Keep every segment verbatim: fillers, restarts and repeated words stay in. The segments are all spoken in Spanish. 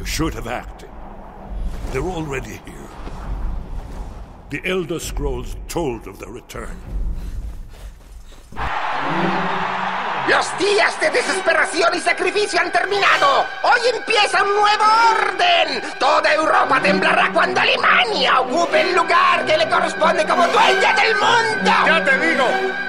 should have acted. They're already here. The Elder Scrolls told of their return. Los días de desesperación y sacrificio han terminado. Hoy empieza un nuevo orden. Toda Europa temblará cuando Alemania ocupe el lugar que le corresponde como dueña del mundo. ¡Ya te digo!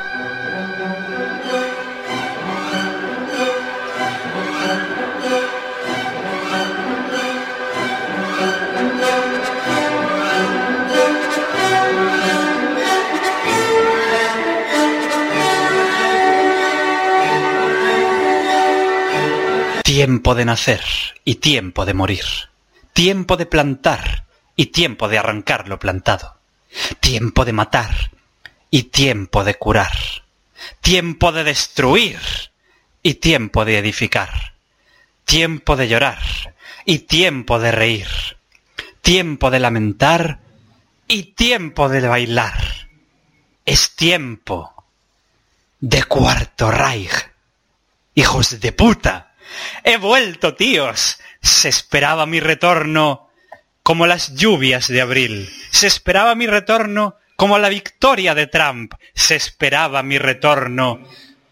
Tiempo de nacer y tiempo de morir. Tiempo de plantar y tiempo de arrancar lo plantado. Tiempo de matar y tiempo de curar. Tiempo de destruir y tiempo de edificar. Tiempo de llorar y tiempo de reír. Tiempo de lamentar y tiempo de bailar. Es tiempo de Cuarto Reich. ¡Hijos de puta! ¡He vuelto, tíos! Se esperaba mi retorno como las lluvias de abril. Se esperaba mi retorno como la victoria de Trump. Se esperaba mi retorno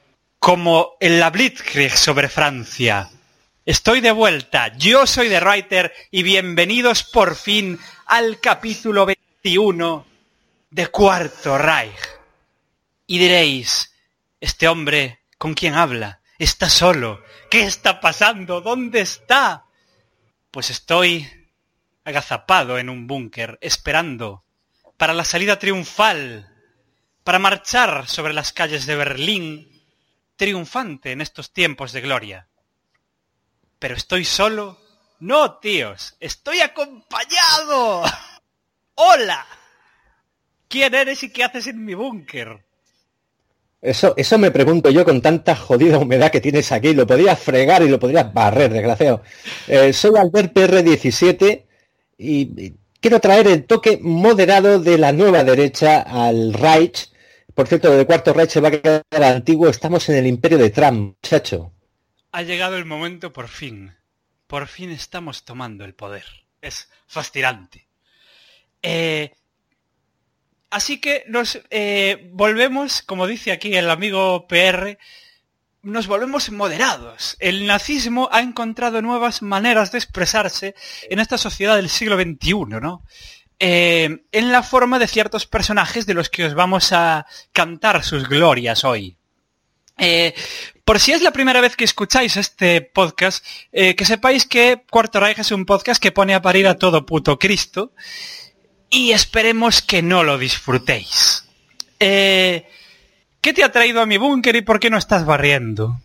como en la Blitzkrieg sobre Francia. Estoy de vuelta. Yo soy The Writer y bienvenidos por fin al capítulo veintiuno de Cuarto Reich. Y diréis, ¿este hombre con quién habla? ¿Está solo? ¿Qué está pasando? ¿Dónde está? Pues estoy agazapado en un búnker, esperando para la salida triunfal, para marchar sobre las calles de Berlín, triunfante en estos tiempos de gloria. ¿Pero estoy solo? No, tíos, estoy acompañado. ¡Hola! ¿Quién eres y qué haces en mi búnker? Eso, eso me pregunto yo con tanta jodida humedad que tienes aquí. Lo podrías fregar y lo podrías barrer, desgraciado. Eh, soy Albert P R diecisiete y, y quiero traer el toque moderado de la nueva derecha al Reich. Por cierto, de Cuarto Reich se va a quedar antiguo. Estamos en el imperio de Trump, muchacho. Ha llegado el momento por fin. Por fin estamos tomando el poder. Es fascinante. Eh... Así que nos eh, volvemos, como dice aquí el amigo P R, nos volvemos moderados. El nazismo ha encontrado nuevas maneras de expresarse en esta sociedad del siglo veintiuno, ¿no? Eh, en la forma de ciertos personajes de los que os vamos a cantar sus glorias hoy. Eh, por si es la primera vez que escucháis este podcast, eh, que sepáis que Cuarto Reich es un podcast que pone a parir a todo puto Cristo. Y esperemos que no lo disfrutéis. Eh, ¿Qué te ha traído a mi búnker y por qué no estás barriendo?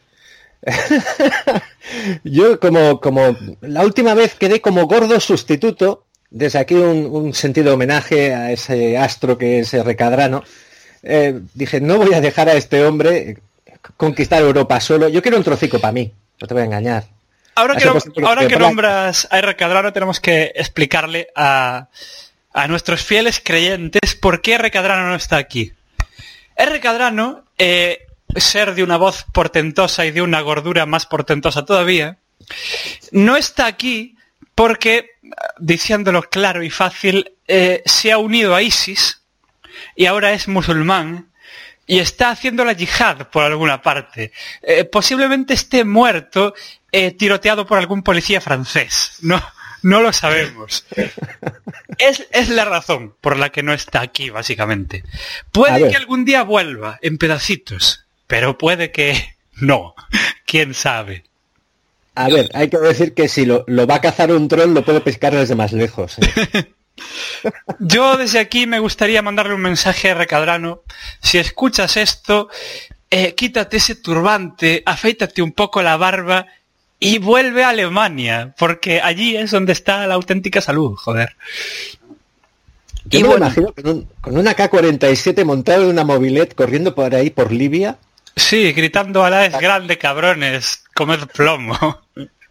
Yo, como, como la última vez quedé como gordo sustituto, desde aquí un, un sentido homenaje a ese astro que es Recadrano, eh, dije, no voy a dejar a este hombre conquistar Europa solo. Yo quiero un trocico para mí, no te voy a engañar. Ahora que, no, ahora que nombras a Recadrano, tenemos que explicarle a... a nuestros fieles creyentes por qué Recadrano no está aquí. Recadrano, eh, ser de una voz portentosa y de una gordura más portentosa todavía, no está aquí porque, diciéndolo claro y fácil, eh, se ha unido a ISIS y ahora es musulmán y está haciendo la yihad por alguna parte. Eh, posiblemente esté muerto, eh, tiroteado por algún policía francés, ¿no? No lo sabemos. Es, es la razón por la que no está aquí, básicamente. Puede que algún día vuelva en pedacitos, pero puede que no. ¿Quién sabe? A ver, hay que decir que si lo, lo va a cazar un troll, lo puede pescar desde más lejos. ¿eh? Yo desde aquí me gustaría mandarle un mensaje a Recadrano. Si escuchas esto, eh, quítate ese turbante, afeítate un poco la barba y vuelve a Alemania, porque allí es donde está la auténtica salud, joder. Yo y me bueno, imagino con, un, con una K cuarenta y siete montado en una mobilette corriendo por ahí, por Libia. Sí, gritando a la vez grande, cabrones, comed plomo.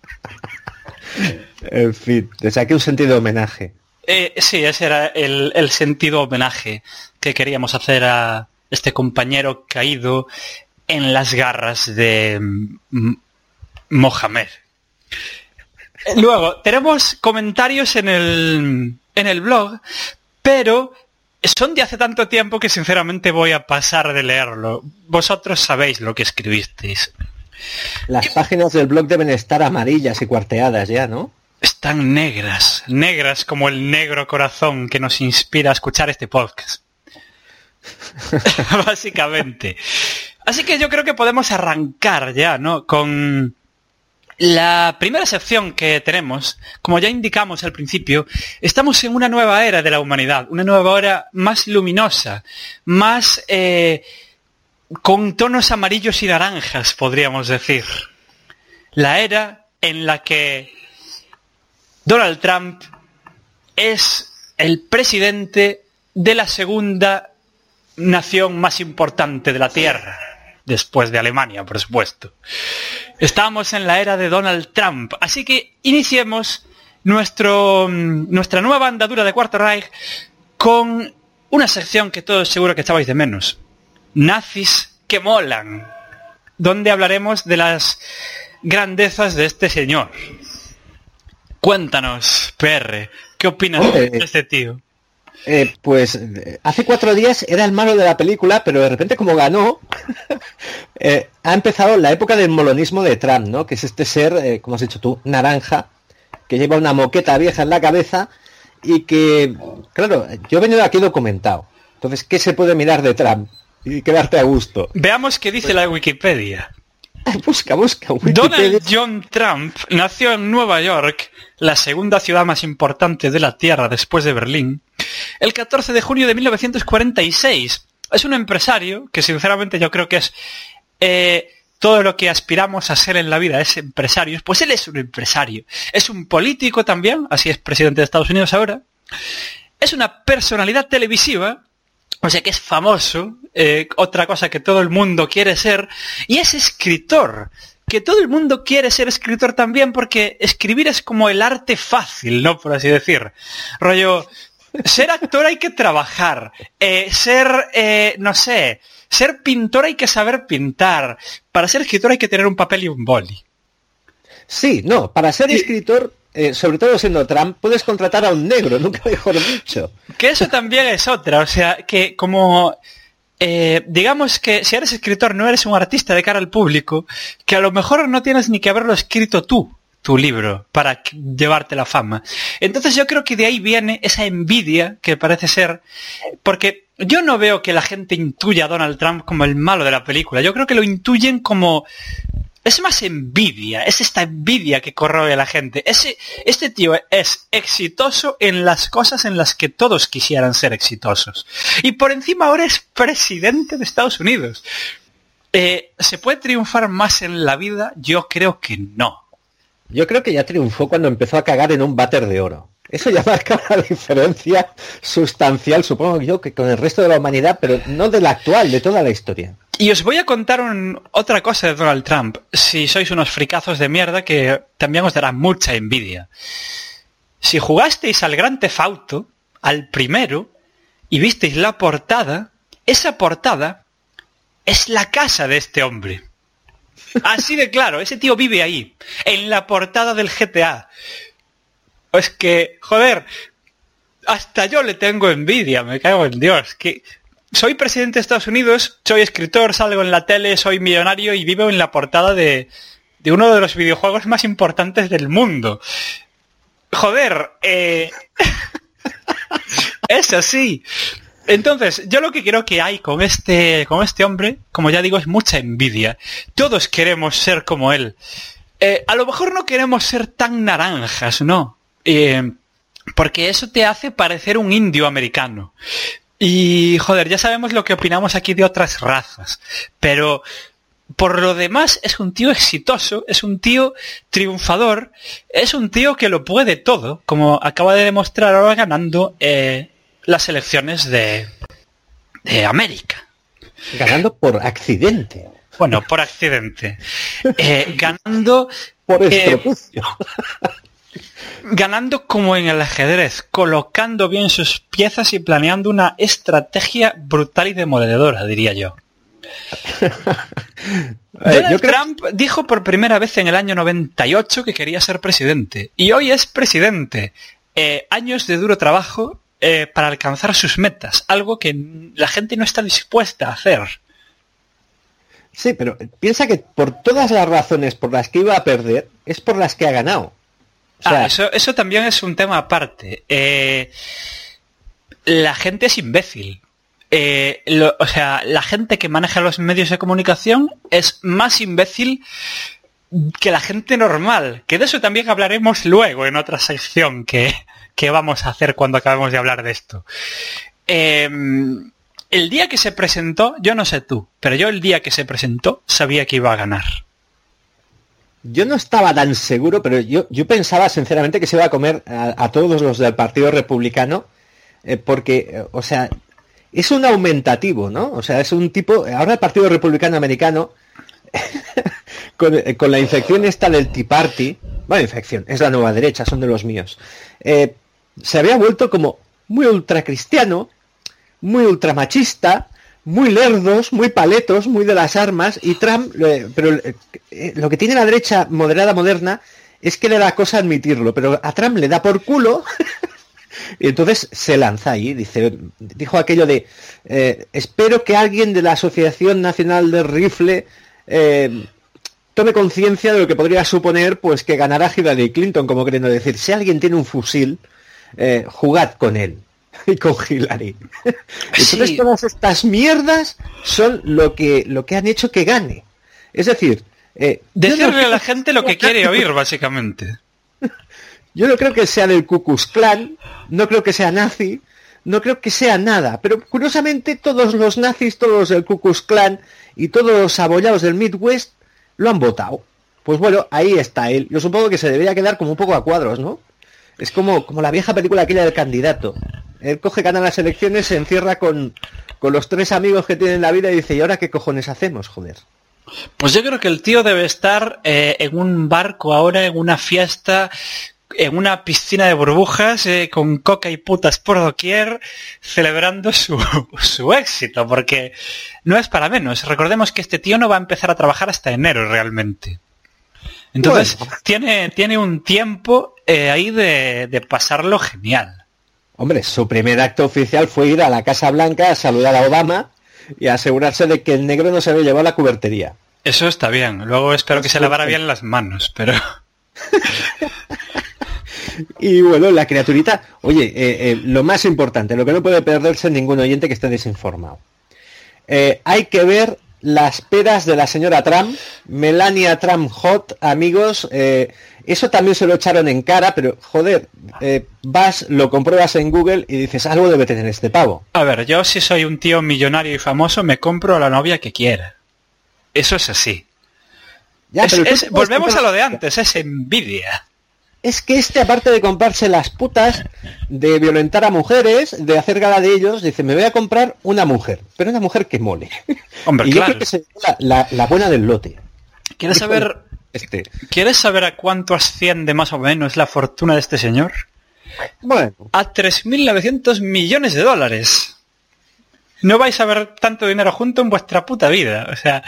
En fin, desde aquí un sentido de homenaje. Eh, sí, ese era el, el sentido homenaje que queríamos hacer a este compañero caído en las garras de mm, Mohamed. Luego, tenemos comentarios en el, en el blog, pero son de hace tanto tiempo que sinceramente voy a pasar de leerlo. Vosotros sabéis lo que escribisteis. Las páginas del blog deben estar amarillas y cuarteadas ya, ¿no? Están negras, negras como el negro corazón que nos inspira a escuchar este podcast. Básicamente. Así que yo creo que podemos arrancar ya, ¿no? Con la primera sección que tenemos. Como ya indicamos al principio, estamos en una nueva era de la humanidad, una nueva era más luminosa, más eh, con tonos amarillos y naranjas, podríamos decir. La era en la que Donald Trump es el presidente de la segunda nación más importante de la Tierra, después de Alemania, por supuesto. Estamos en la era de Donald Trump, así que iniciemos nuestro, nuestra nueva andadura de Cuarto Reich con una sección que todos seguro que echabais de menos. Nazis que molan, donde hablaremos de las grandezas de este señor. Cuéntanos, P R, ¿qué opinas Hombre, de este tío? Eh, pues hace cuatro días era el malo de la película, pero de repente como ganó, eh, ha empezado la época del molonismo de Trump, ¿no? Que es este ser, eh, como has dicho tú, naranja, que lleva una moqueta vieja en la cabeza y que, claro, yo he venido aquí documentado. Entonces, ¿qué se puede mirar de Trump y quedarte a gusto? Veamos qué dice la Wikipedia. Busca, busca. Wikipedia. Donald John Trump nació en Nueva York, la segunda ciudad más importante de la Tierra después de Berlín, el catorce de junio de mil novecientos cuarenta y seis. Es un empresario que sinceramente yo creo que es eh, todo lo que aspiramos a ser en la vida, es empresarios. Pues él es un empresario. Es un político también, así es presidente de Estados Unidos ahora. Es una personalidad televisiva, o sea que es famoso, eh, otra cosa que todo el mundo quiere ser, y es escritor, que todo el mundo quiere ser escritor también, porque escribir es como el arte fácil, ¿no? Por así decir. Rollo, ser actor hay que trabajar, eh, ser, eh, no sé, ser pintor hay que saber pintar, para ser escritor hay que tener un papel y un boli. Sí, no, para ser escritor, eh, sobre todo siendo Trump, puedes contratar a un negro, nunca mejor dicho. Que eso también es otra, o sea, que como... Eh, digamos que si eres escritor no eres un artista de cara al público, que a lo mejor no tienes ni que haberlo escrito tú, tu libro, para llevarte la fama. Entonces yo creo que de ahí viene esa envidia que parece ser, porque yo no veo que la gente intuya a Donald Trump como el malo de la película, yo creo que lo intuyen como... Es más envidia, es esta envidia que corroe a la gente. Ese, este tío es exitoso en las cosas en las que todos quisieran ser exitosos. Y por encima ahora es presidente de Estados Unidos. Eh, ¿Se puede triunfar más en la vida? Yo creo que no. Yo creo que ya triunfó cuando empezó a cagar en un váter de oro. Eso ya marca una diferencia sustancial, supongo yo, que con el resto de la humanidad, pero no de la actual, de toda la historia. Y os voy a contar un, otra cosa de Donald Trump, si sois unos fricazos de mierda, que también os dará mucha envidia. Si jugasteis al Grand Theft Auto, al primero, y visteis la portada, esa portada es la casa de este hombre. Así de claro, ese tío vive ahí, en la portada del G T A. Es que, joder, hasta yo le tengo envidia, me cago en Dios, que... Soy presidente de Estados Unidos, soy escritor, salgo en la tele, soy millonario y vivo en la portada de, de uno de los videojuegos más importantes del mundo. Joder, eh... es así. Entonces, yo lo que creo que hay con este, con este hombre, como ya digo, es mucha envidia. Todos queremos ser como él. Eh, a lo mejor no queremos ser tan naranjas, ¿no? Eh, porque eso te hace parecer un indio americano. Y, joder, ya sabemos lo que opinamos aquí de otras razas, pero por lo demás es un tío exitoso, es un tío triunfador, es un tío que lo puede todo, como acaba de demostrar ahora ganando eh, las elecciones de, de América. Ganando por accidente. Bueno, por accidente. Eh, ganando... Por estropicio. Eh, ganando como en el ajedrez, colocando bien sus piezas y planeando una estrategia brutal y demoledora, diría yo. Donald yo creo... Trump dijo por primera vez en el año noventa y ocho que quería ser presidente. Y hoy es presidente. Eh, años de duro trabajo eh, para alcanzar sus metas. Algo que la gente no está dispuesta a hacer. Sí, pero piensa que por todas las razones por las que iba a perder, es por las que ha ganado. O sea... Ah, eso, eso también es un tema aparte. Eh, la gente es imbécil. Eh, lo, o sea, la gente que maneja los medios de comunicación es más imbécil que la gente normal. Que de eso también hablaremos luego en otra sección que, que vamos a hacer cuando acabemos de hablar de esto. Eh, el día que se presentó, yo no sé tú, pero yo el día que se presentó sabía que iba a ganar. Yo no estaba tan seguro, pero yo, yo pensaba sinceramente que se iba a comer a, a todos los del Partido Republicano, eh, porque, eh, o sea, es un aumentativo, ¿no? O sea, es un tipo... Ahora el Partido Republicano Americano, con, con la infección esta del Tea Party, bueno, infección, es la nueva derecha, son de los míos, eh, se había vuelto como muy ultracristiano, muy ultramachista, muy lerdos, muy paletos, muy de las armas, y Trump, eh, pero eh, lo que tiene la derecha moderada moderna es que le da cosa admitirlo, pero a Trump le da por culo... Y entonces se lanza ahí, dice, dijo aquello de eh, espero que alguien de la Asociación Nacional del Rifle eh, tome conciencia de lo que podría suponer pues que ganará Hillary Clinton, como queriendo decir, si alguien tiene un fusil, eh, jugad con él y con Hillary. Entonces sí. Todas estas mierdas son lo que, lo que han hecho que gane. Es decir, eh, decirle no a la gente lo que quiere oír, básicamente. Yo no creo que sea del Ku Klux Klan, no creo que sea nazi, no creo que sea nada. Pero curiosamente todos los nazis, todos los del Ku Klux Klan y todos los abollados del Midwest lo han votado. Pues bueno, ahí está él. Yo supongo que se debería quedar como un poco a cuadros, ¿no? Es como, como la vieja película aquella del candidato. Él coge, gana las elecciones, se encierra con, con los tres amigos que tiene en la vida y dice, ¿y ahora qué cojones hacemos, joder? Pues yo creo que el tío debe estar eh, en un barco ahora, en una fiesta... en una piscina de burbujas, eh, con coca y putas por doquier, celebrando su, su éxito, porque no es para menos. Recordemos que este tío no va a empezar a trabajar hasta enero realmente. Entonces, bueno, tiene, tiene un tiempo eh, ahí de, de pasarlo genial. Hombre, su primer acto oficial fue ir a la Casa Blanca a saludar a Obama y asegurarse de que el negro no se había llevado la cubertería. Eso está bien. Luego espero que se lavara bien las manos, pero... Y bueno, la criaturita, oye, eh, eh, lo más importante, lo que no puede perderse ningún oyente que esté desinformado. Eh, hay que ver las peras de la señora Trump, Melania Trump Hot, amigos, eh, eso también se lo echaron en cara, pero joder, eh, vas, lo compruebas en Google y dices, algo debe tener este pavo. A ver, yo si soy un tío millonario y famoso, me compro a la novia que quiera. Eso es así. Ya, es, es, volvemos a lo de antes, es envidia. Es que este, aparte de comprarse las putas, de violentar a mujeres, de hacer gala de ellos, dice, me voy a comprar una mujer, pero una mujer que mole. Hombre, y claro. Yo creo que es la, la, la buena del lote. ¿Quieres saber, este. ¿Quieres saber a cuánto asciende más o menos la fortuna de este señor? Bueno. A tres mil novecientos millones de dólares. No vais a ver tanto dinero junto en vuestra puta vida. O sea...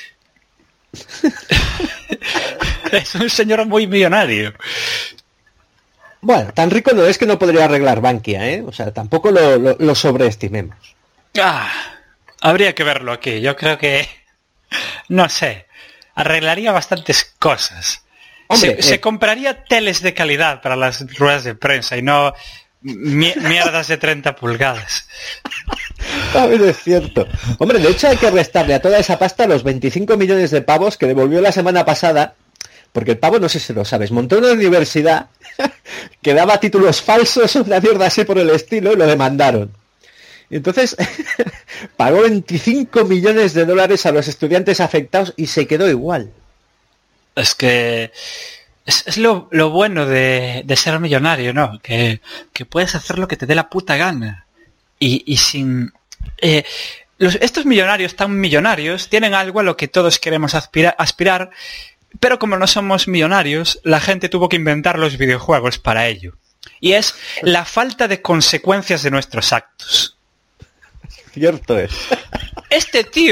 es un señor muy millonario. Bueno, tan rico no es que no podría arreglar Bankia, ¿eh? O sea, tampoco lo, lo, lo sobreestimemos. Ah, habría que verlo aquí. Yo creo que... No sé. Arreglaría bastantes cosas. Hombre, se, eh... se compraría teles de calidad para las ruedas de prensa y no mi mierdas de treinta pulgadas. A ver, es cierto. Hombre, de hecho hay que restarle a toda esa pasta los veinticinco millones de pavos que devolvió la semana pasada, porque el pavo, no sé si lo sabes, montó una universidad que daba títulos falsos, una mierda así por el estilo, y lo demandaron. Y entonces pagó veinticinco millones de dólares a los estudiantes afectados y se quedó igual. Es que... Es, es lo, lo bueno de, de ser millonario, ¿no? Que, que puedes hacer lo que te dé la puta gana. Y, y sin... Eh, los, estos millonarios tan millonarios tienen algo a lo que todos queremos aspira, aspirar, pero como no somos millonarios, la gente tuvo que inventar los videojuegos para ello. Y es la falta de consecuencias de nuestros actos. Cierto es. Este tío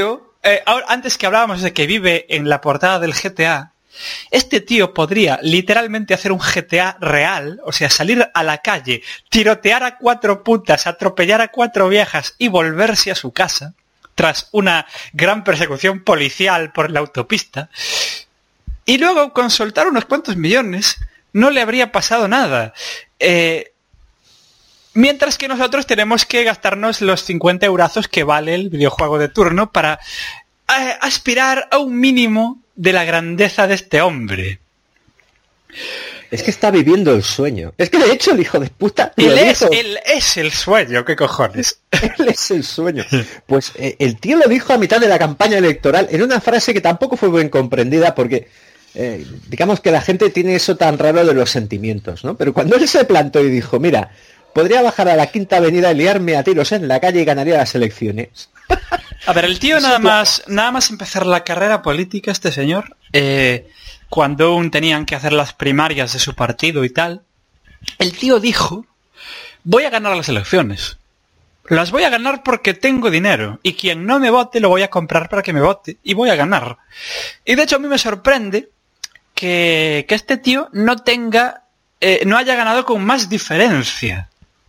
eh, ahora, antes que hablábamos de que vive en la portada del G T A, este tío podría literalmente hacer un G T A real, o sea, salir a la calle, tirotear a cuatro putas, atropellar a cuatro viejas y volverse a su casa, tras una gran persecución policial por la autopista, y luego con soltar unos cuantos millones no le habría pasado nada. Eh, mientras que nosotros tenemos que gastarnos los cincuenta eurazos que vale el videojuego de turno para eh, aspirar a un mínimo de la grandeza de este hombre. Es que está viviendo el sueño. Es que de hecho el hijo de puta... Él es, él es el sueño, ¿qué cojones? Él es el sueño. Pues eh, el tío lo dijo a mitad de la campaña electoral en una frase que tampoco fue bien comprendida porque eh, digamos que la gente tiene eso tan raro de los sentimientos, ¿no? Pero cuando él se plantó y dijo, mira, podría bajar a la Quinta Avenida y liarme a tiros en la calle y ganaría las elecciones. A ver, el tío nada más, nada más empezar la carrera política, este señor, eh, cuando aún tenían que hacer las primarias de su partido y tal, el tío dijo, voy a ganar las elecciones. Las voy a ganar porque tengo dinero, y quien no me vote lo voy a comprar para que me vote, y voy a ganar. Y de hecho a mí me sorprende que, que este tío no tenga, eh, no haya ganado con más diferencia.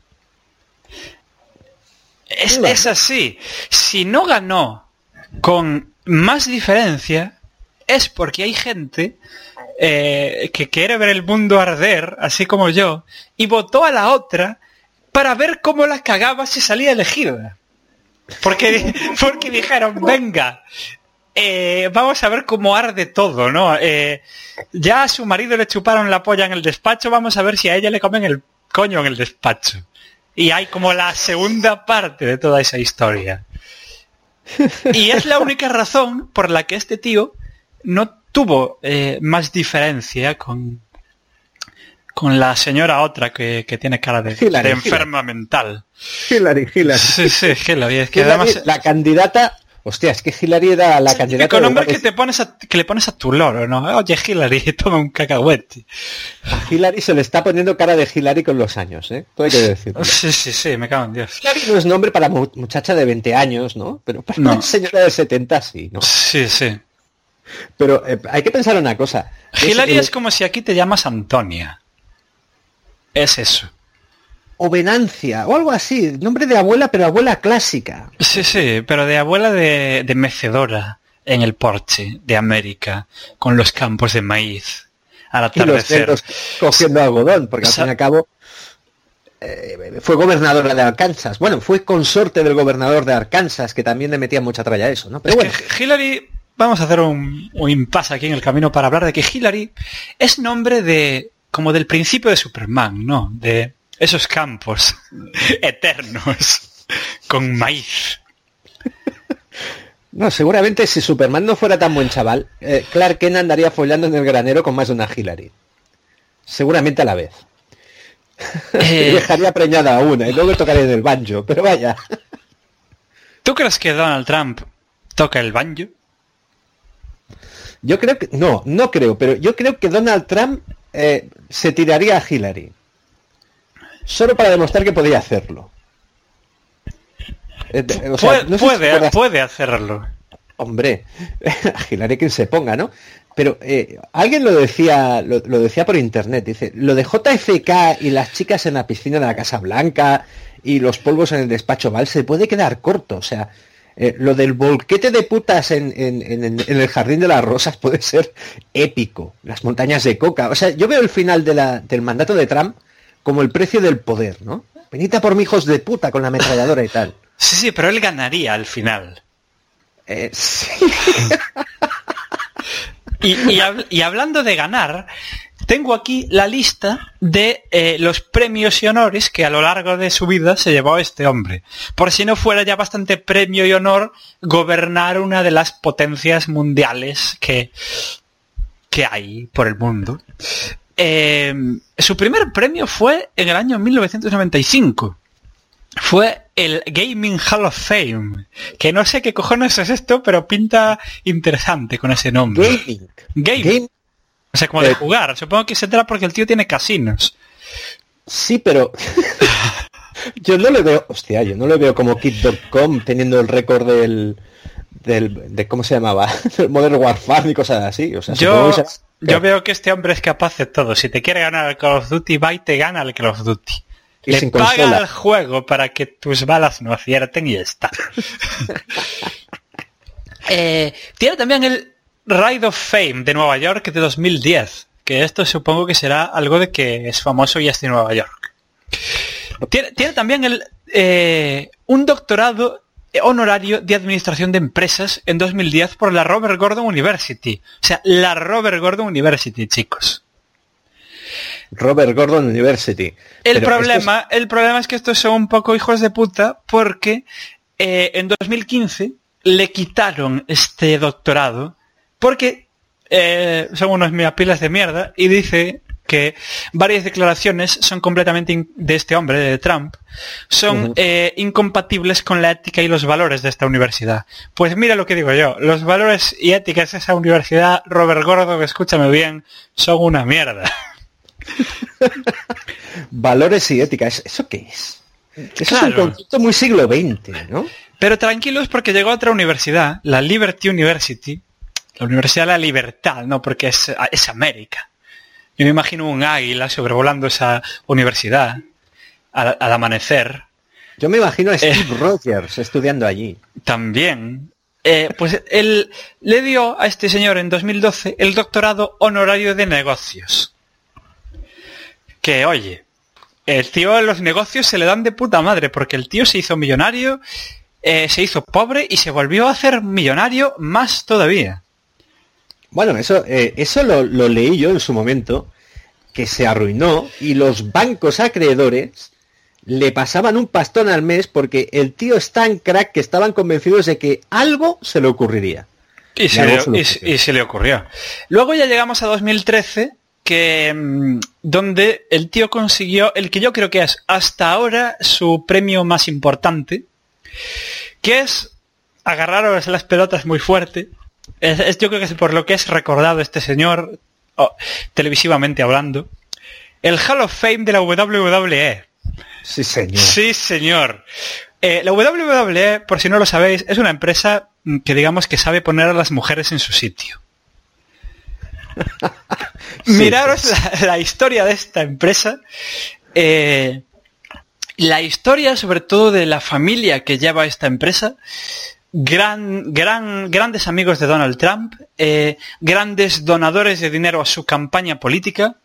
Es, es así. Si no ganó con más diferencia, es porque hay gente eh, que quiere ver el mundo arder, así como yo, y votó a la otra para ver cómo la cagaba si salía elegida. Porque, porque dijeron, venga, eh, vamos a ver cómo arde todo, ¿no? Eh, ya a su marido le chuparon la polla en el despacho, vamos a ver si a ella le comen el coño en el despacho. Y hay como la segunda parte de toda esa historia. Y es la única razón por la que este tío no tuvo eh, más diferencia con, con la señora otra que, que tiene cara de, Hillary, de enferma Hillary. mental. Hillary, Hillary. Sí, sí, Hillary. Es que Hillary, además... la candidata... Hostia, es que Hillary era la es candidata... Con nombre de... que te pones a, que le pones a tu loro, ¿no? Oye, Hillary, toma un cacahuete. A Hillary se le está poniendo cara de Hillary con los años, ¿eh? Todo hay que decirlo. Sí, sí, sí, me cago en Dios. Hillary no es nombre para mu muchacha de veinte años, ¿no? Pero para No. una señora de setenta sí, ¿no? Sí, sí. Pero eh, hay que pensar una cosa. Hillary es, es es como si aquí te llamas Antonia. Es eso. O Venancia, o algo así. Nombre de abuela, pero abuela clásica. Sí, sí, pero de abuela de, de mecedora en el porche de América, con los campos de maíz al Y los atardecer. dedos cogiendo algodón, porque al Sa fin y al cabo eh, fue gobernadora de Arkansas. Bueno, fue consorte del gobernador de Arkansas, que también le metía mucha tralla a eso, ¿no? Pero es bueno. que Hillary, vamos a hacer un, un impasse aquí en el camino para hablar de que Hillary es nombre de, como del principio de Superman, ¿no? De esos campos eternos con maíz. No, seguramente si Superman no fuera tan buen chaval, eh, Clark Kent andaría follando en el granero con más de una Hillary. Seguramente a la vez. Eh... Y dejaría preñada a una y luego tocaría en el banjo, pero vaya. ¿Tú crees que Donald Trump toca el banjo? Yo creo que... No, no creo, pero yo creo que Donald Trump eh, se tiraría a Hillary. Solo para demostrar que podía hacerlo. Eh, o sea, puede, no sé puede, si pueda... puede hacerlo. Hombre, a Hillary quien se ponga, ¿no? Pero eh, alguien lo decía, lo, lo decía por internet, dice, lo de J F K y las chicas en la piscina de la Casa Blanca y los polvos en el despacho Oval se puede quedar corto, o sea, eh, lo del volquete de putas en, en, en, en el Jardín de las Rosas puede ser épico, las montañas de coca, o sea, yo veo el final de la, del mandato de Trump como el precio del poder, ¿no? Venid a por mi hijos de puta con la ametralladora y tal. Sí, sí, pero él ganaría al final. Eh, sí. y, y, hab y hablando de ganar, tengo aquí la lista de eh, los premios y honores que a lo largo de su vida se llevó este hombre. Por si no fuera ya bastante premio y honor gobernar una de las potencias mundiales que, que hay por el mundo. Eh, su primer premio fue en el año mil novecientos noventa y cinco. Fue el Gaming Hall of Fame, que no sé qué cojones es esto, pero pinta interesante con ese nombre. Gaming. Gaming. Game. O sea, como de jugar. Supongo que se trata porque el tío tiene casinos. Sí, pero yo no le veo, hostia, yo no le veo como Kid punto com teniendo el récord del del, de cómo se llamaba, del Modern Warfare y cosas así. O sea, yo, será... yo veo que este hombre es capaz de todo. Si te quiere ganar el Call of Duty, va y te gana el Call of Duty. Y Le sin paga consola. el juego para que tus balas no acierten y ya está. eh, tiene también el Ride of Fame de Nueva York de dos mil diez, que esto supongo que será algo de que es famoso y es de Nueva York. Tiene, tiene también el eh, un doctorado honorario de administración de empresas en dos mil diez por la Robert Gordon University. O sea, la Robert Gordon University, chicos. Robert Gordon University. El Pero problema, es... el problema es que estos son un poco hijos de puta porque eh, en dos mil quince le quitaron este doctorado porque eh, son unos miapilas de mierda y dice que varias declaraciones son completamente in- de este hombre, de Trump, son uh-huh. eh, incompatibles con la ética y los valores de esta universidad. Pues mira lo que digo yo, los valores y éticas de esa universidad, Robert Gordon, escúchame bien, son una mierda. Valores y ética, ¿eso qué es? Eso Claro. es un concepto muy siglo veinte, ¿no? Pero tranquilos porque llegó a otra universidad, la Liberty University, la Universidad de la Libertad, no porque es, es América. Yo me imagino un águila sobrevolando esa universidad al, al amanecer. Yo me imagino a Steve Eh. Rogers estudiando allí. También. Eh, pues él le dio a este señor en dos mil doce el doctorado honorario de negocios. Que oye, el tío en los negocios se le dan de puta madre porque el tío se hizo millonario, eh, se hizo pobre y se volvió a hacer millonario más todavía. Bueno, eso, eh, eso lo, lo leí yo en su momento, que se arruinó y los bancos acreedores le pasaban un pastón al mes porque el tío es tan crack que estaban convencidos de que algo se le ocurriría. Y se, le, se, le y, y se le ocurrió. Luego ya llegamos a dos mil trece, que mmm, donde el tío consiguió el que yo creo que es hasta ahora su premio más importante, que es agarraros las pelotas muy fuerte. Es, es, yo creo que es por lo que es recordado este señor, oh, televisivamente hablando, el Hall of Fame de la W W E. Sí, señor. Sí, señor. Eh, la W W E, por si no lo sabéis, es una empresa que digamos que sabe poner a las mujeres en su sitio. Sí, Miraros sí. La, la historia de esta empresa. Eh, la historia sobre todo de la familia que lleva esta empresa. Gran, gran, grandes amigos de Donald Trump, eh, grandes donadores de dinero a su campaña política.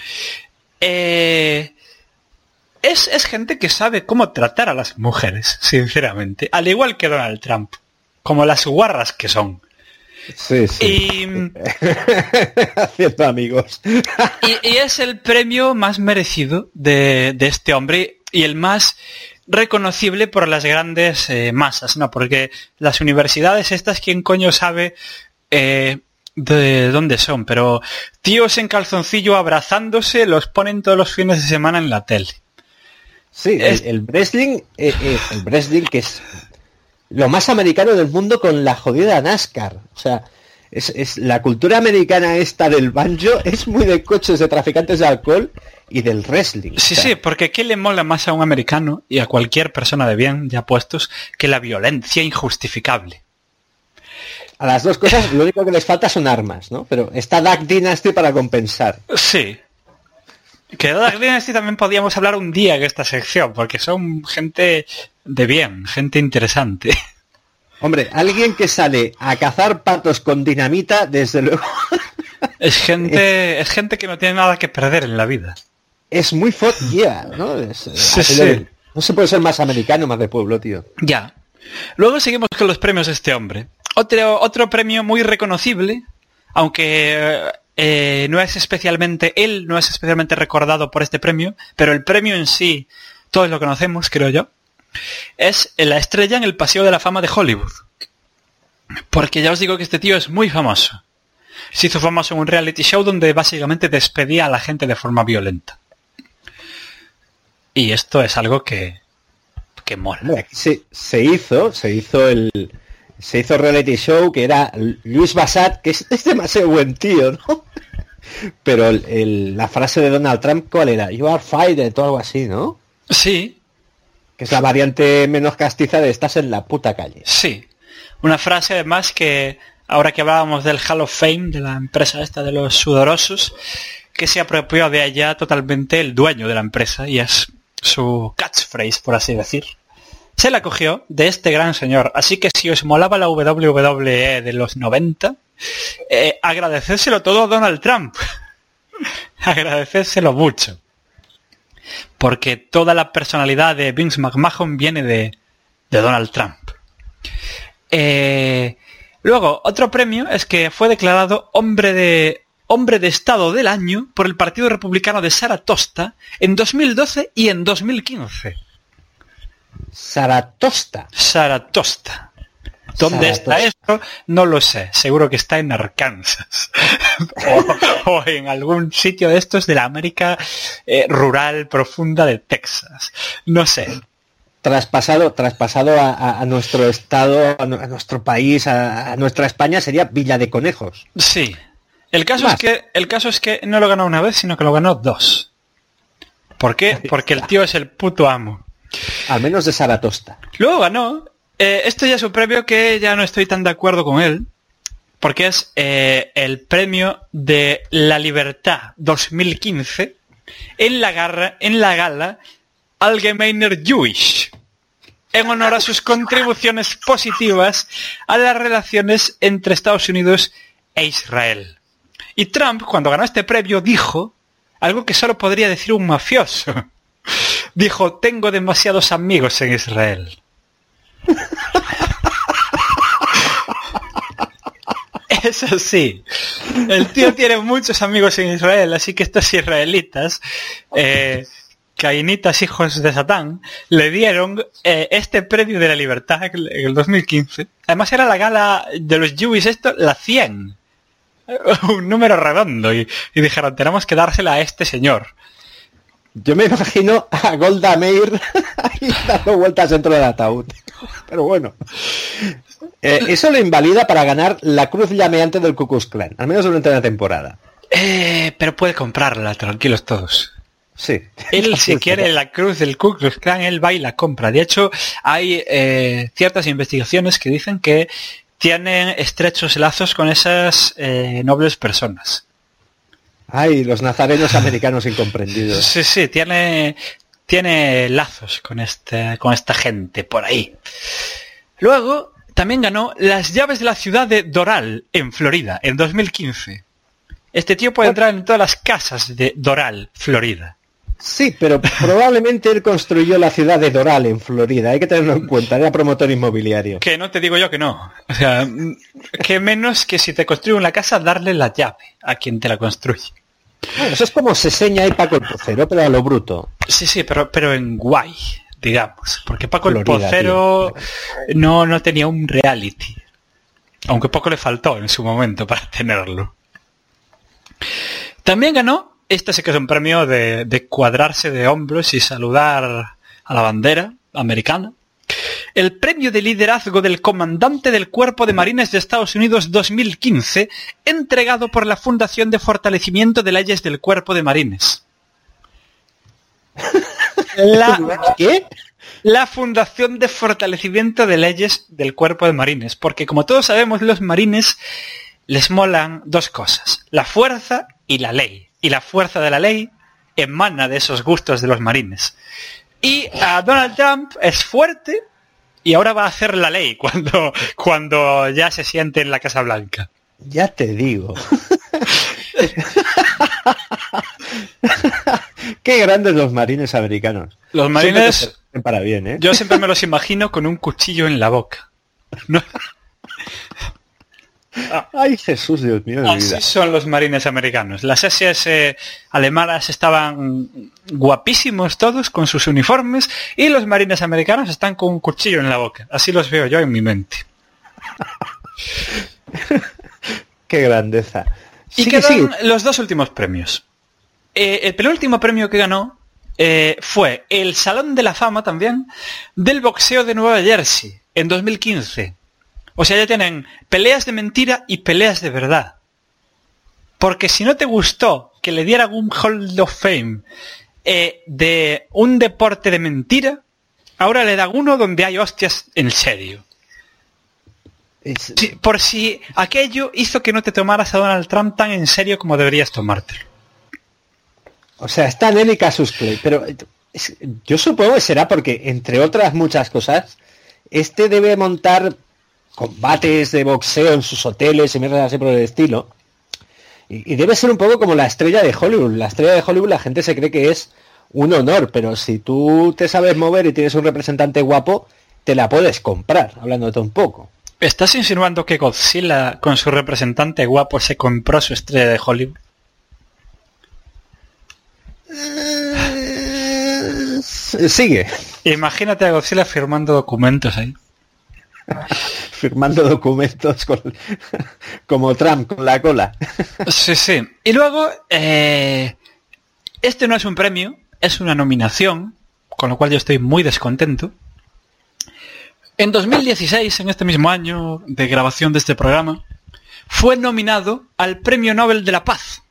Eh, es, es gente que sabe cómo tratar a las mujeres, sinceramente, al igual que Donald Trump, como las guarras que son. Sí, sí. Y, haciendo amigos. y, y es el premio más merecido de, de este hombre y el más reconocible por las grandes eh, masas, ¿no? Porque las universidades estas, ¿quién coño sabe eh, de dónde son? Pero tíos en calzoncillo abrazándose los ponen todos los fines de semana en la tele. Sí, es... el, el wrestling, eh, eh, el wrestling que es lo más americano del mundo con la jodida NASCAR. O sea, es, es la cultura americana esta del banjo es muy de coches, de traficantes de alcohol y del wrestling. Sí, o sea, sí, porque ¿qué le mola más a un americano y a cualquier persona de bien ya puestos que la violencia injustificable? A las dos cosas lo único que les falta son armas, ¿no? Pero está Duck Dynasty para compensar. Sí. Que de Duck Dynasty también podíamos hablar un día en esta sección, porque son gente de bien, gente interesante. Hombre, alguien que sale a cazar patos con dinamita, desde luego... Es gente, es gente que no tiene nada que perder en la vida. Es muy fuck yeah, ¿no? Es, sí, sí. No se puede ser más americano, más de pueblo, tío. Ya. Luego seguimos con los premios de este hombre. Otro, otro premio muy reconocible, aunque eh, no es especialmente, él no es especialmente recordado por este premio, pero el premio en sí, todos lo conocemos, creo yo, es la estrella en el Paseo de la Fama de Hollywood. Porque ya os digo que este tío es muy famoso. Se hizo famoso en un reality show donde básicamente despedía a la gente de forma violenta. Y esto es algo que, que mola. Hombre, aquí se, se hizo, se hizo el se hizo reality show que era Luis Bassat, que es, es demasiado buen tío, ¿no? Pero el, el, la frase de Donald Trump, ¿cuál era? You are fired, o algo así, ¿no? Sí. Que es la variante menos castiza de estás en la puta calle. Sí. Una frase además que, ahora que hablábamos del Hall of Fame, de la empresa esta de los sudorosos, que se apropió de allá totalmente el dueño de la empresa, y es su catchphrase, por así decir. Se la cogió de este gran señor. Así que si os molaba la doble u doble u E de los noventa, eh, agradecérselo todo a Donald Trump. Agradecérselo mucho. Porque toda la personalidad de Vince McMahon viene de, de Donald Trump. Eh, luego, otro premio es que fue declarado hombre de, hombre de Estado del Año por el Partido Republicano de Saratoga en dos mil doce y en dos mil quince. Saratoga. Saratoga. ¿Dónde Saratoga. está esto? No lo sé. Seguro que está en Arkansas. o, o en algún sitio de estos de la América eh, rural profunda de Texas. No sé. Traspasado, traspasado a, a, a nuestro estado, a, a nuestro país, a, a nuestra España, sería Villa de Conejos. Sí. El caso Más. es que el caso es que no lo ganó una vez, sino que lo ganó dos. ¿Por qué? Porque el tío es el puto amo. Al menos de Saratoga. Luego ganó, eh, esto ya es un premio que ya no estoy tan de acuerdo con él, porque es eh, el premio de la libertad dos mil quince en la, garra, en la gala Allgemeiner Jewish, en honor a sus contribuciones positivas a las relaciones entre Estados Unidos e Israel. Y Trump, cuando ganó este premio, dijo algo que solo podría decir un mafioso. Dijo, tengo demasiados amigos en Israel. Eso sí, el tío tiene muchos amigos en Israel, así que estos israelitas, eh, cainitas hijos de Satán, le dieron eh, este premio de la libertad en el dos mil quince. Además era la gala de los Jewish, esto, la cien. Un número redondo. Y, y dijeron, tenemos que dársela a este señor. Yo me imagino a Golda Meir ahí dando vueltas dentro del ataúd. Pero bueno. Eh, eso lo invalida para ganar la cruz llameante del Ku Klux Klan, al menos durante una temporada. Eh, pero puede comprarla, tranquilos todos. Sí. Él, si quiere la cruz del Ku Klux Klan, él va y la compra. De hecho, hay eh, ciertas investigaciones que dicen que tienen estrechos lazos con esas eh, nobles personas. Ay, los nazarenos americanos incomprendidos. Sí, sí, tiene, tiene lazos con, este, con esta gente por ahí. Luego, también ganó las llaves de la ciudad de Doral, en Florida, en dos mil quince. Este tío puede entrar en todas las casas de Doral, Florida. Sí, pero probablemente él construyó la ciudad de Doral, en Florida. Hay que tenerlo en cuenta, era promotor inmobiliario. Que no te digo yo que no. O sea, que menos que si te construye una casa, darle la llave a quien te la construye. Bueno, eso es como se seña ahí Paco el Pocero, pero a lo bruto. Sí, sí, pero, pero en guay, digamos. Porque Paco el Florida, Pocero no, no tenía un reality. Aunque poco le faltó en su momento para tenerlo. También ganó, este sí que es un premio de, de cuadrarse de hombros y saludar a la bandera americana, el premio de liderazgo del comandante del Cuerpo de Marines de Estados Unidos dos mil quince, entregado por la Fundación de Fortalecimiento de Leyes del Cuerpo de Marines. La, ¿Qué? La Fundación de Fortalecimiento de Leyes del Cuerpo de Marines, porque como todos sabemos, los marines les molan dos cosas, la fuerza y la ley. Y la fuerza de la ley emana de esos gustos de los marines. Y a Donald Trump es fuerte y ahora va a hacer la ley cuando, cuando ya se siente en la Casa Blanca. Ya te digo. Qué grandes los marines americanos. Los marines, siempre para bien, ¿eh? Yo siempre me los imagino con un cuchillo en la boca. ¿No? Ay, Jesús, Dios mío de mi vida. Así son los marines americanos. Las ese ese alemanas estaban guapísimos todos con sus uniformes y los marines americanos están con un cuchillo en la boca. Así los veo yo en mi mente. Qué grandeza. Y Sí, quedan sí. los dos últimos premios. Eh, el penúltimo premio que ganó eh, fue el Salón de la Fama también del boxeo de Nueva Jersey en dos mil quince. O sea, ya tienen peleas de mentira y peleas de verdad. Porque si no te gustó que le dieran un Hall of Fame eh, de un deporte de mentira, ahora le dan uno donde hay hostias en serio. Es... Sí, por si aquello hizo que no te tomaras a Donald Trump tan en serio como deberías tomártelo. O sea, está Nelly Casus Clay, pero es, yo supongo que será porque, entre otras muchas cosas, este debe montar combates de boxeo en sus hoteles y mierda así por el estilo. Y, y debe ser un poco como la estrella de Hollywood. La estrella de Hollywood la gente se cree que es un honor, pero si tú te sabes mover y tienes un representante guapo, te la puedes comprar, hablándote un poco. ¿Estás insinuando que Godzilla, con su representante guapo, se compró su estrella de Hollywood? Eh, sigue. Imagínate a Godzilla firmando documentos ahí. Firmando documentos con, como Trump, con la cola. Sí, sí. Y luego, eh, este no es un premio, es una nominación, con lo cual yo estoy muy descontento. En dos mil dieciséis, en este mismo año de grabación de este programa, fue nominado al Premio Nobel de la Paz.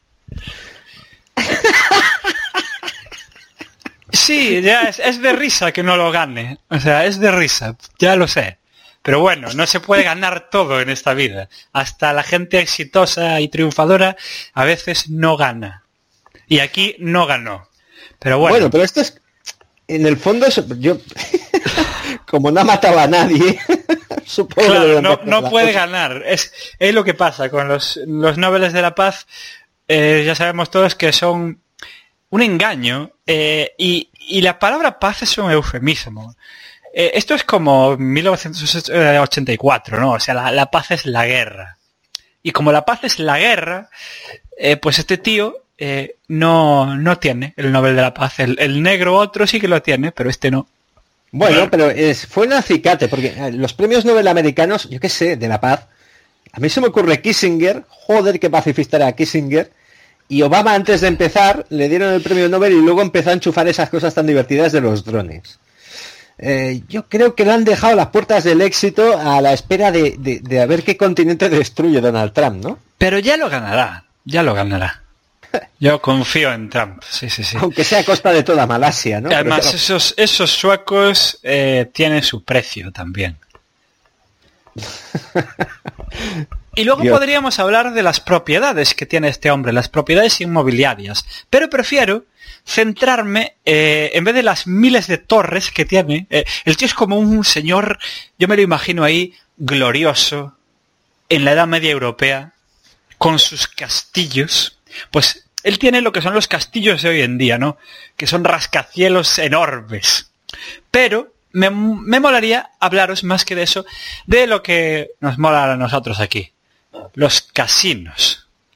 Sí, ya es, es de risa que no lo gane. O sea, es de risa, ya lo sé. Pero bueno, no se puede ganar todo en esta vida. Hasta la gente exitosa y triunfadora a veces no gana. Y aquí no ganó. Pero bueno. Bueno, pero esto es... En el fondo, es, yo... como no ha matado a nadie... supongo claro, que no, no puede ganar. Es, es lo que pasa con los, los Nobeles de la Paz. Eh, ya sabemos todos que son un engaño. Eh, y, y la palabra paz es un eufemismo. Eh, esto es como mil novecientos ochenta y cuatro, ¿no? O sea, la, la paz es la guerra. Y como la paz es la guerra, eh, pues este tío eh, no, no tiene el Nobel de la Paz. El, el negro otro sí que lo tiene, pero este no. Bueno, pero es, fue un acicate, porque los premios Nobel americanos, yo qué sé, de la paz, a mí se me ocurre Kissinger, joder, qué pacifista era Kissinger, y Obama antes de empezar le dieron el premio Nobel y luego empezó a enchufar esas cosas tan divertidas de los drones. Eh, yo creo que le han dejado las puertas del éxito a la espera de, de, de a ver qué continente destruye Donald Trump, ¿no? Pero ya lo ganará, ya lo ganará. Yo confío en Trump, sí, sí, sí. Aunque sea a costa de toda Malasia, ¿no? Además, Pero... esos, esos suecos eh, tienen su precio también. Y luego Dios. podríamos hablar de las propiedades que tiene este hombre, las propiedades inmobiliarias. Pero prefiero centrarme, eh, en vez de las miles de torres que tiene, eh, el tío es como un señor, yo me lo imagino ahí, glorioso, en la Edad Media Europea, con sus castillos. Pues él tiene lo que son los castillos de hoy en día, ¿no? Que son rascacielos enormes. Pero me, me molaría hablaros más que de eso, de lo que nos mola a nosotros aquí. Los casinos.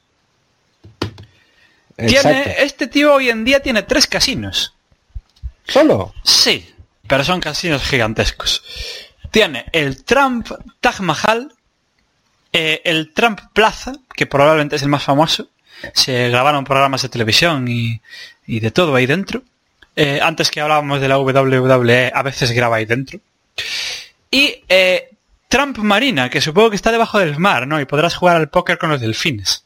Tiene, este tío hoy en día tiene tres casinos. ¿Solo? Sí, pero son casinos gigantescos. Tiene el Trump Taj Mahal, eh, el Trump Plaza, que probablemente es el más famoso. Se grabaron programas de televisión y, y de todo ahí dentro. Eh, antes que hablábamos de la W W E, a veces graba ahí dentro. Y eh, Trump Marina, que supongo que está debajo del mar, ¿no? Y podrás jugar al póker con los delfines.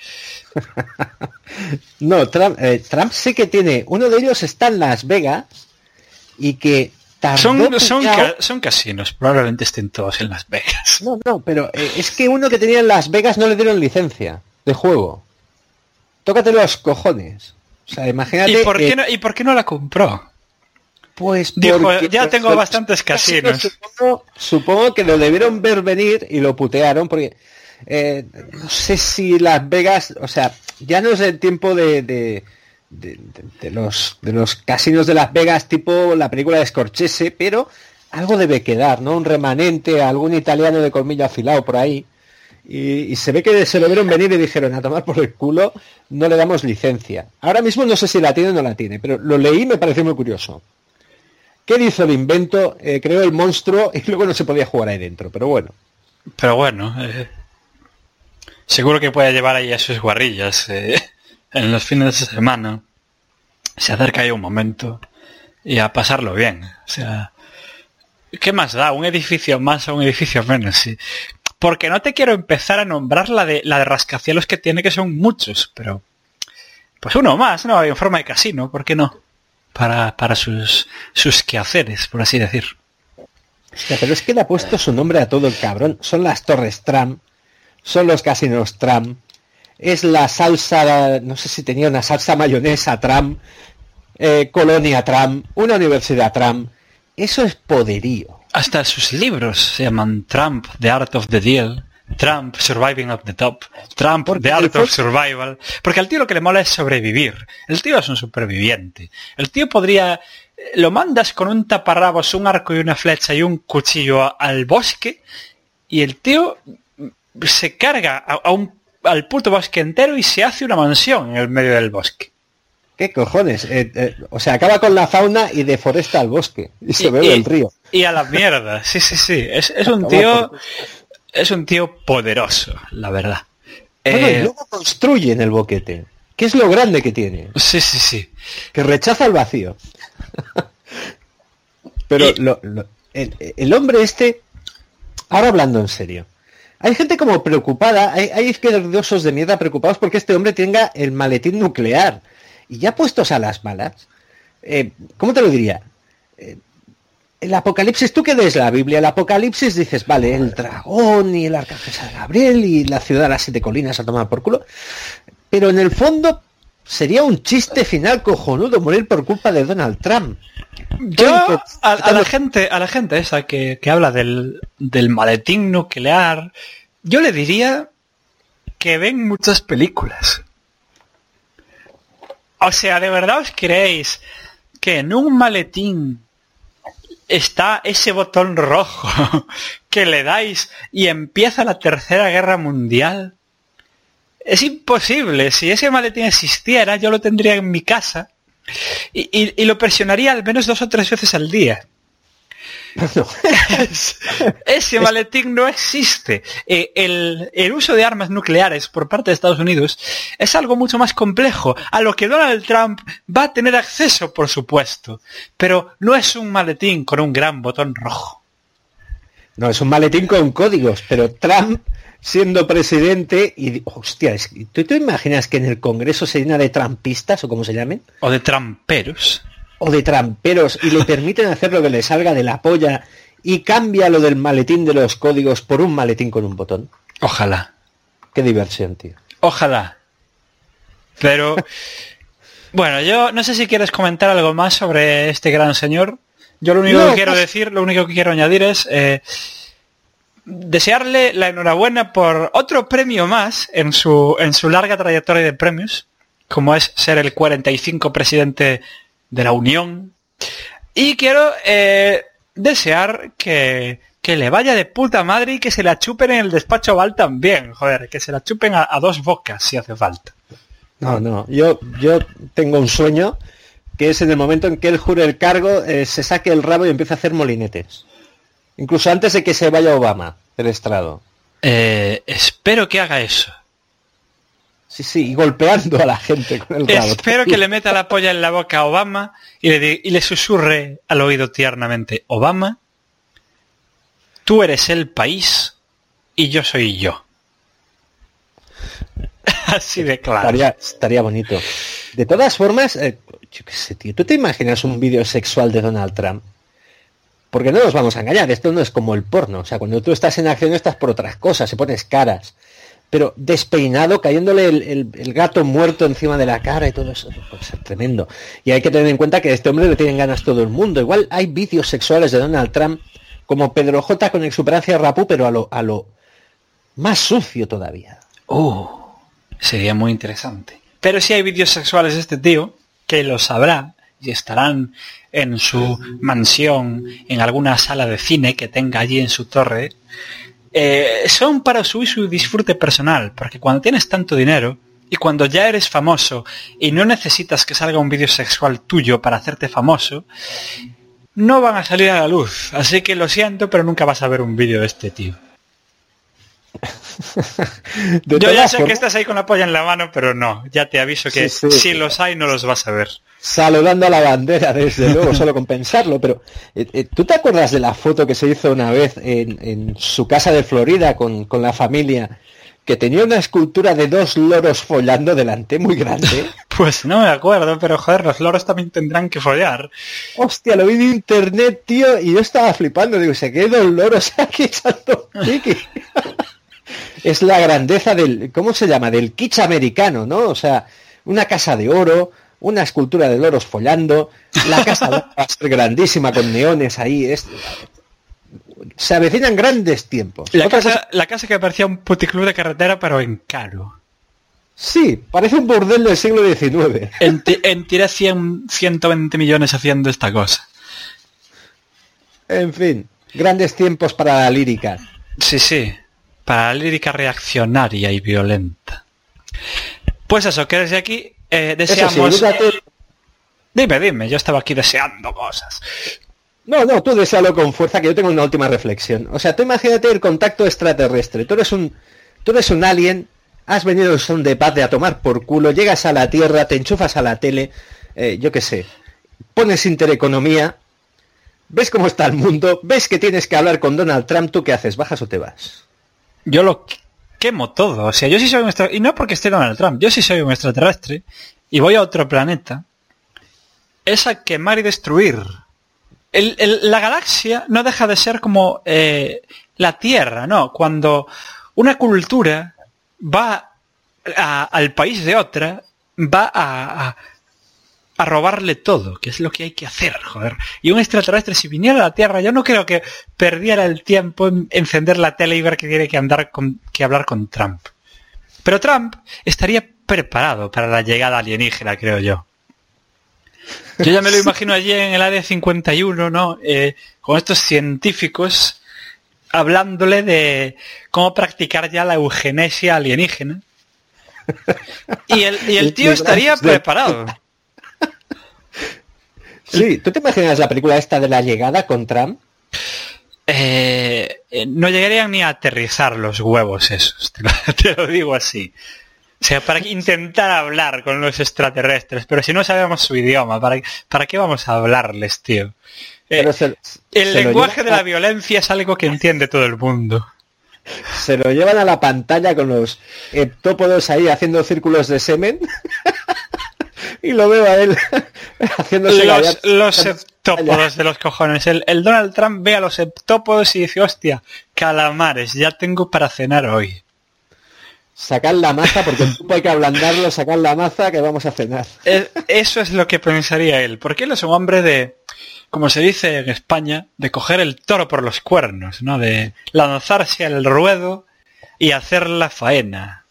No, Trump, eh, Trump sí que tiene. Uno de ellos está en Las Vegas y que tardó son, son, puñado... ca son casinos, probablemente estén todos en Las Vegas. No, no, pero eh, es que uno que tenía en Las Vegas no le dieron licencia de juego. Tócate los cojones. O sea, imagínate... ¿Y por qué, eh, no, ¿y por qué no la compró? Pues dijo, porque, ya pues, tengo pues, bastantes casinos. Supongo, supongo que lo debieron ver venir y lo putearon porque eh, no sé si Las Vegas, o sea, ya no es el tiempo de, de, de, de, de los de los casinos de Las Vegas tipo la película de Scorsese, pero algo debe quedar, ¿no? Un remanente, algún italiano de colmillo afilado por ahí. Y, y se ve que se lo vieron venir y dijeron, a tomar por el culo, no le damos licencia. Ahora mismo no sé si la tiene o no la tiene, pero lo leí y me pareció muy curioso. ¿Qué hizo el invento? Eh, creó el monstruo y luego no se podía jugar ahí dentro, pero bueno. Pero bueno, eh, seguro que puede llevar ahí a sus guarrillas eh, en los fines de semana. Se acerca ahí un momento y a pasarlo bien. O sea, ¿qué más da? ¿Un edificio más o un edificio menos? Sí. Porque no te quiero empezar a nombrar la de, la de rascacielos que tiene, que son muchos, pero pues uno más, ¿no? En forma de casino, ¿por qué no? Para, para sus, sus quehaceres, por así decir. Hostia, pero es que le ha puesto su nombre a todo el cabrón. Son las Torres Trump, son los casinos Trump, es la salsa, no sé si tenía una salsa mayonesa Trump, eh, Colonia Trump, una universidad Trump. Eso es poderío. Hasta sus libros se llaman Trump, The Art of the Deal, Trump, Surviving at the Top, Trump, Porque The Art el- of Survival. Porque al tío lo que le mola es sobrevivir. El tío es un superviviente. El tío podría... Lo mandas con un taparrabos, un arco y una flecha y un cuchillo a- al bosque y el tío se carga a, a un, al puto bosque entero y se hace una mansión en el medio del bosque. ¿Qué cojones? Eh, eh, o sea, acaba con la fauna y deforesta el bosque. Y se Y- bebe y- el río. Y a la mierda. Sí, sí, sí. Es, es un Toma tío... por- Es un tío poderoso, la verdad. Bueno, Eh, y luego construye en el boquete. ¿Qué es lo grande que tiene? Sí, sí, sí. Que rechaza el vacío. Pero Y- lo- lo- el, el hombre este, ahora hablando en serio, hay gente como preocupada, hay, hay izquierdosos de mierda preocupados porque este hombre tenga el maletín nuclear. Y ya puestos a las malas, eh, ¿cómo te lo diría? Eh, el apocalipsis, tú que lees la Biblia, el apocalipsis dices, vale, el dragón y el arcángel San Gabriel y la ciudad de las siete colinas a tomar por culo, pero en el fondo sería un chiste final cojonudo morir por culpa de Donald Trump. Yo, Tonto, a, a la quitando- gente, a la gente esa que, que habla del, del maletín nuclear, yo le diría que ven muchas películas. O sea, ¿de verdad os creéis que en un maletín está ese botón rojo que le dais y empieza la Tercera Guerra Mundial? Es imposible. Si ese maletín existiera, yo lo tendría en mi casa y, y- y lo presionaría al menos dos o tres veces al día. No. Es- ese maletín no existe. Eh, el, el uso de armas nucleares por parte de Estados Unidos es algo mucho más complejo, a lo que Donald Trump va a tener acceso, por supuesto, pero no es un maletín con un gran botón rojo. No, es un maletín con códigos, pero Trump siendo presidente y... Hostia, es que- ¿tú te imaginas que en el Congreso se llena de trampistas o como se llamen? O de tramperos. O de tramperos y le permiten hacer lo que le salga de la polla y cambia lo del maletín de los códigos por un maletín con un botón? Ojalá. Qué diversión, tío. Ojalá. Pero... Bueno, yo no sé si quieres comentar algo más sobre este gran señor. Yo lo único No, que quiero pues- decir, lo único que quiero añadir es eh, desearle la enhorabuena por otro premio más en su en su larga trayectoria de premios, como es ser el cuarenta y cinco presidente de la Unión. Y quiero eh, desear que, que le vaya de puta madre y que se la chupen en el despacho Oval también, joder, que se la chupen a, a dos bocas si hace falta. No, no, yo, yo tengo un sueño que es en el momento en que él jure el cargo, eh, se saque el rabo y empiece a hacer molinetes. Incluso antes de que se vaya Obama del estrado. Eh, espero que haga eso. Sí, sí, y golpeando a la gente con el rabo. Espero que le meta la polla en la boca a Obama y le, di- y le susurre al oído tiernamente: Obama, tú eres el país y yo soy yo. Así de claro. Estaría, estaría bonito. De todas formas, eh, yo qué sé, tío, ¿tú te imaginas un vídeo sexual de Donald Trump? Porque no nos vamos a engañar, esto no es como el porno. O sea, cuando tú estás en acción estás por otras cosas, se pones caras. Pero despeinado, cayéndole el, el- el gato muerto encima de la cara y todo eso, puede ser tremendo. Y hay que tener en cuenta que a este hombre le tienen ganas todo el mundo. Igual hay vídeos sexuales de Donald Trump como Pedro J con exuberancia rapú, pero a lo, a lo más sucio todavía. Uh, sería muy interesante. Pero si hay vídeos sexuales de este tío, que lo sabrá y estarán en su mansión, en alguna sala de cine que tenga allí en su torre, eh, son para su uso y disfrute personal, porque cuando tienes tanto dinero y cuando ya eres famoso y no necesitas que salga un vídeo sexual tuyo para hacerte famoso, no van a salir a la luz. Así que lo siento, pero nunca vas a ver un vídeo de este tío. De Yo ya todas sé formas, que estás ahí con la polla en la mano, pero no, ya te aviso que Sí, sí, si sí. los hay no los vas a ver. saludando a la bandera, desde luego, solo con pensarlo, pero eh, eh, ¿tú te acuerdas de la foto que se hizo una vez en, en su casa de Florida con, con la familia, que tenía una escultura de dos loros follando delante, muy grande. Pues no me acuerdo, pero joder, los loros también tendrán que follar. Hostia, lo vi en internet, tío, y yo estaba flipando. Digo, se quedó dos loros aquí echando piqui. Es la grandeza del, ¿cómo se llama? Del kitsch americano, ¿no? O sea, una casa de oro, una escultura de loros follando, la casa va a ser grandísima con neones ahí. Es... Se avecinan grandes tiempos. La casa, cosa... la casa que parecía un puticlub de carretera, pero en caro. Sí, parece un burdel del siglo diecinueve. En, en tiré cien, ciento veinte millones haciendo esta cosa. En fin, grandes tiempos para la lírica. Sí, sí, para la lírica reaccionaria y violenta. Pues eso, que desde aquí eh, deseamos... Eso sí, dime, dime, yo estaba aquí deseando cosas. No, no, tú deséalo con fuerza, que yo tengo una última reflexión. O sea, tú imagínate el contacto extraterrestre. Tú eres un, tú eres un alien, has venido al son de paz de a tomar por culo, llegas a la Tierra, te enchufas a la tele, eh, yo qué sé, pones Intereconomía, ves cómo está el mundo, ves que tienes que hablar con Donald Trump, ¿tú qué haces? ¿Bajas o te vas? Yo lo quemo todo. O sea, yo sí soy un extraterrestre, y no porque esté Donald Trump, yo sí soy un extraterrestre, y voy a otro planeta, es a quemar y destruir. El, el, la galaxia no deja de ser como eh, la Tierra, ¿no? Cuando una cultura va a, al país de otra, va a, a, a robarle todo, que es lo que hay que hacer, joder. Y un extraterrestre, si viniera a la Tierra, yo no creo que perdiera el tiempo en encender la tele y ver que tiene que, andar con, que hablar con Trump. Pero Trump estaría preparado para la llegada alienígena, creo yo. Yo ya me lo imagino allí en el área cincuenta y uno, ¿no? Eh, con estos científicos hablándole de cómo practicar ya la eugenesia alienígena. Y el, y el tío estaría preparado. Sí, ¿tú te imaginas la película esta de la llegada con Trump? Eh, no llegarían ni a aterrizar los huevos esos, te lo, te lo digo así. O sea, para intentar hablar con los extraterrestres, pero si no sabemos su idioma, ¿para, para qué vamos a hablarles, tío? Eh, se, el se lenguaje de la a... violencia es algo que entiende todo el mundo. Se lo llevan a la pantalla con los heptópodos ahí haciendo círculos de semen y lo veo a él haciéndose los, los heptópodos de los cojones. El, el Donald Trump ve a los heptópodos y dice, hostia, calamares, ya tengo para cenar hoy. Sacar la maza, porque el grupo hay que ablandarlo, sacar la maza que vamos a cenar. Eso es lo que pensaría él. Porque él es un hombre de, como se dice en España, de coger el toro por los cuernos, ¿no? De lanzarse al ruedo y hacer la faena.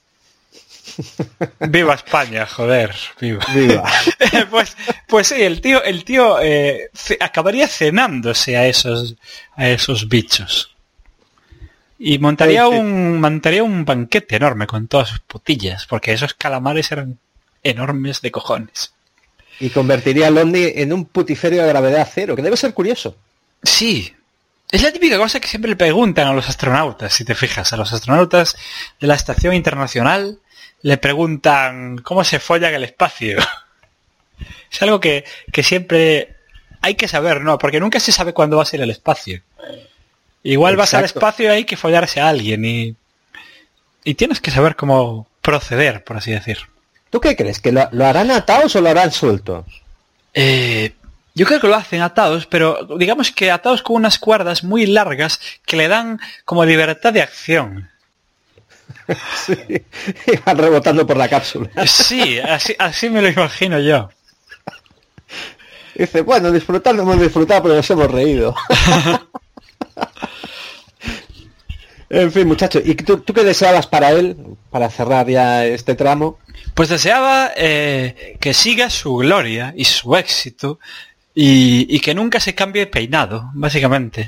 Viva España, joder, viva. Viva. pues, pues sí, el tío, el tío eh, acabaría cenándose a esos, a esos bichos. Y montaría sí, sí. un montaría un banquete enorme con todas sus putillas, porque esos calamares eran enormes de cojones. Y convertiría a Londres en un putiferio de gravedad cero, que debe ser curioso. Sí. Es la típica cosa que siempre le preguntan a los astronautas, si te fijas. A los astronautas de la Estación Internacional le preguntan cómo se folla en el espacio. Es algo que, que siempre hay que saber, ¿no? Porque nunca se sabe cuándo va a ser el espacio. Igual Exacto. Vas al espacio y hay que follarse a alguien y, y tienes que saber cómo proceder, por así decir. ¿Tú qué crees? ¿Que lo, lo harán atados o lo harán sueltos? Eh, yo creo que lo hacen atados, pero digamos que atados con unas cuerdas muy largas que le dan como libertad de acción. Sí, y van rebotando por la cápsula. Sí, así, así me lo imagino yo. Dice, bueno, disfrutar no hemos disfrutado, pero nos hemos reído. En fin, muchachos, ¿y tú, tú qué deseabas para él, para cerrar ya este tramo? Pues deseaba eh, que siga su gloria y su éxito y, y que nunca se cambie de peinado, básicamente.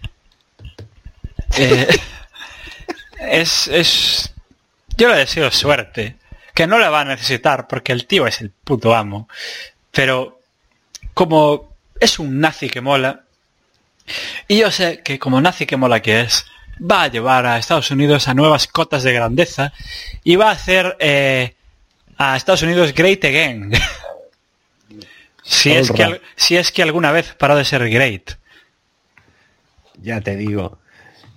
Eh, es, es... Yo le deseo suerte, que no la va a necesitar porque el tío es el puto amo, pero como es un nazi que mola, y yo sé que como nazi que mola que es, va a llevar a Estados Unidos a nuevas cotas de grandeza y va a hacer eh, a Estados Unidos great again. si, es que, si es que alguna vez paró de ser great. Ya te digo.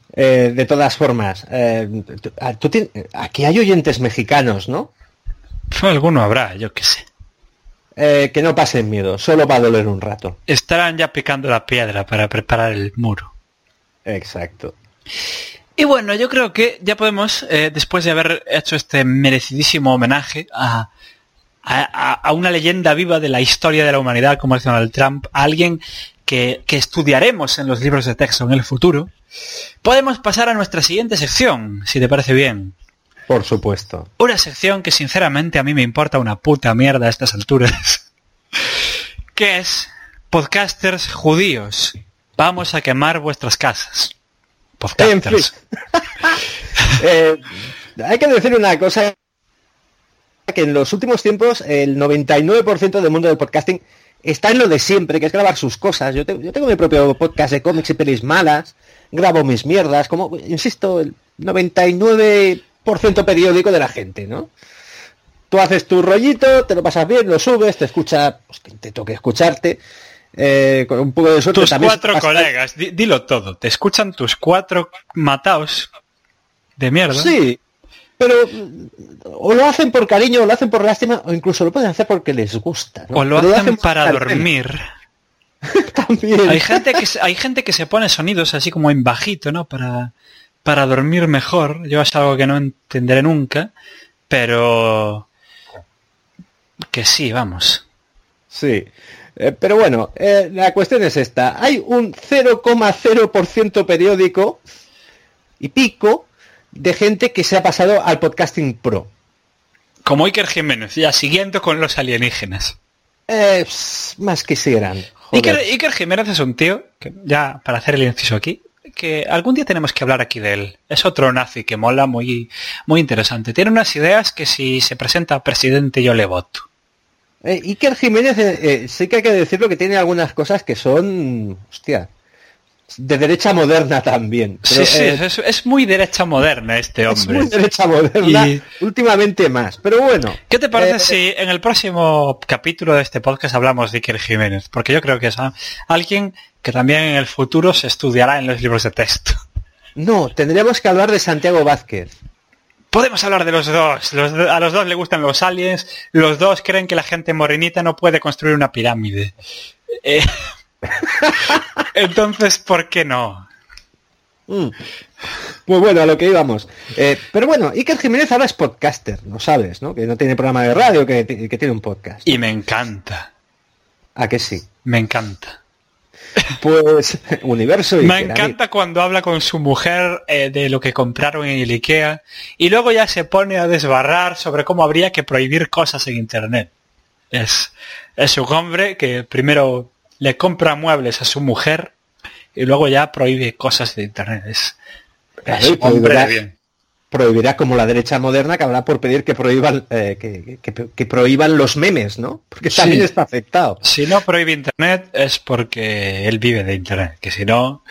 Eh, de todas formas, eh, tú, tú tienes, aquí hay oyentes mexicanos, ¿no? Alguno habrá, yo qué sé. Eh, que no pasen miedo, solo va a doler un rato. Estarán ya picando la piedra para preparar el muro. Exacto. Y bueno, yo creo que ya podemos, eh, después de haber hecho este merecidísimo homenaje a, a, a una leyenda viva de la historia de la humanidad como es Donald Trump, a alguien que, que estudiaremos en los libros de texto en el futuro, podemos pasar a nuestra siguiente sección, si te parece bien. Por supuesto. Una sección que sinceramente a mí me importa una puta mierda a estas alturas. Que es podcasters judíos. Vamos a quemar vuestras casas. Podcasters. En fin. eh, hay que decir una cosa, que en los últimos tiempos el noventa y nueve por ciento del mundo del podcasting está en lo de siempre, que es grabar sus cosas. Yo, te, yo tengo mi propio podcast de cómics y pelis malas, grabo mis mierdas, como, insisto, el noventa y nueve por ciento periódico de la gente, ¿no? Tú haces tu rollito, te lo pasas bien, lo subes, te escucha, pues que te toque escucharte, eh, con un poco de suerte. Tus también cuatro colegas, di, dilo todo, te escuchan tus cuatro mataos de mierda. Sí, pero o lo hacen por cariño, o lo hacen por lástima, o incluso lo pueden hacer porque les gusta, ¿no? O lo Pero hacen, lo hacen para dormir. También. Hay gente que se, hay gente que se pone sonidos así como en bajito, ¿no? Para, para dormir mejor. Yo es algo que no entenderé nunca, pero que sí, vamos. Sí. Eh, pero bueno, eh, la cuestión es esta. Hay un cero coma cero por ciento periódico y pico de gente que se ha pasado al podcasting pro. Como Iker Jiménez, ya siguiendo con los alienígenas. Eh, más quisieran. Iker, Iker Jiménez es un tío, que ya para hacer el inciso aquí, que algún día tenemos que hablar aquí de él. Es otro nazi que mola, muy, muy interesante. Tiene unas ideas que si se presenta a presidente yo le voto. Eh, Iker Jiménez, eh, eh, sí que hay que decirlo que tiene algunas cosas que son, hostia, de derecha moderna también. Pero, sí, sí, eh, es, es muy derecha moderna este hombre. Es muy derecha moderna, y... últimamente más. Pero bueno. ¿Qué te parece eh, si en el próximo capítulo de este podcast hablamos de Iker Jiménez? Porque yo creo que es alguien que también en el futuro se estudiará en los libros de texto. No, tendríamos que hablar de Santiago Vázquez. Podemos hablar de los dos. Los, a los dos le gustan los aliens. Los dos creen que la gente morenita no puede construir una pirámide. Eh, entonces, ¿por qué no? Mm. Pues bueno, a lo que íbamos. Eh, pero bueno, Iker Jiménez ahora es podcaster, ¿no sabes? ¿No? Que no tiene programa de radio, que, que tiene un podcast. Y me encanta. ¿A que sí? Me encanta. Pues universo Iker, me encanta cuando habla con su mujer eh, de lo que compraron en el IKEA y luego ya se pone a desbarrar sobre cómo habría que prohibir cosas en internet. Es, es un hombre que primero le compra muebles a su mujer y luego ya prohíbe cosas de internet. Es, claro, es un hombre de bien. Prohibirá como la derecha moderna que habrá por pedir que prohíban eh, que, que, que prohíban los memes, ¿no? Porque también sí. Está afectado. Si no prohíbe internet es porque él vive de internet, que si no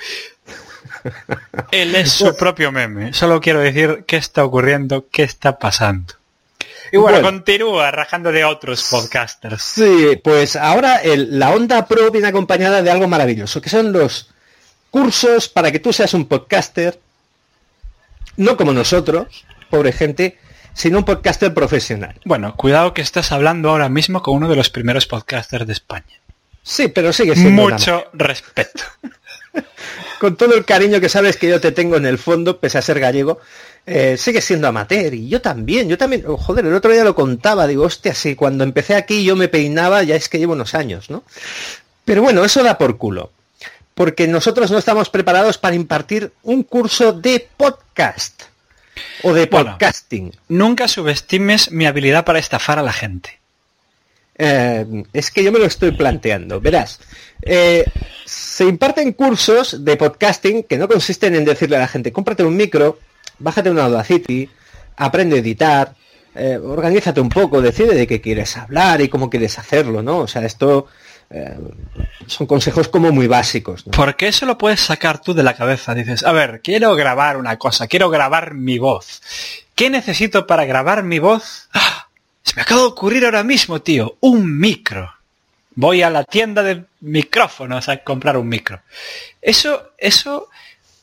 él es su propio meme. Solo quiero decir qué está ocurriendo, qué está pasando. Y bueno, bueno, continúa rajando de otros podcasters. Sí, pues ahora el, la Onda Pro viene acompañada de algo maravilloso, que son los cursos para que tú seas un podcaster. No como nosotros, pobre gente, sino un podcaster profesional. Bueno, cuidado que estás hablando ahora mismo con uno de los primeros podcasters de España. Sí, pero sigue siendo mucho respeto. Con todo el cariño que sabes que yo te tengo en el fondo, pese a ser gallego, eh, sigue siendo amateur. Y yo también, yo también, oh, joder, el otro día lo contaba, digo, hostia, sí, cuando empecé aquí yo me peinaba, ya es que llevo unos años, ¿no? Pero bueno, eso da por culo. Porque nosotros no estamos preparados para impartir un curso de podcast o de podcasting. Bueno, nunca subestimes mi habilidad para estafar a la gente. Eh, es que yo me lo estoy planteando. Verás, eh, se imparten cursos de podcasting que no consisten en decirle a la gente, cómprate un micro, bájate una Audacity, aprende a editar, eh, organízate un poco, decide de qué quieres hablar y cómo quieres hacerlo, ¿no? O sea, esto... Eh, son consejos como muy básicos, ¿no? Porque eso lo puedes sacar tú de la cabeza. Dices, a ver, quiero grabar una cosa, quiero grabar mi voz. ¿Qué necesito para grabar mi voz? ¡Ah! Se me acaba de ocurrir ahora mismo, tío, un micro. Voy a la tienda de micrófonos a comprar un micro. Eso, eso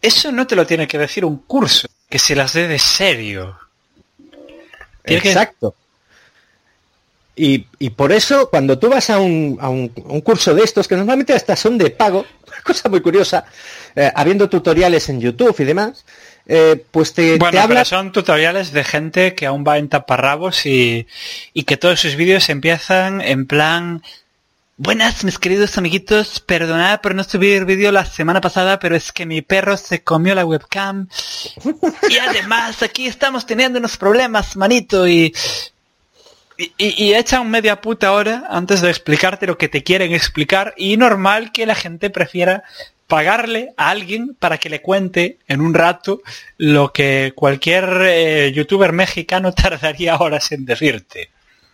eso no te lo tiene que decir un curso, que se las dé de serio. Tiene Exacto. Que... Y, y por eso, cuando tú vas a un, a un, un curso de estos, que normalmente hasta son de pago, cosa muy curiosa, eh, habiendo tutoriales en YouTube y demás, eh, pues te, bueno, te habla... pero son tutoriales de gente que aún va en taparrabos y, y que todos sus vídeos empiezan en plan... Buenas, mis queridos amiguitos, perdonad por no subir vídeo la semana pasada, pero es que mi perro se comió la webcam. Y además, aquí estamos teniendo unos problemas, manito, y... Y, y, y echan media puta hora antes de explicarte lo que te quieren explicar, y normal que la gente prefiera pagarle a alguien para que le cuente en un rato lo que cualquier eh, youtuber mexicano tardaría horas en decirte.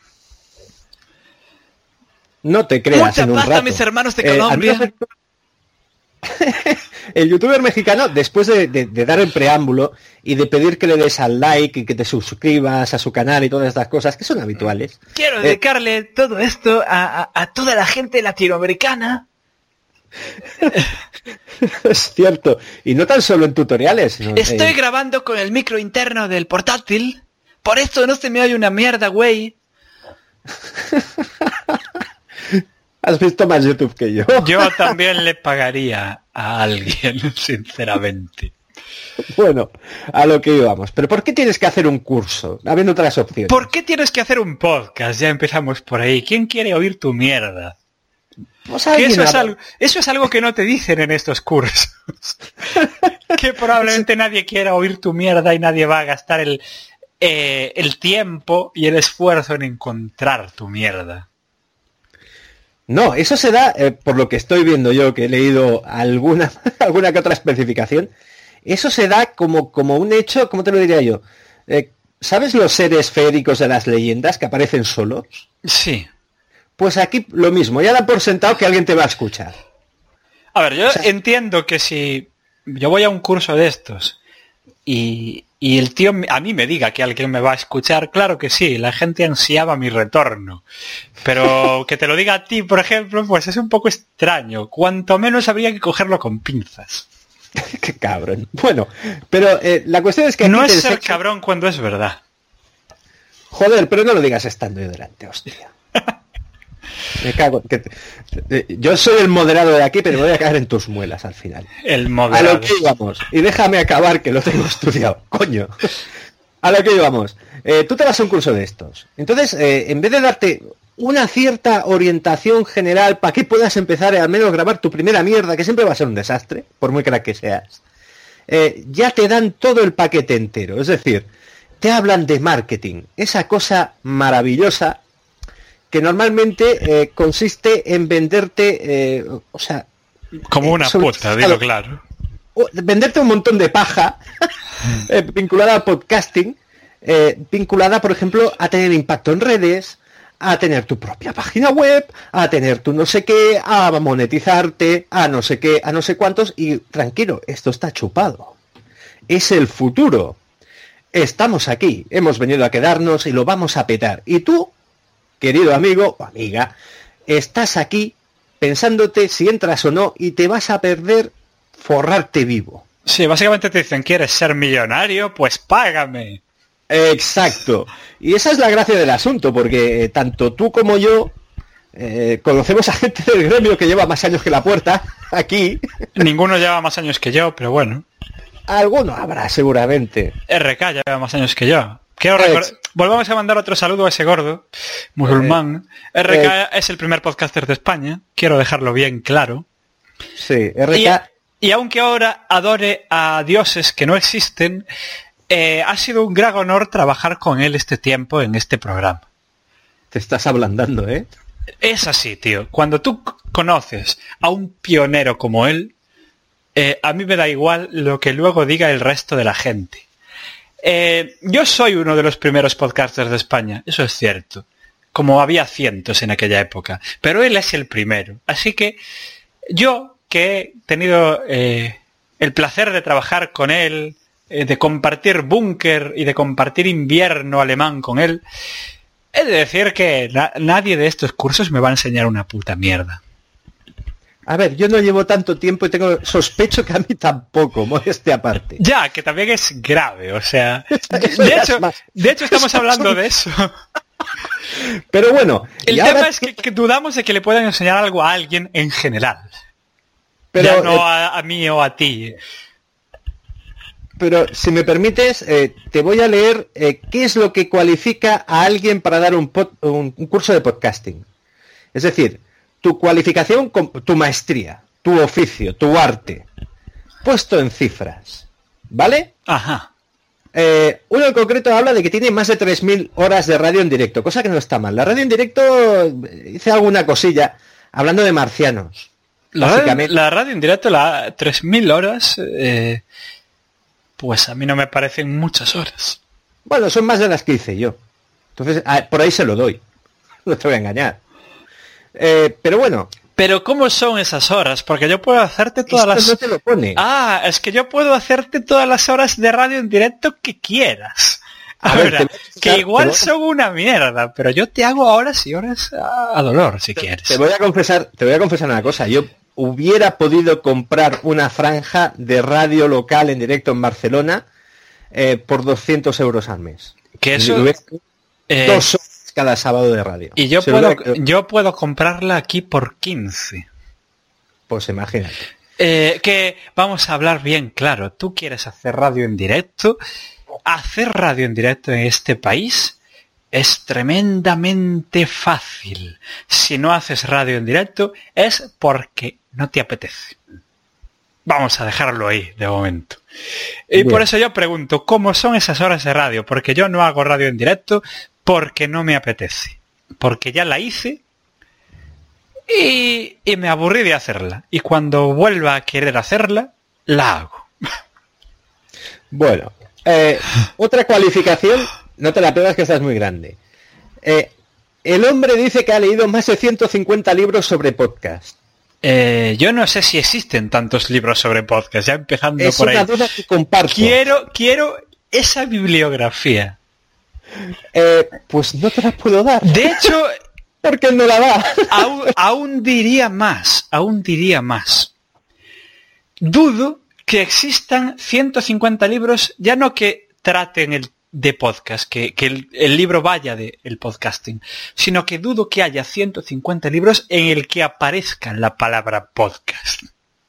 No te creas. Mucha en un pasta, rato. mis hermanos de Eh, Colombia. mí... El youtuber mexicano, después de, de, de dar el preámbulo y de pedir que le des al like y que te suscribas a su canal y todas estas cosas que son habituales. Quiero eh, dedicarle todo esto a, a, a toda la gente latinoamericana. Es cierto. Y no tan solo en tutoriales. Sino, Estoy eh... grabando con el micro interno del portátil. Por eso no se me oye una mierda, güey. Has visto más YouTube que yo. Yo también le pagaría a alguien, sinceramente. Bueno, a lo que íbamos. ¿Pero por qué tienes que hacer un curso, habiendo otras opciones? ¿Por qué tienes que hacer un podcast? Ya empezamos por ahí. ¿Quién quiere oír tu mierda? Pues que eso, es algo, eso es algo que no te dicen en estos cursos. Que probablemente nadie quiera oír tu mierda y nadie va a gastar el, eh, el tiempo y el esfuerzo en encontrar tu mierda. No, eso se da, eh, por lo que estoy viendo yo, que he leído alguna, alguna que otra especificación, eso se da como, como un hecho, ¿cómo te lo diría yo? Eh, ¿Sabes los seres feéricos de las leyendas que aparecen solos? Sí. Pues aquí lo mismo, ya dan por sentado que alguien te va a escuchar. A ver, yo o sea, entiendo que si yo voy a un curso de estos y, y el tío a mí me diga que alguien me va a escuchar, claro que sí, la gente ansiaba mi retorno. Pero que te lo diga a ti, por ejemplo, pues es un poco extraño. Cuanto menos habría que cogerlo con pinzas. Qué cabrón. Bueno, pero eh, la cuestión es que... Aquí no es te ser desecho... cabrón cuando es verdad. Joder, pero no lo digas estando yo delante, hostia. Me cago. Que te... Yo soy el moderado de aquí, pero me voy a caer en tus muelas al final. El moderado. A lo que íbamos. Y déjame acabar, que lo tengo estudiado. Coño. A lo que íbamos. Eh, tú te vas a un curso de estos. Entonces, eh, en vez de darte una cierta orientación general para que puedas empezar a al menos grabar tu primera mierda, que siempre va a ser un desastre, por muy crack que seas, eh, ya te dan todo el paquete entero. Es decir, te hablan de marketing. Esa cosa maravillosa que normalmente eh, consiste en venderte, eh, o sea... Como una eh, puta, dilo claro. Venderte un montón de paja eh, vinculada al podcasting, eh, vinculada, por ejemplo, a tener impacto en redes, a tener tu propia página web, a tener tu no sé qué, a monetizarte, a no sé qué, a no sé cuántos, y tranquilo, esto está chupado. Es el futuro. Estamos aquí, hemos venido a quedarnos y lo vamos a petar. Y tú, querido amigo o amiga, estás aquí pensándote si entras o no y te vas a perder forrarte vivo. Sí, básicamente te dicen, ¿quieres ser millonario? Pues págame. Exacto. Y esa es la gracia del asunto, porque eh, tanto tú como yo eh, conocemos a gente del gremio que lleva más años que la puerta, aquí. Ninguno lleva más años que yo, pero bueno. Alguno habrá, seguramente. R K lleva más años que yo. Quiero recordar... Volvamos a mandar otro saludo a ese gordo musulmán. Eh, R K eh, es el primer podcaster de España. Quiero dejarlo bien claro. Sí, R K... Y, y aunque ahora adore a dioses que no existen, eh, ha sido un gran honor trabajar con él este tiempo en este programa. Te estás ablandando, ¿eh? Es así, tío. Cuando tú conoces a un pionero como él, eh, a mí me da igual lo que luego diga el resto de la gente. Eh, yo soy uno de los primeros podcasters de España, eso es cierto, como había cientos en aquella época, pero él es el primero, así que yo que he tenido eh, el placer de trabajar con él, eh, de compartir búnker y de compartir invierno alemán con él, he de decir que na- nadie de estos cursos me va a enseñar una puta mierda. A ver, yo no llevo tanto tiempo y tengo sospecho que a mí tampoco, modestia aparte. Ya, que también es grave, o sea... De hecho, de hecho estamos hablando de eso. Pero bueno... El tema ahora... es que, que dudamos de que le puedan enseñar algo a alguien en general. Pero, ya no eh... a, a mí o a ti. Pero, si me permites, eh, te voy a leer eh, qué es lo que cualifica a alguien para dar un, pod, un, un curso de podcasting. Es decir, tu cualificación, tu maestría, tu oficio, tu arte, puesto en cifras. ¿Vale? Ajá. Eh, uno en concreto habla de que tiene más de tres mil horas de radio en directo, cosa que no está mal. La radio en directo hice alguna cosilla hablando de marcianos. La, radio, la radio en directo, la tres mil horas... Eh... Pues a mí no me parecen muchas horas. Bueno, son más de las que hice yo. Entonces, por ahí se lo doy. No te voy a engañar. Eh, pero bueno. Pero ¿cómo son esas horas? Porque yo puedo hacerte todas Esto las... no te lo pone. Ah, es que yo puedo hacerte todas las horas de radio en directo que quieras. A Ahora, ver, te... que igual son una mierda, pero yo te hago horas y horas a, a dolor, si te, quieres. Te voy a confesar, te voy a confesar una cosa. Yo hubiera podido comprar una franja de radio local en directo en Barcelona eh, por doscientos euros al mes. Que eso... Eh, dos horas cada sábado de radio. Y yo puedo, hubiera... yo puedo comprarla aquí por quince. Pues imagínate. Eh, que vamos a hablar bien claro. Tú quieres hacer radio en directo. Hacer radio en directo en este país es tremendamente fácil. Si no haces radio en directo es porque no te apetece. Vamos a dejarlo ahí de momento. Y bien. Por eso yo pregunto, ¿cómo son esas horas de radio? Porque yo no hago radio en directo porque no me apetece. Porque ya la hice y, y me aburrí de hacerla. Y cuando vuelva a querer hacerla, la hago. Bueno, eh, otra cualificación, no te la pegas que esta es muy grande. Eh, el hombre dice que ha leído más de ciento cincuenta libros sobre podcast. Eh, yo no sé si existen tantos libros sobre podcast, ya empezando es por ahí. Es una duda que comparto. Quiero, quiero esa bibliografía. Eh, pues no te la puedo dar. De hecho, porque no la da. aún, aún diría más, aún diría más. Dudo que existan ciento cincuenta libros, ya no que traten el de podcast, que, que el, el libro vaya de el podcasting, sino que dudo que haya ciento cincuenta libros en el que aparezca la palabra podcast.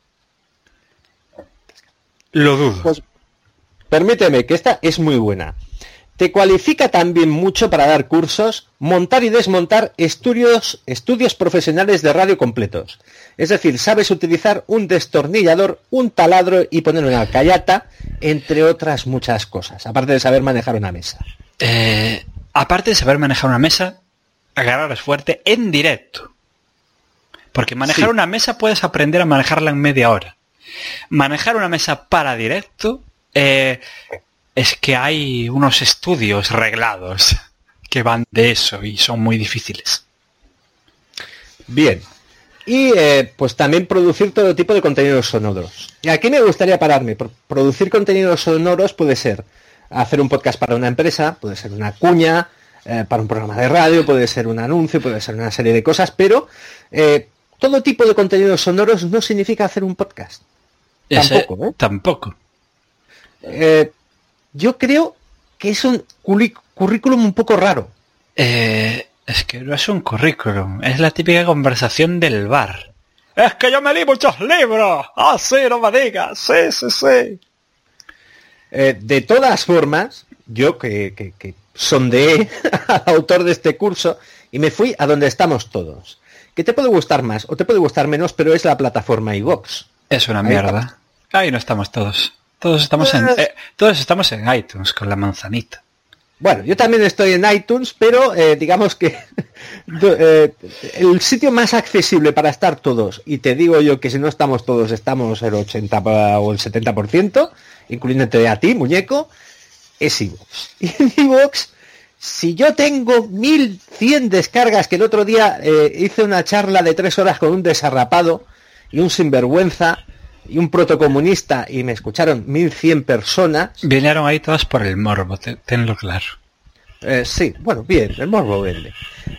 Lo dudo. Pues, permíteme, que esta es muy buena. Te cualifica también mucho para dar cursos, montar y desmontar estudios, estudios profesionales de radio completos. Es decir, sabes utilizar un destornillador, un taladro y poner una alcayata, entre otras muchas cosas, aparte de saber manejar una mesa. Eh, aparte de saber manejar una mesa, agarrarlas fuerte en directo. Porque manejar sí. una mesa puedes aprender a manejarla en media hora. Manejar una mesa para directo... Eh, es que hay unos estudios reglados que van de eso y son muy difíciles. Bien. Y eh, pues también producir todo tipo de contenidos sonoros. Y aquí me gustaría pararme. Producir contenidos sonoros puede ser hacer un podcast para una empresa, puede ser una cuña, eh, para un programa de radio, puede ser un anuncio, puede ser una serie de cosas, pero eh, todo tipo de contenidos sonoros no significa hacer un podcast. Ese, tampoco, ¿eh? Tampoco. Eh, Yo creo que es un currículum un poco raro. Eh, es que no es un currículum, es la típica conversación del bar. Es que yo me leí muchos libros. Ah, sí, no me digas. Sí, sí, sí. Eh, de todas formas, yo que, que, que sondeé al autor de este curso y me fui a donde estamos todos. Que te puede gustar más o te puede gustar menos, pero es la plataforma iVoox. Es una mierda. Ahí no estamos todos. Todos estamos en eh, todos estamos en iTunes con la manzanita. Bueno, yo también estoy en iTunes, pero eh, digamos que eh, el sitio más accesible para estar todos, y te digo yo que si no estamos todos, estamos el ochenta o el setenta por ciento, incluyéndote a ti, muñeco, es iVoox. Y en iVoox, si yo tengo mil cien descargas, que el otro día eh, hice una charla de tres horas con un desarrapado y un sinvergüenza y un protocomunista y me escucharon mil cien personas. Vinieron ahí todas por el morbo, te, tenlo claro. Eh, sí, bueno, bien, el morbo vende.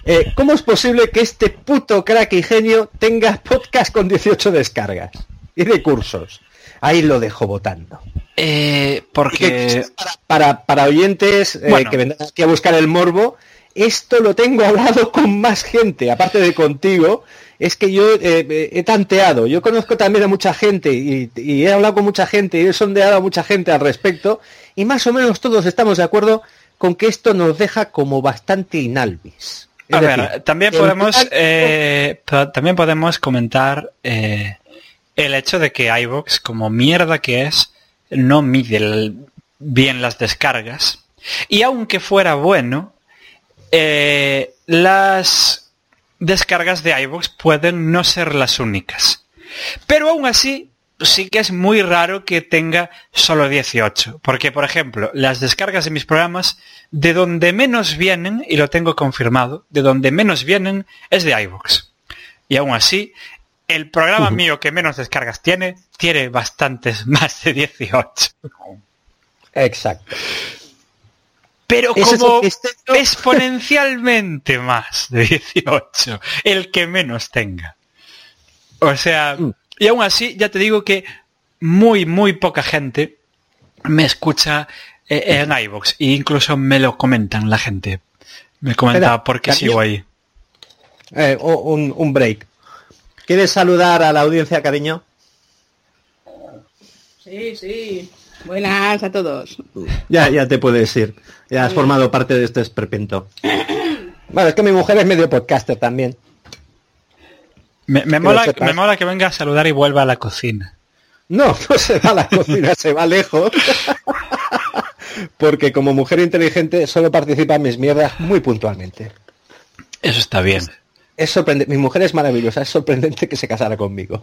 Eh, ¿Cómo es posible que este puto crack y genio tenga podcast con dieciocho descargas y de cursos? Ahí lo dejo votando. Eh, porque... Para, para, para oyentes eh, bueno. que vendrán aquí a buscar el morbo, esto lo tengo hablado con más gente, aparte de contigo. Es que yo eh, he tanteado, yo conozco también a mucha gente y, y he hablado con mucha gente y he sondeado a mucha gente al respecto y más o menos todos estamos de acuerdo con que esto nos deja como bastante inalvis. Es a decir, ver, también podemos eh, también podemos comentar eh, el hecho de que iVoox, como mierda que es, no mide el, bien las descargas. Y aunque fuera bueno, eh, las descargas de iVoox pueden no ser las únicas. Pero aún así, sí que es muy raro que tenga solo dieciocho. Porque, por ejemplo, las descargas de mis programas, de donde menos vienen, y lo tengo confirmado, de donde menos vienen es de iVoox. Y aún así, el programa uh-huh. mío que menos descargas tiene, tiene bastantes más de dieciocho. Exacto. Pero como exponencialmente más de dieciocho, el que menos tenga. O sea, mm. y aún así, ya te digo que muy, muy poca gente me escucha eh, en iVoox. E incluso me lo comentan la gente. Me comenta por qué sigo ahí. Eh, un, un break. ¿Quieres saludar a la audiencia, cariño? Sí, sí. Buenas a todos. Ya, ya te puedes ir. Ya has formado parte de este esperpento. Bueno, es que mi mujer es medio podcaster también. Me, me, mola, me mola que venga a saludar y vuelva a la cocina. No, no se va a la cocina, se va lejos. Porque como mujer inteligente solo participa en mis mierdas muy puntualmente. Eso está bien. Es, es sorprendente. Mi mujer es maravillosa, es sorprendente que se casara conmigo.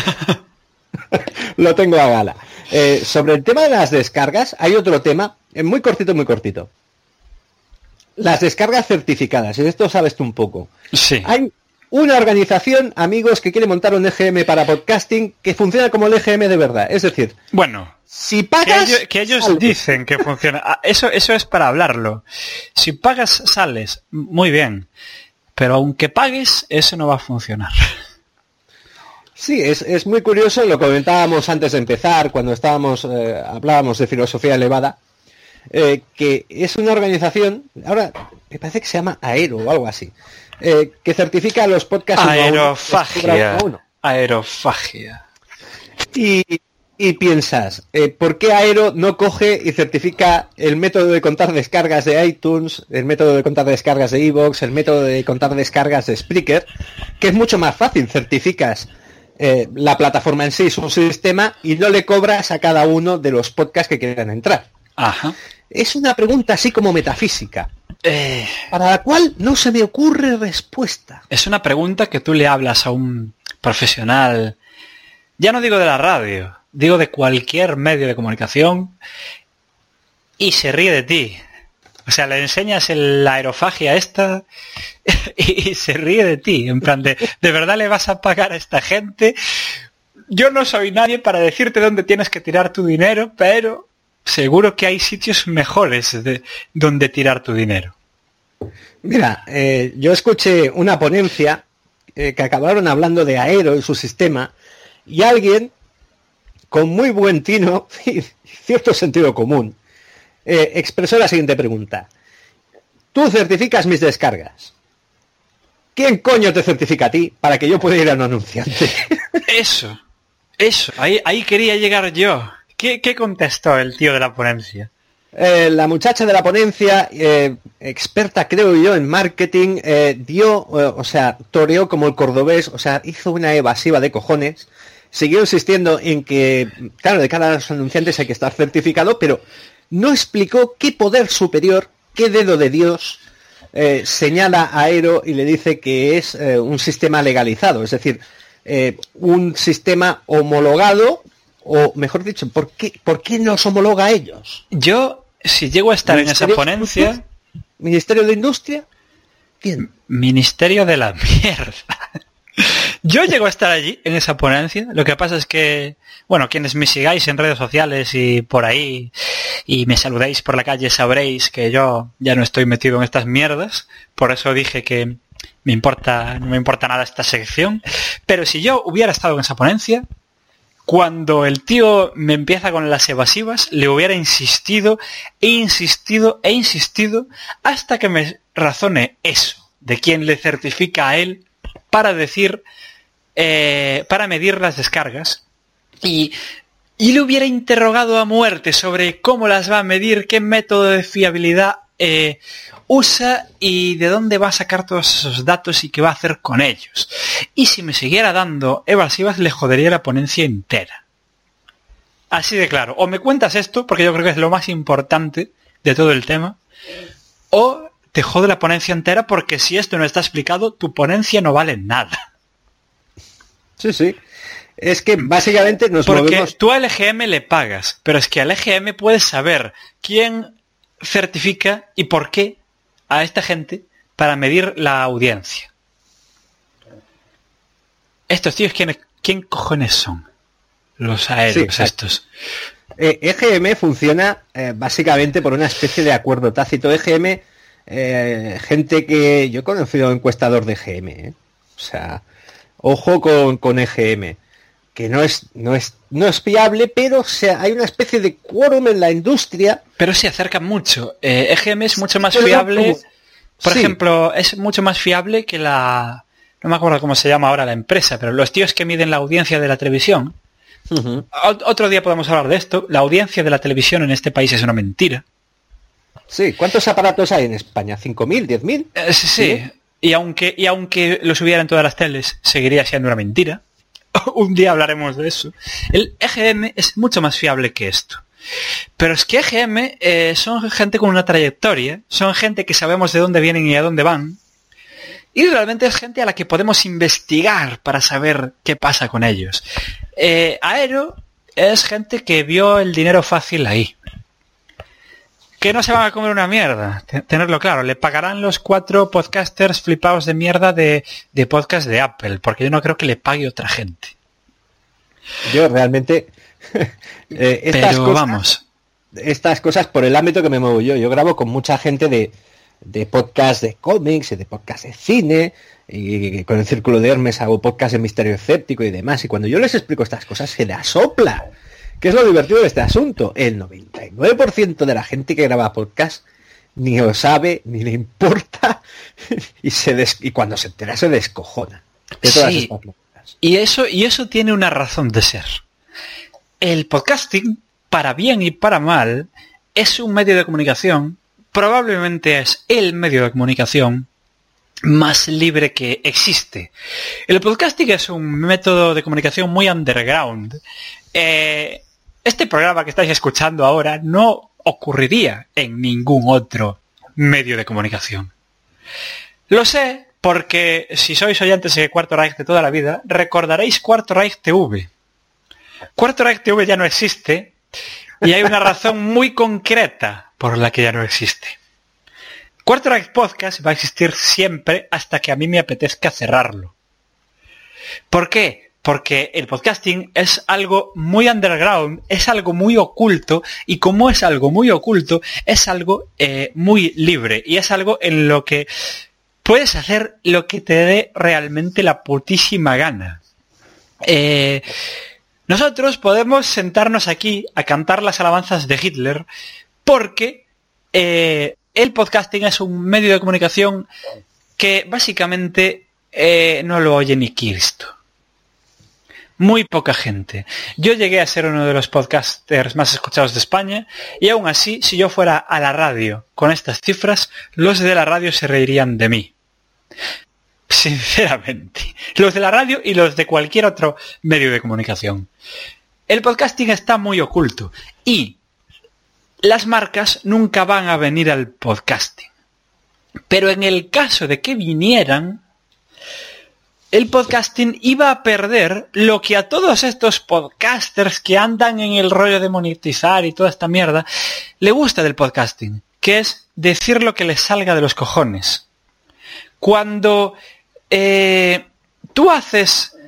Lo tengo a gala. Eh, sobre el tema de las descargas, hay otro tema, eh, muy cortito, muy cortito. Las descargas certificadas, y de esto sabes tú un poco. Sí. Hay una organización, amigos, que quiere montar un E G M para podcasting que funciona como el E G M de verdad. Es decir, bueno, si pagas... Que ellos, que ellos sales. Dicen que funciona. Eso, eso es para hablarlo. Si pagas, sales. Muy bien. Pero aunque pagues, eso no va a funcionar. Sí, es, es muy curioso, lo comentábamos antes de empezar, cuando estábamos eh, hablábamos de filosofía elevada, eh, que es una organización, ahora me parece que se llama Aero o algo así, eh, que certifica los podcasts Aerofagia. Uno a uno. Aerofagia. Y, y piensas, eh, ¿por qué Aero no coge y certifica el método de contar descargas de iTunes, el método de contar descargas de iVoox, el método de contar descargas de Spreaker, que es mucho más fácil, certificas Eh, la plataforma en sí, su sistema, y no le cobras a cada uno de los podcasts que quieran entrar? Ajá. Es una pregunta así como metafísica, eh... para la cual no se me ocurre respuesta. Es una pregunta que tú le hablas a un profesional, ya no digo de la radio, digo de cualquier medio de comunicación, y se ríe de ti. O sea, le enseñas el, la aerofagia esta y, y se ríe de ti. En plan de, ¿de verdad le vas a pagar a esta gente? Yo no soy nadie para decirte dónde tienes que tirar tu dinero, pero seguro que hay sitios mejores de donde tirar tu dinero. Mira, eh, yo escuché una ponencia eh, que acabaron hablando de Aero y su sistema, y alguien con muy buen tino y cierto sentido común Eh, expresó la siguiente pregunta. Tú certificas mis descargas. ¿Quién coño te certifica a ti para que yo pueda ir a un anunciante? Eso, eso, ahí, ahí quería llegar yo. ¿Qué, qué contestó el tío de la ponencia? Eh, la muchacha de la ponencia, eh, experta creo yo en marketing, eh, dio, eh, o sea, toreó como el cordobés, o sea, hizo una evasiva de cojones. Siguió insistiendo en que, claro, de cada los anunciantes hay que estar certificado, pero no explicó qué poder superior, qué dedo de Dios eh, señala a Aero y le dice que es eh, un sistema legalizado, es decir, eh, un sistema homologado, o mejor dicho, ¿por qué, ¿por qué nos homologa a ellos? Yo, si llego a estar en esa ponencia... ¿Ministerio de Industria? ¿Quién? Ministerio de la mierda. Yo llego a estar allí, en esa ponencia. Lo que pasa es que, bueno, quienes me sigáis en redes sociales y por ahí, y me saludéis por la calle, sabréis que yo ya no estoy metido en estas mierdas. Por eso dije que me importa, no me importa nada esta sección. Pero si yo hubiera estado en esa ponencia, cuando el tío me empieza con las evasivas, le hubiera insistido, e insistido, e insistido, hasta que me razone eso, de quién le certifica a él para decir, eh, para medir las descargas, y, y le hubiera interrogado a muerte sobre cómo las va a medir, qué método de fiabilidad eh, usa y de dónde va a sacar todos esos datos y qué va a hacer con ellos. Y si me siguiera dando evasivas, le jodería la ponencia entera. Así de claro. O me cuentas esto, porque yo creo que es lo más importante de todo el tema, o te jode la ponencia entera, porque si esto no está explicado, tu ponencia no vale nada. Sí, sí. Es que básicamente nos porque movemos... tú al E G M le pagas, pero es que al E G M puedes saber quién certifica y por qué a esta gente para medir la audiencia. Estos tíos, ¿quién, quién cojones son? Los aéreos sí, estos. Eh, E G M funciona eh, básicamente por una especie de acuerdo tácito. E G M, eh, gente que... Yo he conocido encuestador de E G M, ¿eh? O sea, ojo con, con E G M, que no es, no es, no es fiable, pero o sea, hay una especie de quórum en la industria. Pero se acerca mucho. Eh, E G M es mucho más fiable. Por sí. ejemplo, es mucho más fiable que la... No me acuerdo cómo se llama ahora la empresa, pero los tíos que miden la audiencia de la televisión. Uh-huh. Otro día podemos hablar de esto. La audiencia de la televisión en este país es una mentira. Sí, ¿cuántos aparatos hay en España? ¿cinco mil? ¿diez mil? Eh, sí, sí. Y aunque, y aunque los hubiera en todas las teles, seguiría siendo una mentira. Un día hablaremos de eso. El E G M es mucho más fiable que esto. Pero es que E G M eh, son gente con una trayectoria, son gente que sabemos de dónde vienen y a dónde van, y realmente es gente a la que podemos investigar para saber qué pasa con ellos. Eh, Aero es gente que vio el dinero fácil ahí. Que no se van a comer una mierda, tenerlo claro. Le pagarán los cuatro podcasters flipados de mierda de, de podcast de Apple, porque yo no creo que le pague otra gente. Yo realmente... eh, estas Pero cosas, vamos. Estas cosas por el ámbito que me muevo yo. Yo grabo con mucha gente de, de podcast de cómics, de podcast de cine, y con el Círculo de Hermes hago podcast de Misterio Escéptico y demás. Y cuando yo les explico estas cosas, se les sopla. ¿Qué es lo divertido de este asunto? El noventa y nueve por ciento de la gente que graba podcast ni lo sabe, ni le importa, y se des y cuando se entera se descojona. De todas sí, estas cosas. Y eso, y eso tiene una razón de ser. El podcasting, para bien y para mal, es un medio de comunicación, probablemente es el medio de comunicación más libre que existe. El podcasting es un método de comunicación muy underground. Eh, este programa que estáis escuchando ahora no ocurriría en ningún otro medio de comunicación. Lo sé porque si sois oyentes de Cuarto Reich de toda la vida, recordaréis Cuarto Reich T V. Cuarto Reich T V ya no existe y hay una razón muy concreta por la que ya no existe. Cuarto Reich Podcast va a existir siempre hasta que a mí me apetezca cerrarlo. ¿Por qué? Porque el podcasting es algo muy underground, es algo muy oculto, y como es algo muy oculto, es algo eh, muy libre, y es algo en lo que puedes hacer lo que te dé realmente la putísima gana. Eh, nosotros podemos sentarnos aquí a cantar las alabanzas de Hitler porque eh, el podcasting es un medio de comunicación que básicamente eh, no lo oye ni Cristo. Muy poca gente. Yo llegué a ser uno de los podcasters más escuchados de España y aún así, si yo fuera a la radio con estas cifras, los de la radio se reirían de mí. Sinceramente. Los de la radio y los de cualquier otro medio de comunicación. El podcasting está muy oculto y las marcas nunca van a venir al podcasting. Pero en el caso de que vinieran, el podcasting iba a perder lo que a todos estos podcasters que andan en el rollo de monetizar y toda esta mierda, le gusta del podcasting, que es decir lo que les salga de los cojones. Cuando eh, tú haces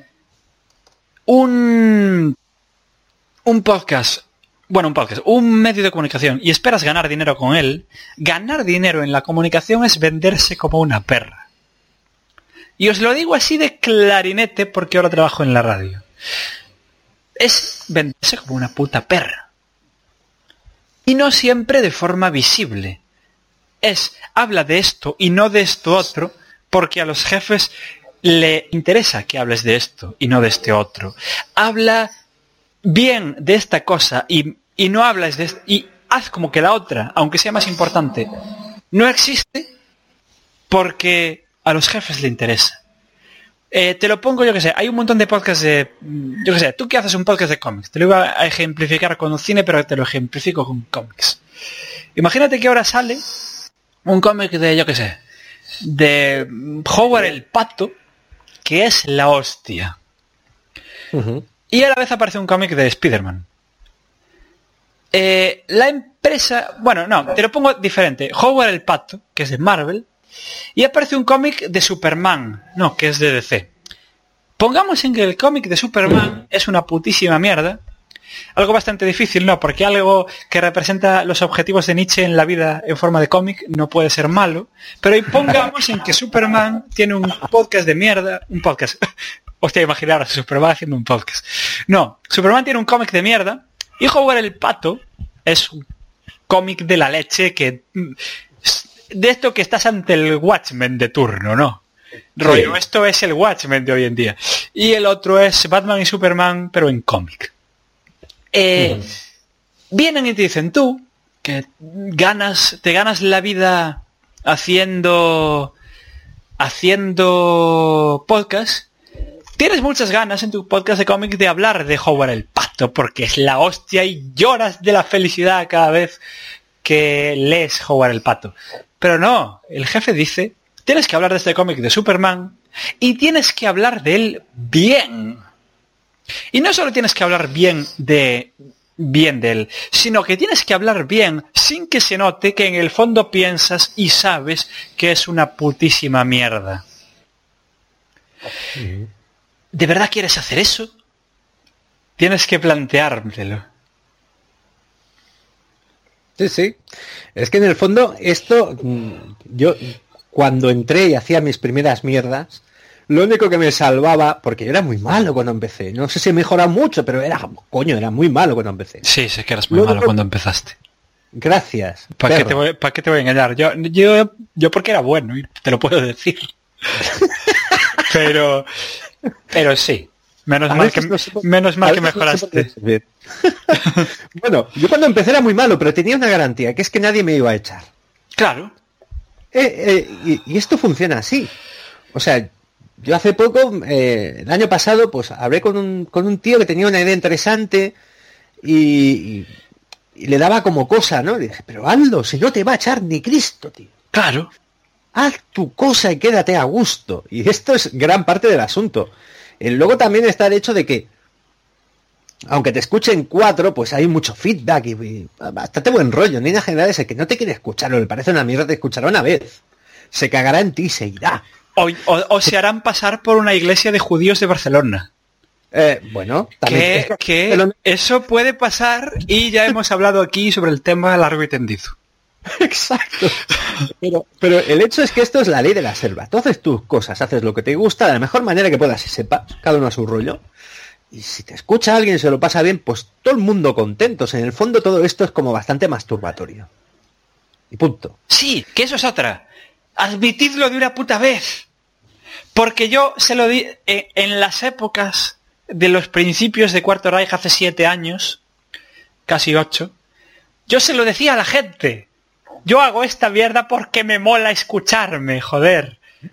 un, un podcast, bueno, un podcast, un medio de comunicación y esperas ganar dinero con él, ganar dinero en la comunicación es venderse como una perra. Y os lo digo así de clarinete porque ahora trabajo en la radio. Es venderse como una puta perra. Y no siempre de forma visible. Es, habla de esto y no de esto otro, porque a los jefes le interesa que hables de esto y no de este otro. Habla bien de esta cosa y, y no hablas de esto, y haz como que la otra, aunque sea más importante, no existe porque a los jefes le interesa. Eh, te lo pongo, yo que sé, hay un montón de podcasts de... Yo que sé, tú que haces un podcast de cómics, te lo iba a ejemplificar con un cine, pero te lo ejemplifico con cómics. Imagínate que ahora sale un cómic de, yo que sé, de Howard el Pato, que es la hostia. Uh-huh. Y a la vez aparece un cómic de Spider-Man. Eh, la empresa... Bueno, no, te lo pongo diferente. Howard el Pato, que es de Marvel, y aparece un cómic de Superman, no, que es de D C. Pongamos en que el cómic de Superman es una putísima mierda. Algo bastante difícil, ¿no? Porque algo que representa los objetivos de Nietzsche en la vida en forma de cómic no puede ser malo. Pero y pongamos en que Superman tiene un podcast de mierda. Un podcast. Hostia, imaginaros a Superman haciendo un podcast. No, Superman tiene un cómic de mierda. Y Howard el Pato es un cómic de la leche que... De esto que estás ante el Watchmen de turno, ¿no? Sí. Rollo, esto es el Watchmen de hoy en día. Y el otro es Batman y Superman, pero en cómic. Eh, mm. Vienen y te dicen, tú, que ganas, te ganas la vida haciendo, haciendo podcast, tienes muchas ganas en tu podcast de cómic de hablar de Howard el Pato, porque es la hostia y lloras de la felicidad cada vez que lees Howard el Pato. Pero no, el jefe dice, tienes que hablar de este cómic de Superman y tienes que hablar de él bien. Y no solo tienes que hablar bien de bien de él, sino que tienes que hablar bien sin que se note que en el fondo piensas y sabes que es una putísima mierda. ¿De verdad quieres hacer eso? Tienes que planteártelo. Sí, sí. Es que en el fondo esto, yo cuando entré y hacía mis primeras mierdas, lo único que me salvaba, porque yo era muy malo cuando empecé, no sé si he mejorado mucho, pero era, coño, era muy malo cuando empecé. Sí, sé que eras muy lo malo único... cuando empezaste. Gracias. ¿Para qué te voy, para qué te voy a engañar? Yo, yo, yo porque era bueno, y te lo puedo decir. pero, pero sí. Menos mal que, no sé, menos mal que mejoraste. No sé bueno, yo cuando empecé era muy malo, pero tenía una garantía, que es que nadie me iba a echar. Claro. Eh, eh, y, y esto funciona así. O sea, yo hace poco, eh, el año pasado, pues hablé con un, con un tío que tenía una idea interesante y, y, y le daba como cosa, ¿no? Le dije, pero Aldo, si no te va a echar ni Cristo, tío. Claro. Haz tu cosa y quédate a gusto. Y esto es gran parte del asunto. Eh, luego también está el hecho de que, aunque te escuchen cuatro, pues hay mucho feedback y, y bastante buen rollo. En líneas generales, el que no te quiere escuchar o le parece una mierda te escuchará una vez. Se cagará en ti y se irá. O, o, o se harán pasar por una iglesia de judíos de Barcelona. Eh, bueno, también. Que, que eso puede pasar y ya hemos hablado aquí sobre el tema largo y tendido. Exacto. Pero, pero el hecho es que esto es la ley de la selva. Tú haces tus cosas, haces lo que te gusta de la mejor manera que puedas y sepas, cada uno a su rollo. Y si te escucha alguien y se lo pasa bien, pues todo el mundo contentos. En el fondo todo esto es como bastante masturbatorio. Y punto. Sí, que eso es otra. Admitidlo de una puta vez. Porque yo se lo di eh, en las épocas de los principios de Cuarto Reich hace siete años, casi ocho, yo se lo decía a la gente. Yo hago esta mierda porque me mola escucharme, joder.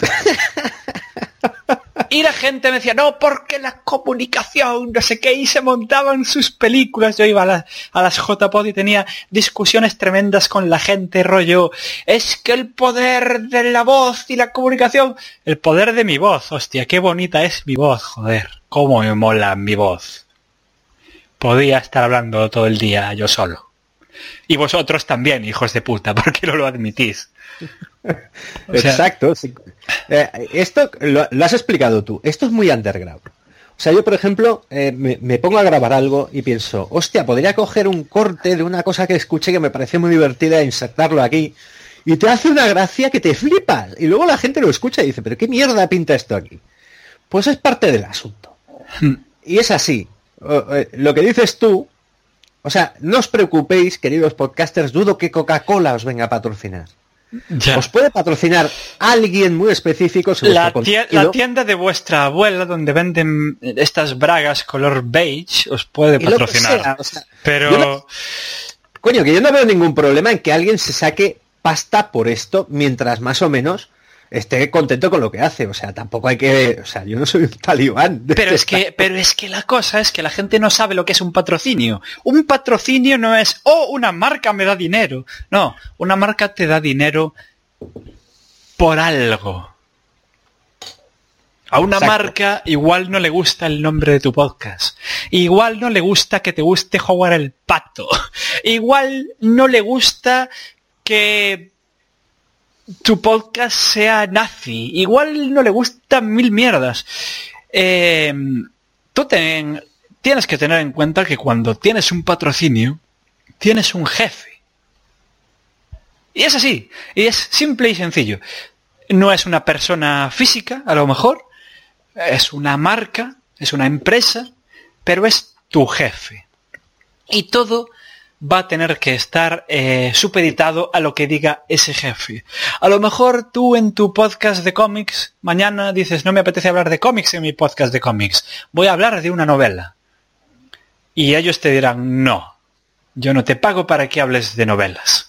Y la gente me decía, no, porque la comunicación, no sé qué, y se montaban sus películas. Yo iba a, la, a las J-Pod y tenía discusiones tremendas con la gente, rollo, es que el poder de la voz y la comunicación, el poder de mi voz, hostia, qué bonita es mi voz, joder, cómo me mola mi voz. Podía estar hablando todo el día yo solo. Y vosotros también, hijos de puta, porque no lo admitís. O sea, exacto. Sí. Eh, esto lo, lo has explicado tú. Esto es muy underground. O sea, yo, por ejemplo, eh, me, me pongo a grabar algo y pienso, hostia, podría coger un corte de una cosa que escuché que me pareció muy divertida e insertarlo aquí. Y te hace una gracia que te flipas. Y luego la gente lo escucha y dice, pero ¿qué mierda pinta esto aquí? Pues es parte del asunto. Y es así. Lo que dices tú, o sea, no os preocupéis, queridos podcasters, dudo que Coca-Cola os venga a patrocinar. Ya. Os puede patrocinar alguien muy específico. La, tie la tienda de vuestra abuela donde venden estas bragas color beige os puede patrocinar. Sea, o sea, pero... No, coño, que yo no veo ningún problema en que alguien se saque pasta por esto mientras más o menos esté contento con lo que hace. O sea, tampoco hay que... O sea, yo no soy un talibán. Pero es que, pero es que la cosa es que la gente no sabe lo que es un patrocinio. Un patrocinio no es, oh, una marca me da dinero. No, una marca te da dinero por algo. A una Exacto. marca igual no le gusta el nombre de tu podcast. Igual no le gusta que te guste jugar el pato. Igual no le gusta que tu podcast sea nazi. Igual no le gustan mil mierdas. Eh, tú ten, tienes que tener en cuenta que cuando tienes un patrocinio, tienes un jefe. Y es así. Y es simple y sencillo. No es una persona física, a lo mejor. Es una marca, es una empresa, pero es tu jefe. Y todo va a tener que estar eh, supeditado a lo que diga ese jefe. A lo mejor tú en tu podcast de cómics, mañana dices, no me apetece hablar de cómics en mi podcast de cómics, voy a hablar de una novela. Y ellos te dirán, no, yo no te pago para que hables de novelas.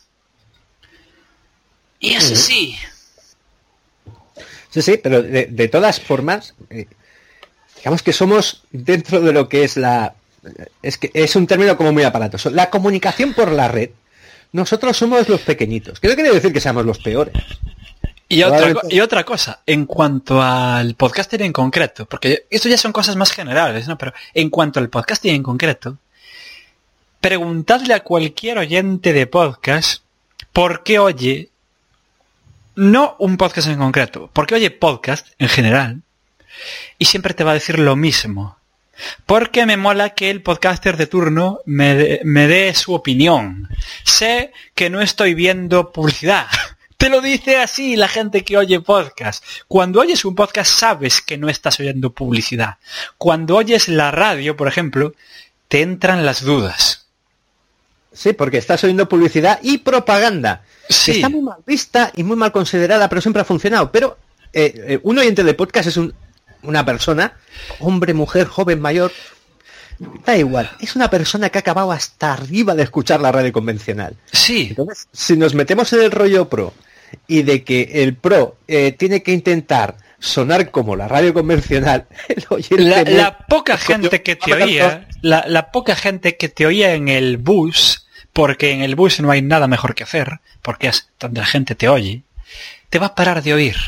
Y es así. Sí, sí, pero de, de todas formas, eh, digamos que somos dentro de lo que es la... Es que es un término como muy aparatoso. La comunicación por la red. Nosotros somos los pequeñitos. Que no quiere decir que seamos los peores. Y otra, y otra cosa, en cuanto al podcasting en concreto, porque esto ya son cosas más generales, ¿no? Pero en cuanto al podcasting en concreto, preguntadle a cualquier oyente de podcast por qué oye, no un podcast en concreto, por qué oye podcast en general, y siempre te va a decir lo mismo. Porque me mola que el podcaster de turno me, de, me dé su opinión. Sé que no estoy viendo publicidad. Te lo dice así la gente que oye podcast. Cuando oyes un podcast sabes que no estás oyendo publicidad. Cuando oyes la radio, por ejemplo, te entran las dudas. Sí, porque estás oyendo publicidad y propaganda. Sí. Que está muy mal vista y muy mal considerada, pero siempre ha funcionado. Pero eh, eh, un oyente de podcast es un... una persona, hombre, mujer, joven, mayor, da igual, es una persona que ha acabado hasta arriba de escuchar la radio convencional. Sí. Entonces, si nos metemos en el rollo pro y de que el pro eh, tiene que intentar sonar como la radio convencional, el la, me... la poca gente que te oía, la, la poca gente que te oía en el bus, porque en el bus no hay nada mejor que hacer, porque es donde la gente te oye, te va a parar de oír.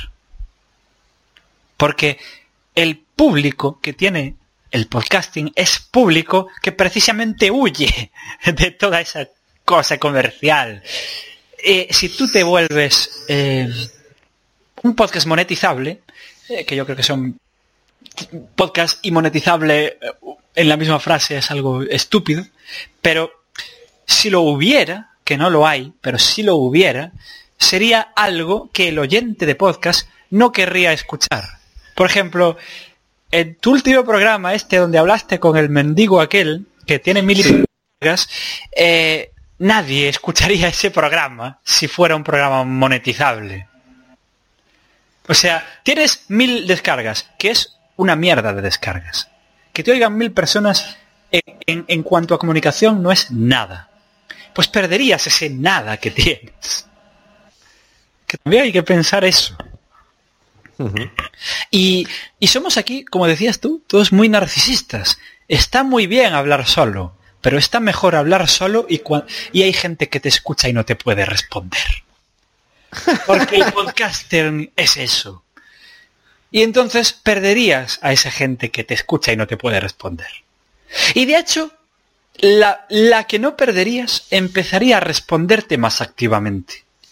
Porque el público que tiene el podcasting es público que precisamente huye de toda esa cosa comercial. Eh, si tú te vuelves eh, un podcast monetizable, eh, que yo creo que son podcast y monetizable eh, en la misma frase es algo estúpido, pero si lo hubiera, que no lo hay, pero si lo hubiera, sería algo que el oyente de podcast no querría escuchar. Por ejemplo, en tu último programa, este donde hablaste con el mendigo aquel, que tiene mil sí. descargas, eh, nadie escucharía ese programa si fuera un programa monetizable. O sea, tienes mil descargas, que es una mierda de descargas. Que te oigan mil personas en, en, en cuanto a comunicación no es nada. Pues perderías ese nada que tienes. Que también hay que pensar eso. Uh-huh. Y, y somos aquí, como decías tú, todos muy narcisistas. Está muy bien hablar solo, pero está mejor hablar solo y, y hay gente que te escucha y no te puede responder. Porque el podcaster es eso. Y entonces perderías a esa gente que te escucha y no te puede responder. Y de hecho, la, la que no perderías empezaría a responderte más activamente.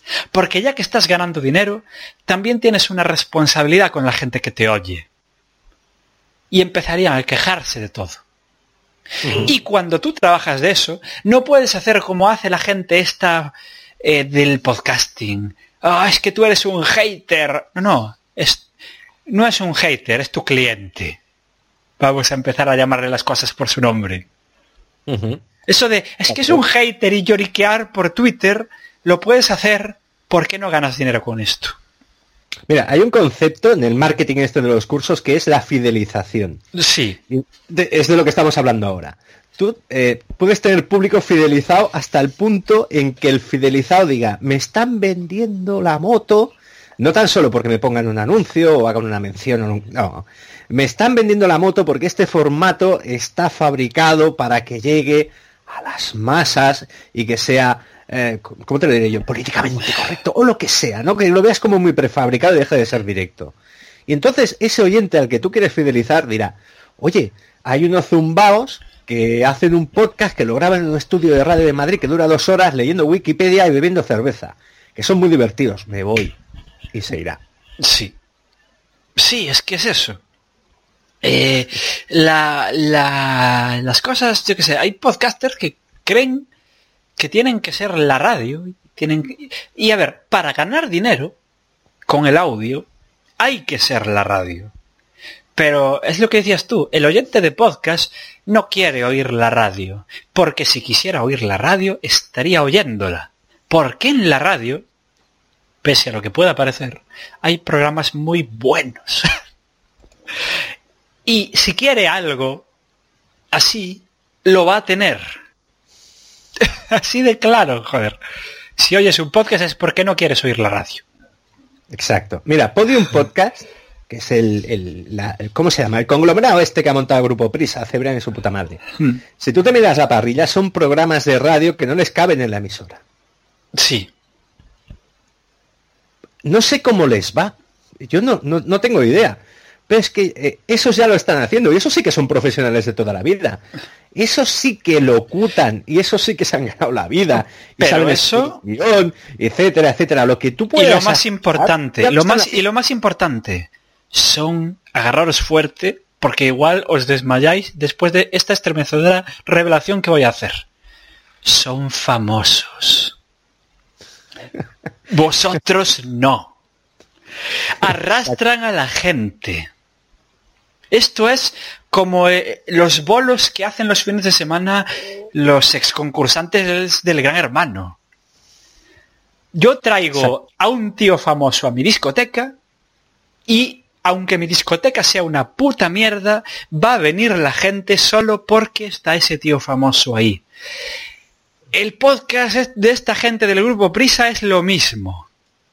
Porque ya que estás ganando dinero, también tienes una responsabilidad con la gente que te oye. Y empezarían a quejarse de todo. Uh-huh. Y cuando tú trabajas de eso, no puedes hacer como hace la gente esta eh, del podcasting. Ah, oh, es que tú eres un hater. No, no, es, no es un hater, es tu cliente. Vamos a empezar a llamarle las cosas por su nombre. Uh-huh. Eso de, es que es un hater y lloriquear por Twitter, lo puedes hacer, ¿por qué no ganas dinero con esto? Mira, hay un concepto en el marketing este de los cursos que es la fidelización. Sí. De, es de lo que estamos hablando ahora. Tú eh, puedes tener público fidelizado hasta el punto en que el fidelizado diga, me están vendiendo la moto, no tan solo porque me pongan un anuncio o hagan una mención, o un, no, me están vendiendo la moto porque este formato está fabricado para que llegue a las masas y que sea, eh, ¿cómo te lo diré yo? Políticamente correcto o lo que sea, ¿no? Que lo veas como muy prefabricado y deje de ser directo. Y entonces ese oyente al que tú quieres fidelizar dirá, oye, hay unos zumbaos que hacen un podcast que lo graban en un estudio de radio de Madrid que dura dos horas leyendo Wikipedia y bebiendo cerveza, que son muy divertidos, me voy. Y se irá. Sí. Sí, es que es eso. Eh, la, la, las cosas, yo qué sé, hay podcasters que creen que tienen que ser la radio, tienen que, y a ver, para ganar dinero con el audio hay que ser la radio. Pero es lo que decías tú, el oyente de podcast no quiere oír la radio, porque si quisiera oír la radio estaría oyéndola. Porque en la radio, pese a lo que pueda parecer, hay programas muy buenos. Y si quiere algo así, lo va a tener. Así de claro, joder. Si oyes un podcast es porque no quieres oír la radio. Exacto. Mira, Podium Podcast, que es el, el, la, el ¿cómo se llama? El conglomerado este que ha montado el Grupo Prisa, Cebrián y su puta madre. Hmm. Si tú te miras la parrilla, son programas de radio que no les caben en la emisora. Sí. No sé cómo les va. Yo no, no, no tengo idea. Pero es que eh, esos ya lo están haciendo y esos sí que son profesionales de toda la vida. Esos sí que locutan y esos sí que se han ganado la vida. Y pero saben eso, guión, etcétera, etcétera. Lo que tú puedes. Y lo más importante, lo más y lo más importante son agarraros fuerte porque igual os desmayáis después de esta estremecedora revelación que voy a hacer. Son famosos. Vosotros no. Arrastran a la gente. Esto es como eh, los bolos que hacen los fines de semana los exconcursantes del, del Gran Hermano. Yo traigo a un tío famoso a mi discoteca y aunque mi discoteca sea una puta mierda, va a venir la gente solo porque está ese tío famoso ahí. El podcast de esta gente del Grupo Prisa es lo mismo.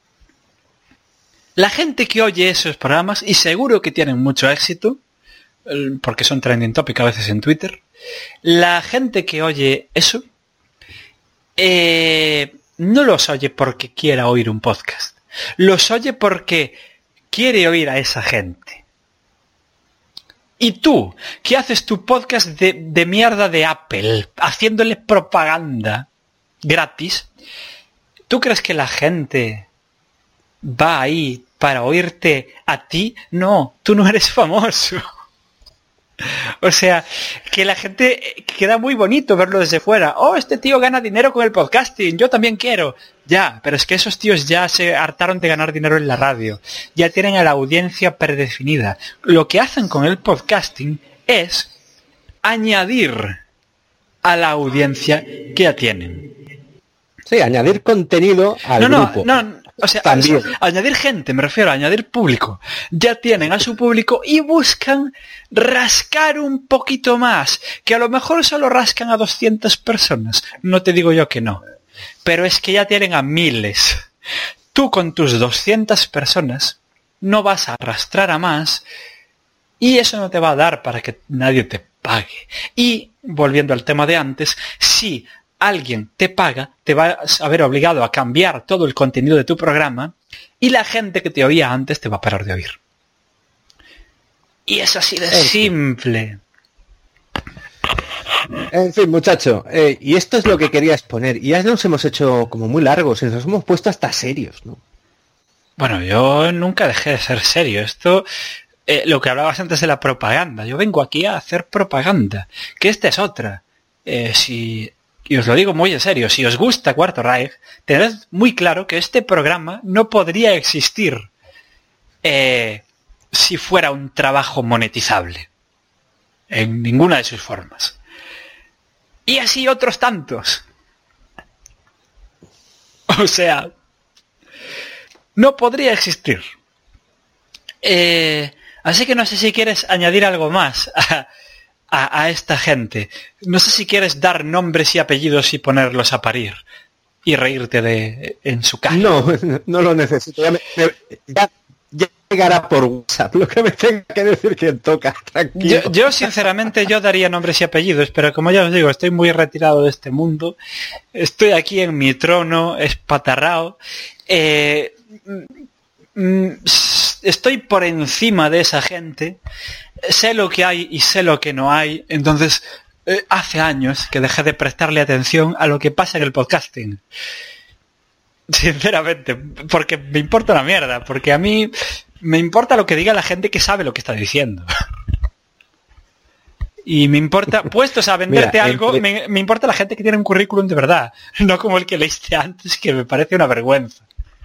La gente que oye esos programas, y seguro que tienen mucho éxito, porque son trending topic a veces en Twitter, la gente que oye eso, eh, no los oye porque quiera oír un podcast. Los oye porque quiere oír a esa gente. Y tú, que haces tu podcast de, de mierda de Apple, haciéndole propaganda gratis, ¿tú crees que la gente va ahí para oírte a ti? No, tú no eres famoso. O sea, que la gente queda muy bonito verlo desde fuera. Oh, este tío gana dinero con el podcasting, yo también quiero. Ya, pero es que esos tíos ya se hartaron de ganar dinero en la radio. Ya tienen a la audiencia predefinida. Lo que hacen con el podcasting es añadir a la audiencia que ya tienen. Sí, añadir contenido al no, grupo. No, no, o sea, también. A, añadir gente, me refiero a añadir público. Ya tienen a su público y buscan rascar un poquito más. Que a lo mejor solo rascan a doscientas personas. No te digo yo que no. Pero es que ya tienen a miles. Tú con tus doscientas personas no vas a arrastrar a más y eso no te va a dar para que nadie te pague. Y, volviendo al tema de antes, si alguien te paga, te vas a ver obligado a cambiar todo el contenido de tu programa y la gente que te oía antes te va a parar de oír. Y es así de simple. En fin, muchacho, eh, y esto es lo que quería exponer. Y ya nos hemos hecho como muy largos, y nos hemos puesto hasta serios, ¿no? Bueno, yo nunca dejé de ser serio. Esto, eh, lo que hablabas antes de la propaganda. Yo vengo aquí a hacer propaganda. Que esta es otra. Eh, si, y os lo digo muy en serio, si os gusta Cuarto Reich, tened muy claro que este programa no podría existir eh, si fuera un trabajo monetizable. En ninguna de sus formas. Y así otros tantos. O sea... no podría existir. Eh, así que no sé si quieres añadir algo más a, a, a esta gente. No sé si quieres dar nombres y apellidos y ponerlos a parir. Y reírte de en su cara. No, no lo necesito. Ya, me, ya, ya llegará por WhatsApp lo que me tenga que decir quien toca. Tranquilo. Yo, yo, sinceramente, yo daría nombres y apellidos, pero como ya os digo, estoy muy retirado de este mundo. Estoy aquí en mi trono, espatarrao. Eh... Estoy por encima de esa gente, sé lo que hay y sé lo que no hay, entonces eh, hace años que dejé de prestarle atención a lo que pasa en el podcasting. Sinceramente, porque me importa una mierda, porque a mí me importa lo que diga la gente que sabe lo que está diciendo. Y me importa, puestos a venderte Mira, algo, el... me, me importa la gente que tiene un currículum de verdad, no como el que leíste antes, que me parece una vergüenza.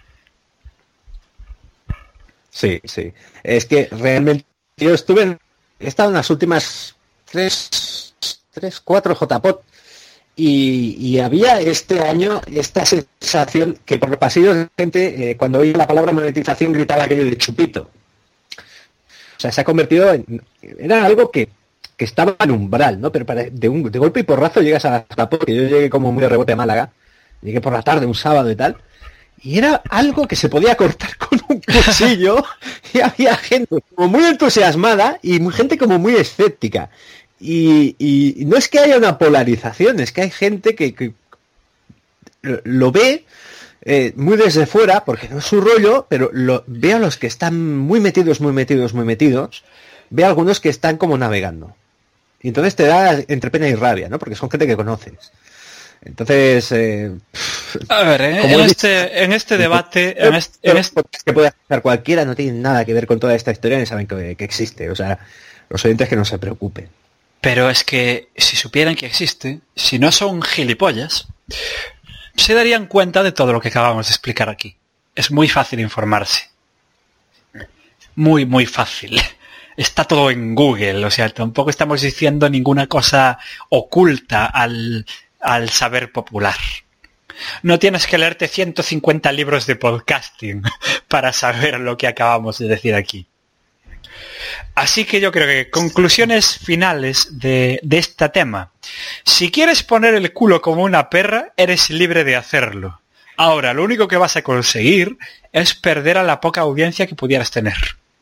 Sí, sí. Es que realmente yo estuve en, he estado en las últimas tres, tres, cuatro J P O D y, y había este año esta sensación que por los pasillos de gente, eh, cuando oía la palabra monetización, gritaba aquello de chupito. O sea, se ha convertido en... era algo que, que estaba en umbral, ¿no? Pero para, de, un, de golpe y porrazo llegas a la J P O D, que yo llegué como muy de rebote a Málaga, llegué por la tarde, un sábado y tal, y era algo que se podía cortar con un cuchillo y había gente como muy entusiasmada y gente como muy escéptica. Y, y no es que haya una polarización, es que hay gente que, que lo ve eh, muy desde fuera, porque no es su rollo, pero lo, ve a los que están muy metidos, muy metidos, muy metidos, ve a algunos que están como navegando. Y entonces te da entre pena y rabia, ¿no? Porque son gente que conoces. Entonces, eh, a ver, ¿eh? en, este, en este debate, en este, en este... que puede hacer cualquiera, no tiene nada que ver con toda esta historia, ni saben que, que existe. O sea, los oyentes que no se preocupen. Pero es que si supieran que existe, si no son gilipollas, se darían cuenta de todo lo que acabamos de explicar aquí. Es muy fácil informarse. Muy, muy fácil. Está todo en Google, o sea, tampoco estamos diciendo ninguna cosa oculta al... al saber popular. No tienes que leerte ciento cincuenta libros de podcasting para saber lo que acabamos de decir aquí. Así que yo creo que conclusiones finales de, de este tema. Si quieres poner el culo como una perra, eres libre de hacerlo. Ahora, lo único que vas a conseguir es perder a la poca audiencia que pudieras tener.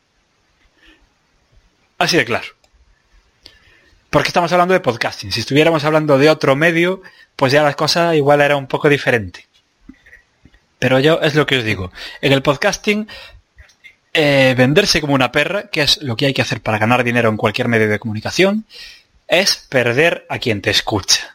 Así de claro. Porque estamos hablando de podcasting. Si estuviéramos hablando de otro medio, pues ya la cosa igual era un poco diferente. Pero yo es lo que os digo. En el podcasting, eh, venderse como una perra, que es lo que hay que hacer para ganar dinero en cualquier medio de comunicación, es perder a quien te escucha.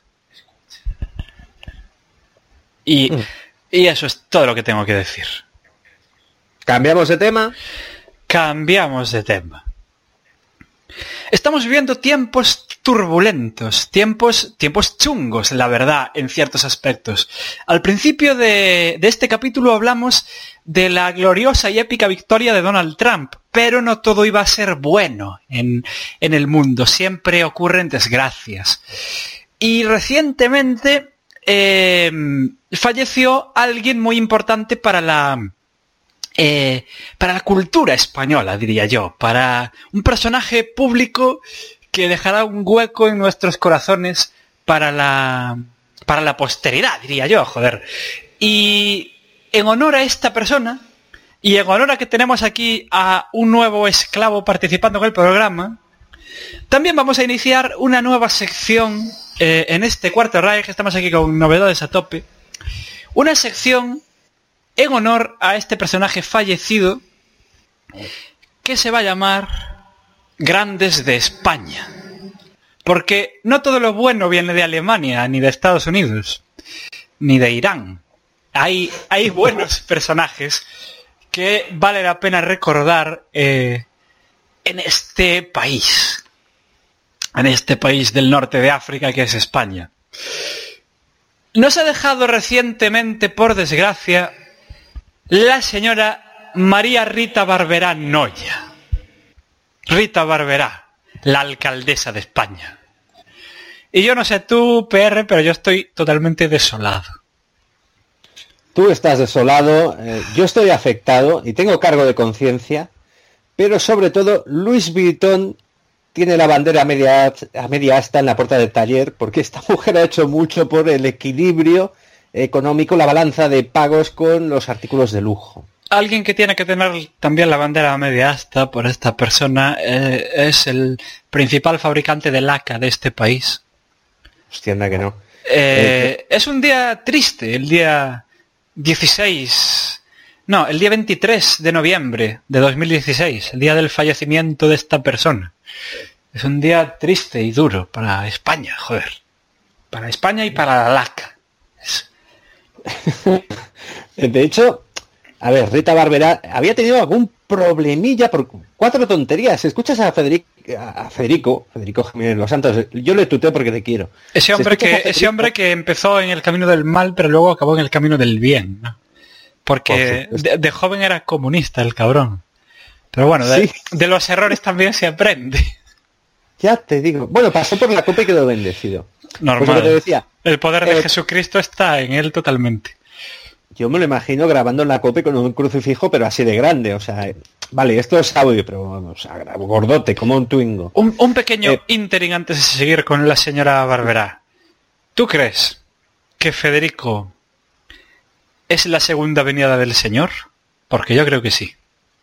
Y, mm. y eso es todo lo que tengo que decir. ¿Cambiamos de tema? Cambiamos de tema. Estamos viviendo tiempos turbulentos, tiempos, tiempos chungos, la verdad, en ciertos aspectos. Al principio de, de este capítulo hablamos de la gloriosa y épica victoria de Donald Trump, pero no todo iba a ser bueno en, en el mundo, siempre ocurren desgracias. Y recientemente eh, falleció alguien muy importante para la... Eh, para la cultura española, diría yo, para un personaje público que dejará un hueco en nuestros corazones para la para la posteridad, diría yo, joder. Y en honor a esta persona, y en honor a que tenemos aquí a un nuevo esclavo participando en el programa, también vamos a iniciar una nueva sección eh, en este Cuarto Reich. Estamos aquí con novedades a tope. Una sección en honor a este personaje fallecido que se va a llamar Grandes de España. Porque no todo lo bueno viene de Alemania, ni de Estados Unidos, ni de Irán. Hay, hay buenos personajes que vale la pena recordar eh, en este país. En este país del norte de África que es España. Nos ha dejado recientemente, por desgracia, la señora María Rita Barberá Noya. Rita Barberá, la alcaldesa de España. Y yo no sé tú, P R, pero yo estoy totalmente desolado. Tú estás desolado, eh, yo estoy afectado y tengo cargo de conciencia, pero sobre todo Louis Vuitton tiene la bandera a media, a media asta en la puerta del taller, porque esta mujer ha hecho mucho por el equilibrio económico, la balanza de pagos con los artículos de lujo. Alguien que tiene que tener también la bandera a media asta por esta persona eh, es el principal fabricante de laca de este país. Hostia, anda que no. Eh, eh, es un día triste, el día dieciséis... No, el día veintitrés de noviembre de dos mil dieciséis, el día del fallecimiento de esta persona. Es un día triste y duro para España, joder. Para España y para la laca. Es... De hecho, a ver, Rita Barberá había tenido algún problemilla por cuatro tonterías. Escuchas a Federico, a Federico, Federico Jiménez Los Santos, yo le tuteo porque te quiero. Ese hombre que, Federico, ese hombre que empezó en el camino del mal, pero luego acabó en el camino del bien, ¿no? Porque de, de joven era comunista el cabrón. Pero bueno, de, sí. de los errores también se aprende. Ya te digo. Bueno, pasó por la copa y quedó bendecido. Normal. Pues lo que te decía, el poder de eh, Jesucristo está en él totalmente. Yo me lo imagino grabando en la copa con un crucifijo, pero así de grande. O sea, vale, esto es audio, pero vamos, gordote, como un Twingo. Un, un pequeño eh, interín antes de seguir con la señora Barberá. ¿Tú crees que Federico es la segunda venida del Señor? Porque yo creo que sí.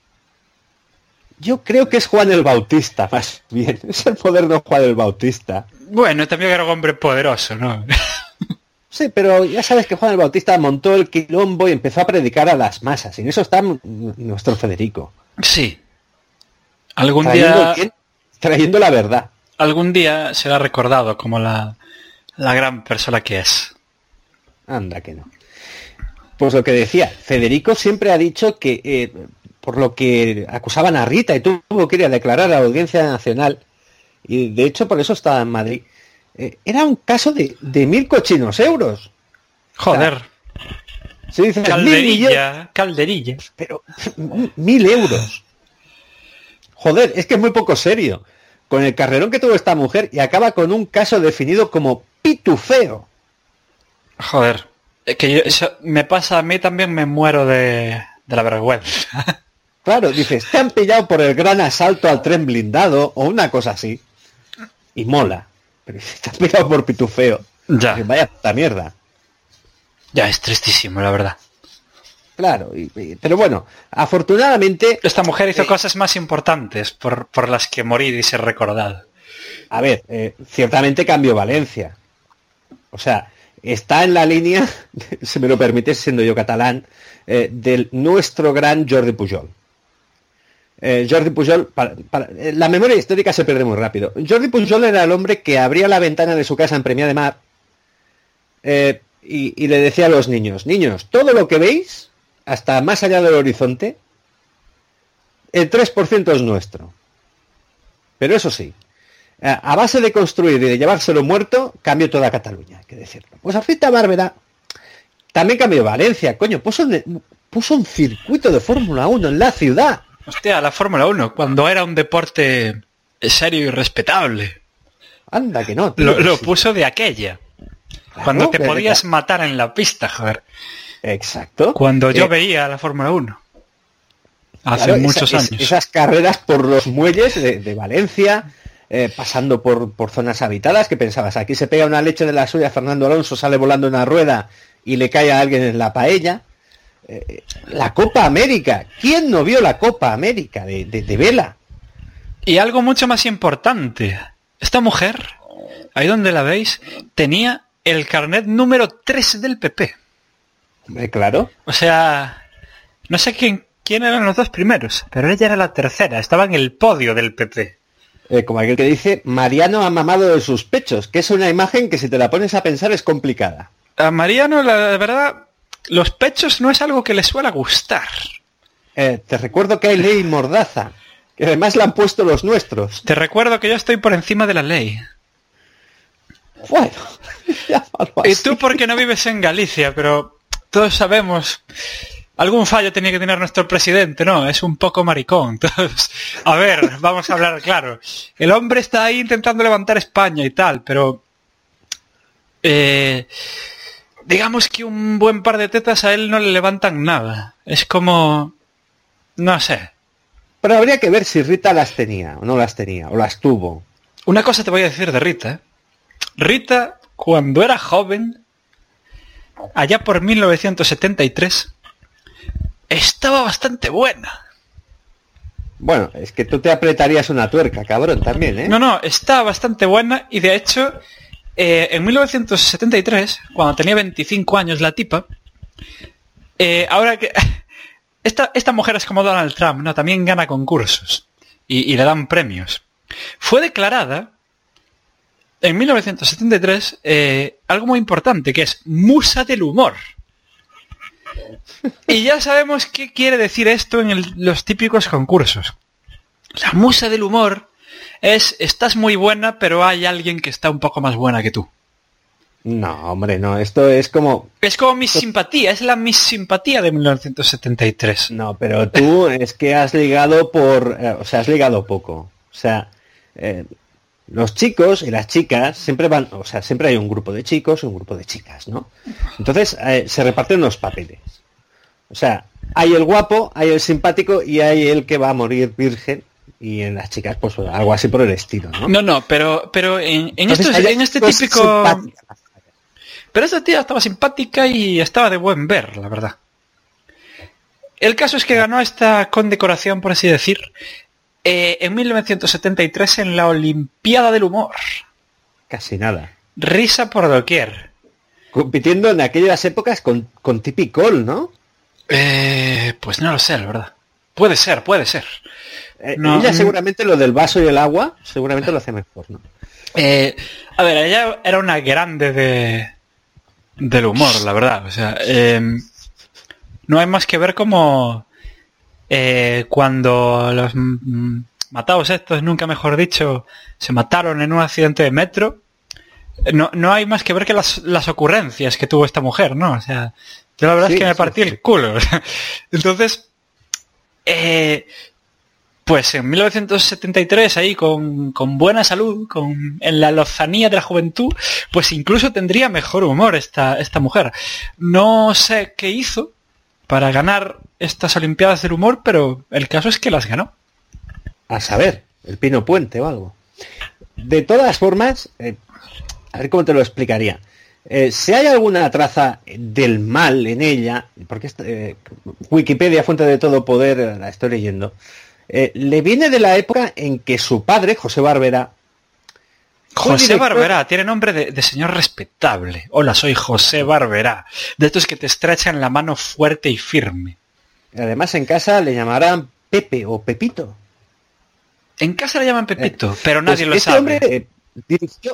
Yo creo que es Juan el Bautista, más bien. Es el poder de Juan el Bautista. Bueno, también era un hombre poderoso, ¿no? Sí, pero ya sabes que Juan el Bautista montó el quilombo y empezó a predicar a las masas. Y en eso está nuestro Federico. Sí. Algún trayendo día... El, trayendo la verdad. Algún día será recordado como la, la gran persona que es. Anda que no. Pues lo que decía, Federico siempre ha dicho que, eh, por lo que acusaban a Rita y tuvo que ir a declarar a la Audiencia Nacional, y de hecho por eso estaba en Madrid, eh, era un caso de, de mil cochinos euros. Joder. O sea, se dice calderilla, mil calderilla. Pero mil euros. Joder, es que es muy poco serio. Con el carrerón que tuvo esta mujer y acaba con un caso definido como pitufeo. Joder. Que yo, eso me pasa a mí también, me muero de, de la vergüenza. Claro, dices, te han pillado por el gran asalto al tren blindado o una cosa así. Y mola. Pero te han pillado por pitufeo. Ya. Que vaya puta mierda. Ya, es tristísimo, la verdad. Claro, y, y, pero bueno, afortunadamente... Esta mujer hizo eh, cosas más importantes por, por las que morir y ser recordado. A ver, eh, ciertamente cambió Valencia. O sea... Está en la línea, si me lo permites, siendo yo catalán, eh, del nuestro gran Jordi Pujol. Eh, Jordi Pujol, para, para, eh, la memoria histórica se pierde muy rápido. Jordi Pujol era el hombre que abría la ventana de su casa en Premià de Mar eh, y, y le decía a los niños, niños, todo lo que veis, hasta más allá del horizonte, el tres por ciento es nuestro. Pero eso sí, a base de construir y de llevárselo muerto, cambió toda Cataluña, hay que decirlo. Pues a Rita Barberá también cambió Valencia, coño, puso un, puso un circuito de Fórmula uno en la ciudad. Hostia, la Fórmula uno, cuando era un deporte serio y respetable. Anda que no, tío, Lo, lo sí. puso de aquella. Claro, cuando te podías matar en la pista, joder. Exacto. Cuando yo eh, veía la Fórmula uno. Hace claro, muchos esa, años. Es, esas carreras por los muelles de, de Valencia... Eh, pasando por, por zonas habitadas, que pensabas, aquí se pega una leche de la suya, Fernando Alonso sale volando una rueda y le cae a alguien en la paella. Eh, la Copa América, ¿quién no vio la Copa América de, de, de vela? Y algo mucho más importante, esta mujer, ahí donde la veis, tenía el carnet número tres del P P. Eh, claro. O sea, no sé quién, quién eran los dos primeros, pero ella era la tercera, estaba en el podio del P P. Eh, como aquel que dice, Mariano ha mamado de sus pechos, que es una imagen que si te la pones a pensar es complicada. A Mariano, la verdad, los pechos no es algo que le suele gustar. Eh, te recuerdo que hay ley mordaza, que además la han puesto los nuestros. Te recuerdo que yo estoy por encima de la ley. Bueno, ya y tú porque no vives en Galicia, pero todos sabemos, algún fallo tenía que tener nuestro presidente, ¿no? Es un poco maricón. Entonces, a ver, vamos a hablar claro. El hombre está ahí intentando levantar España y tal, pero eh, digamos que un buen par de tetas a él no le levantan nada. Es como, no sé. Pero habría que ver si Rita las tenía o no las tenía, o las tuvo. Una cosa te voy a decir de Rita, ¿eh? Rita, cuando era joven, allá por mil novecientos setenta y tres, estaba bastante buena. Bueno, es que tú te apretarías una tuerca, cabrón, también, ¿eh? No, no, estaba bastante buena y de hecho, eh, en mil novecientos setenta y tres, cuando tenía veinticinco años la tipa, eh, ahora que... Esta, esta mujer es como Donald Trump, ¿no? También gana concursos y, y le dan premios. Fue declarada en mil novecientos setenta y tres eh, algo muy importante, que es musa del humor. Y ya sabemos qué quiere decir esto en el, los típicos concursos. La musa del humor es, estás muy buena, pero hay alguien que está un poco más buena que tú. No, hombre, no, esto es como... Es como Miss Simpatía, es la Miss Simpatía de mil novecientos setenta y tres. No, pero tú es que has ligado por... Eh, o sea, has ligado poco. O sea... Eh, los chicos y las chicas siempre van, o sea, siempre hay un grupo de chicos y un grupo de chicas, ¿no? Entonces eh, se reparten los papeles. O sea, hay el guapo, hay el simpático y hay el que va a morir virgen. Y en las chicas, pues algo así por el estilo, ¿no? No, no, pero, pero en, en, Entonces, estos, hay en este chicos típico... simpáticas. Pero esta tía estaba simpática y estaba de buen ver, la verdad. El caso es que ganó esta condecoración, por así decir, Eh, en mil novecientos setenta y tres en la Olimpiada del Humor. Casi nada. Risa por doquier. Compitiendo en aquellas épocas con, con Tippy Cole, ¿no? Eh, pues no lo sé, la verdad. Puede ser, puede ser. Eh, No, ella mm. seguramente lo del vaso y el agua, seguramente lo hace mejor, ¿no? Eh, a ver, ella era una grande de del humor, la verdad. O sea, eh, no hay más que ver como... Eh, cuando los mm, matados estos, nunca mejor dicho, se mataron en un accidente de metro, no, no hay más que ver que las, las ocurrencias que tuvo esta mujer, ¿no? O sea, yo la verdad Sí, es que me sí, partí sí. el culo. Entonces, eh, pues en mil novecientos setenta y tres, ahí con, con buena salud, con, en la lozanía de la juventud, pues incluso tendría mejor humor esta, esta mujer. No sé qué hizo para ganar estas Olimpiadas del Humor, pero el caso es que las ganó. A saber, el Pino Puente o algo. De todas formas, eh, a ver cómo te lo explicaría. Eh, si hay alguna traza del mal en ella, porque eh, Wikipedia, fuente de todo poder, eh, la estoy leyendo, eh, le viene de la época en que su padre, José Barbera, José director... Barberá, tiene nombre de, de señor respetable. Hola, soy José Barberá. De estos que te estrechan la mano fuerte y firme. Además, en casa le llamarán Pepe o Pepito. En casa le llaman Pepito, Eh, pero nadie pues lo este sabe. hombre eh, dirigió...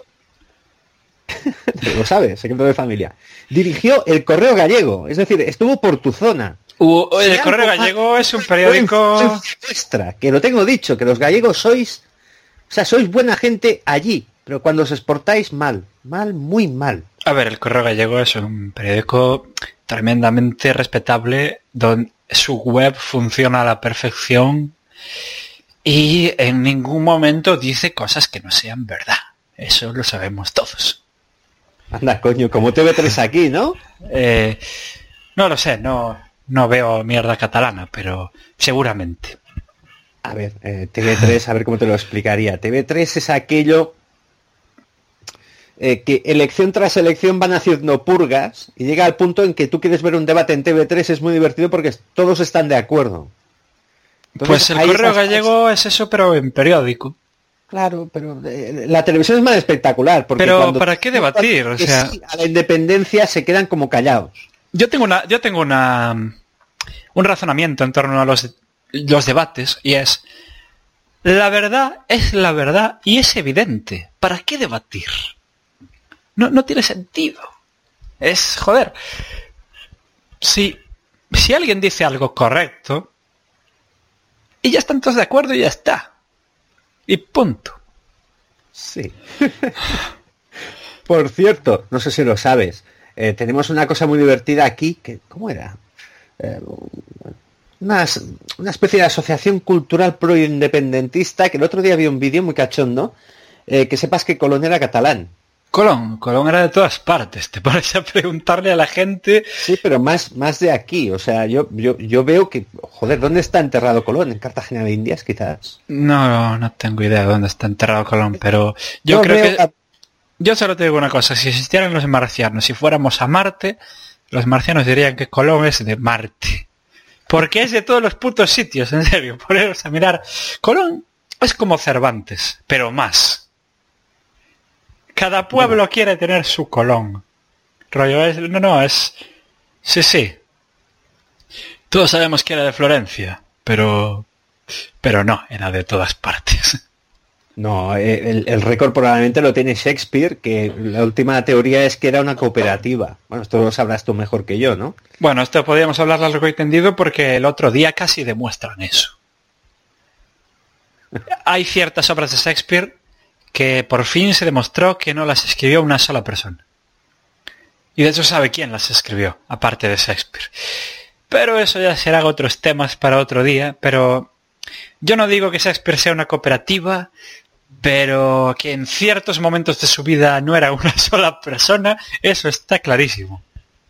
lo sabe, secreto de familia. Dirigió El Correo Gallego, es decir, estuvo por tu zona. Uh, el Si Correo algo Gallego más- es un periódico... Extra, que lo tengo dicho, que los gallegos sois... O sea, sois buena gente allí, pero cuando os exportáis mal. Mal, muy mal. A ver, el Correo Gallego es un periódico tremendamente respetable, donde su web funciona a la perfección y en ningún momento dice cosas que no sean verdad. Eso lo sabemos todos. Anda, coño, como T V tres aquí, ¿no? Eh, no lo sé, no, no veo mierda catalana, pero seguramente. A ver, eh, T V tres, a ver cómo te lo explicaría. T V tres es aquello eh, que elección tras elección van haciendo purgas y llega al punto en que tú quieres ver un debate en T V tres, es muy divertido porque todos están de acuerdo. Entonces, Pues el hay Correo esas- Gallego es eso, pero en periódico. Claro, pero eh, la televisión es más espectacular. Porque Pero, cuando- ¿para qué debatir? O que sea- sí, a la independencia se quedan como callados. Yo tengo una, yo tengo una, un razonamiento en torno a los, los debates, y es, La verdad es la verdad y es evidente. ¿Para qué debatir? No, no tiene sentido. Es, joder, si, si alguien dice algo correcto, y ya están todos de acuerdo y ya está. Y punto. Sí. Por cierto, no sé si lo sabes, eh, tenemos una cosa muy divertida aquí, que, ¿cómo era? Eh, una, una especie de asociación cultural pro-independentista, que el otro día vi un vídeo muy cachondo, eh, que sepas que Colón era catalán. Colón, Colón era de todas partes, te pones a preguntarle a la gente... Sí, pero más, más de aquí, o sea, yo, yo, yo veo que, joder, ¿dónde está enterrado Colón? ¿En Cartagena de Indias, quizás? No, no tengo idea de dónde está enterrado Colón, pero yo, yo creo veo que... a... Yo solo te digo una cosa, si existieran los marcianos, si fuéramos a Marte, los marcianos dirían que Colón es de Marte. Porque es de todos los putos sitios, en serio, poneros a mirar. Colón es como Cervantes, pero más. Cada pueblo bueno. quiere tener su Colón. Rollo es... No, no, es... Sí, sí. Todos sabemos que era de Florencia, pero... Pero no, era de todas partes. No, el, el récord probablemente lo tiene Shakespeare, que la última teoría es que era una cooperativa. Bueno, esto lo sabrás tú mejor que yo, ¿no? Bueno, esto podríamos hablar largo y tendido porque el otro día casi demuestran eso. Hay ciertas obras de Shakespeare que por fin se demostró que no las escribió una sola persona. Y de hecho sabe quién las escribió, aparte de Shakespeare. Pero eso ya serán otros temas para otro día, pero yo no digo que Shakespeare sea una cooperativa, pero que en ciertos momentos de su vida no era una sola persona, eso está clarísimo.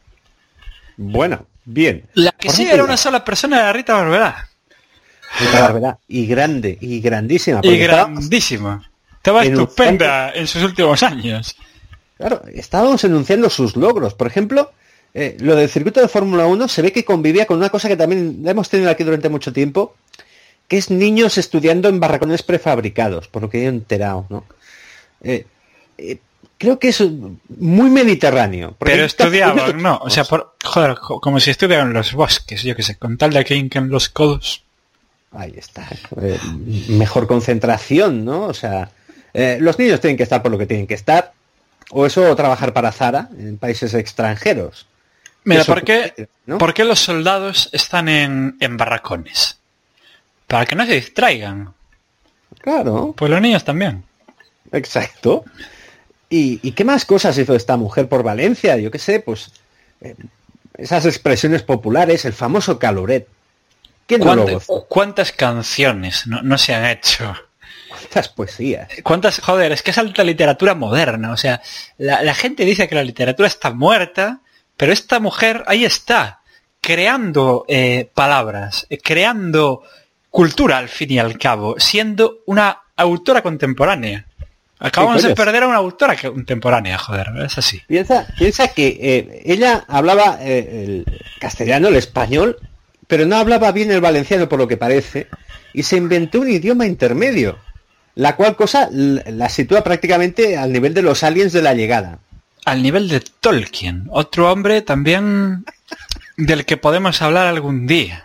Bueno, bien. La que sí era una sola persona era Rita Barberá. Rita Barberá, y grande, y grandísima. Y grandísima. Estaba estupenda en sus últimos años. Claro, estábamos enunciando sus logros. Por ejemplo, eh, lo del circuito de Fórmula uno se ve que convivía con una cosa que también la hemos tenido aquí durante mucho tiempo, que es niños estudiando en barracones prefabricados, por lo que he enterado, ¿no? Eh, eh, creo que es muy mediterráneo. Pero estudiaban, no, o sea, por, joder, como si estudiaran en los bosques, yo qué sé, con tal de que hinquen los codos. Ahí está. Eh, mejor concentración, ¿no? O sea, eh, los niños tienen que estar por lo que tienen que estar, o eso, o trabajar para Zara en países extranjeros. Mira, eso, ¿por qué, ¿no? ¿por qué los soldados están en, en barracones? Para que no se distraigan. Claro. Pues los niños también. Exacto. ¿Y, y qué más cosas hizo esta mujer por Valencia? Yo qué sé, pues... Eh, esas expresiones populares, el famoso caloret. ¿Quién no lo gozó? ¿Cuántas canciones no, no se han hecho? ¿Cuántas poesías? ¿Cuántas? Joder, es que es alta literatura moderna. O sea, la, la gente dice que la literatura está muerta, pero esta mujer ahí está, creando eh, palabras, eh, creando... cultura, al fin y al cabo, siendo una autora contemporánea. Acabamos sí, de perder a una autora contemporánea, joder, es así. Piensa, piensa que eh, ella hablaba eh, el castellano, el español, pero no hablaba bien el valenciano, por lo que parece, y se inventó un idioma intermedio, la cual cosa la sitúa prácticamente al nivel de los aliens de la llegada. Al nivel de Tolkien, otro hombre también del que podemos hablar algún día.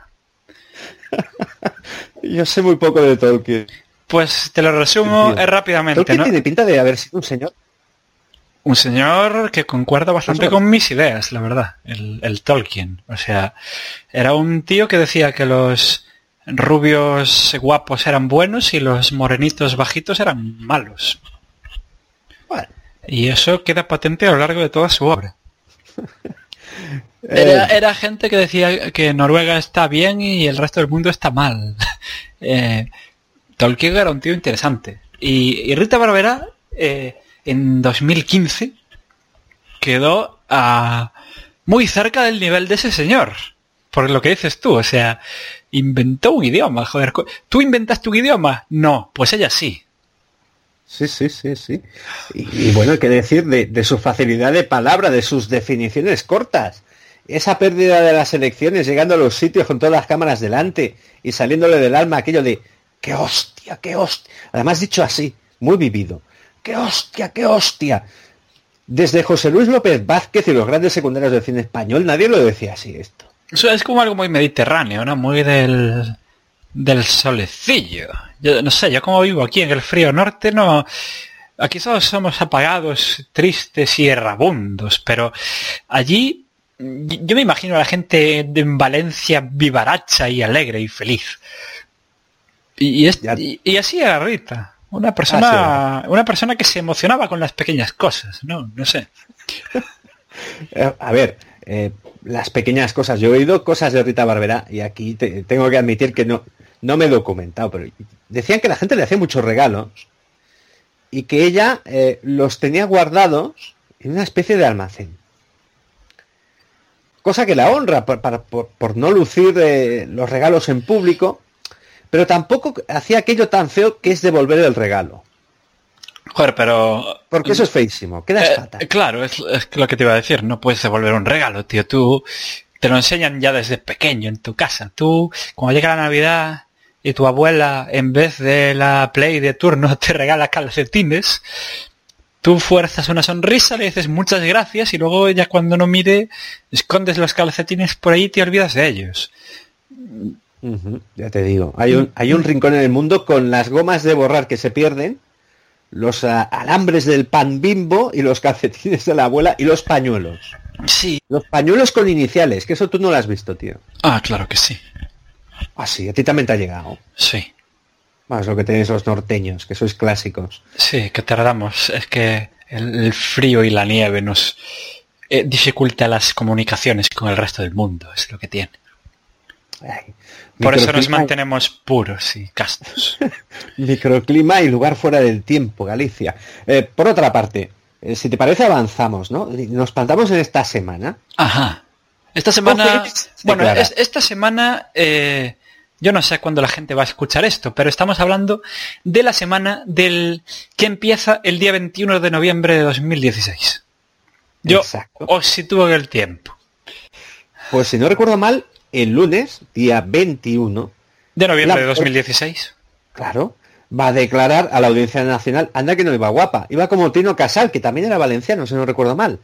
Yo sé muy poco de Tolkien. Pues te lo resumo eh, rápidamente. Tolkien ¿no? tiene pinta de haber sido un señor. Un señor que concuerda bastante con mis ideas, la verdad. El, el Tolkien. O sea, era un tío que decía que los rubios guapos eran buenos y los morenitos bajitos eran malos. Bueno. Y eso queda patente a lo largo de toda su obra. Era, era gente que decía que Noruega está bien y el resto del mundo está mal. eh, Tolkien era un tío interesante. Y, y Rita Barberá, eh, en dos mil quince, quedó a, muy cerca del nivel de ese señor. Por lo que dices tú, o sea, inventó un idioma, joder. ¿Tú inventaste un idioma? No, pues ella sí. Sí, sí, sí, sí. Y, y bueno, hay que decir de, de su facilidad de palabra, de sus definiciones cortas. Esa pérdida de las elecciones, llegando a los sitios con todas las cámaras delante y saliéndole del alma aquello de ¡qué hostia, qué hostia! Además dicho así, muy vivido. ¡Qué hostia, qué hostia! Desde José Luis López Vázquez y los grandes secundarios del cine español, nadie lo decía así esto. Eso es como algo muy mediterráneo, ¿no? Muy del... del solecillo. Yo no sé, yo como vivo aquí en el frío norte, no... Aquí todos somos apagados, tristes y errabundos, pero allí yo me imagino a la gente en Valencia vivaracha y alegre y feliz. Y, es, y, y así era Rita, una persona, ah, sí. una persona que se emocionaba con las pequeñas cosas, ¿no? No sé. A ver, eh, las pequeñas cosas. Yo he oído cosas de Rita Barberá y aquí te, tengo que admitir que no, no me he documentado, pero decían que la gente le hacía muchos regalos y que ella eh, los tenía guardados en una especie de almacén. Cosa que la honra por, para, por, por no lucir eh, los regalos en público, pero tampoco hacía aquello tan feo que es devolver el regalo. Joder, pero... Porque eso es feísimo, quedas eh, fatal. Claro, es, es lo que te iba a decir, no puedes devolver un regalo, tío. Tú te lo enseñan ya desde pequeño en tu casa. Tú, cuando llega la Navidad y tu abuela, en vez de la Play de turno, te regala calcetines, tú fuerzas una sonrisa, le dices muchas gracias y luego ya cuando no mire, escondes los calcetines por ahí y te olvidas de ellos. Uh-huh, ya te digo, hay un, hay un rincón en el mundo con las gomas de borrar que se pierden, los uh, alambres del pan Bimbo y los calcetines de la abuela y los pañuelos. Sí. Los pañuelos con iniciales, que eso tú no lo has visto, tío. Ah, claro que sí. Ah, sí, a ti también te ha llegado. Sí. Más lo que tenéis los norteños, que sois clásicos. Sí, que tardamos. Es que el, el frío y la nieve nos eh, dificulta las comunicaciones con el resto del mundo, es lo que tiene. Ay, Por eso nos mantenemos puros y castos. Microclima y lugar fuera del tiempo, Galicia. Eh, por otra parte, eh, si te parece avanzamos, ¿no? Nos plantamos en esta semana. Ajá. Esta semana... Bueno, es, esta semana... Eh, yo no sé cuándo la gente va a escuchar esto, pero estamos hablando de la semana del que empieza el día veintiuno de noviembre de dos mil dieciséis. Yo Exacto. os sitúo en el tiempo. Pues si no recuerdo mal, el lunes, día veintiuno... ¿De noviembre la... de dos mil dieciséis? Claro, va a declarar a la Audiencia Nacional, anda que no iba guapa, iba como Tino Casal, que también era valenciano, si no recuerdo mal.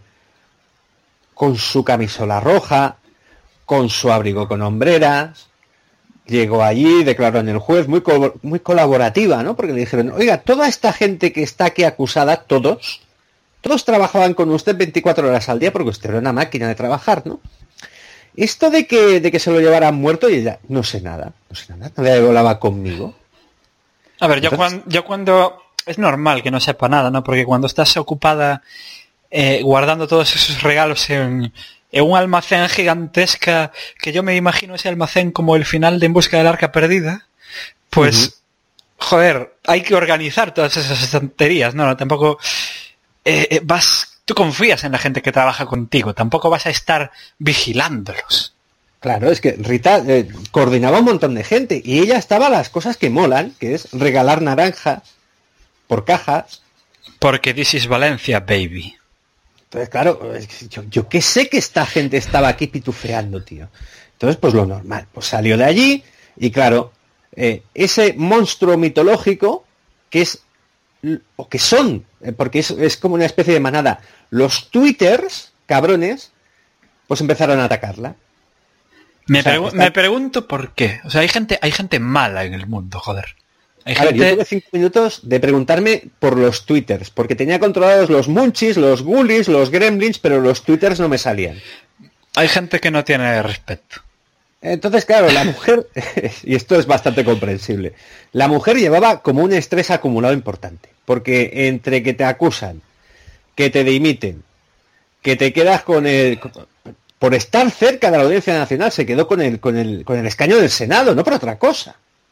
Con su camisola roja, con su abrigo con hombreras, llegó allí, declaró en el juez, muy, co muy colaborativa, ¿no? Porque le dijeron, oiga, toda esta gente que está aquí acusada, todos, todos trabajaban con usted veinticuatro horas al día porque usted era una máquina de trabajar, ¿no? Esto de que, de que se lo llevaran muerto y ella, no sé nada, no sé nada, nadie hablaba conmigo. A ver, yo, Entonces... cuando, yo cuando... Es normal que no sepa nada, ¿no? Porque cuando estás ocupada eh, guardando todos esos regalos en, en un almacén gigantesca, que yo me imagino ese almacén como el final de En busca del arca perdida, pues, uh-huh. joder, hay que organizar todas esas estanterías, ¿no? no tampoco eh, eh, vas... Tú confías en la gente que trabaja contigo, tampoco vas a estar vigilándolos. Claro, es que Rita eh, coordinaba un montón de gente y ella estaba a las cosas que molan, que es regalar naranjas por cajas. Porque this is Valencia, baby. Entonces, claro, yo, yo qué sé que esta gente estaba aquí pitufeando, tío. Entonces, pues lo normal, pues salió de allí y claro, eh, ese monstruo mitológico que es, o que son, eh, porque es, es como una especie de manada, los twitters, cabrones, pues empezaron a atacarla. Me, o sea, pregu está... me pregunto por qué. O sea, hay gente, hay gente mala en el mundo, joder. Hay a gente... ver, yo tuve cinco minutos de preguntarme por los twitters, porque tenía controlados los munchies, los ghoulies, los gremlins, pero los twitters no me salían. Hay gente que no tiene respeto. Entonces, claro, la mujer, y esto es bastante comprensible, la mujer llevaba como un estrés acumulado importante, porque entre que te acusan, que te dimiten, que te quedas con el... Por estar cerca de la Audiencia Nacional se quedó con el, con el, con el escaño del Senado, no por otra cosa.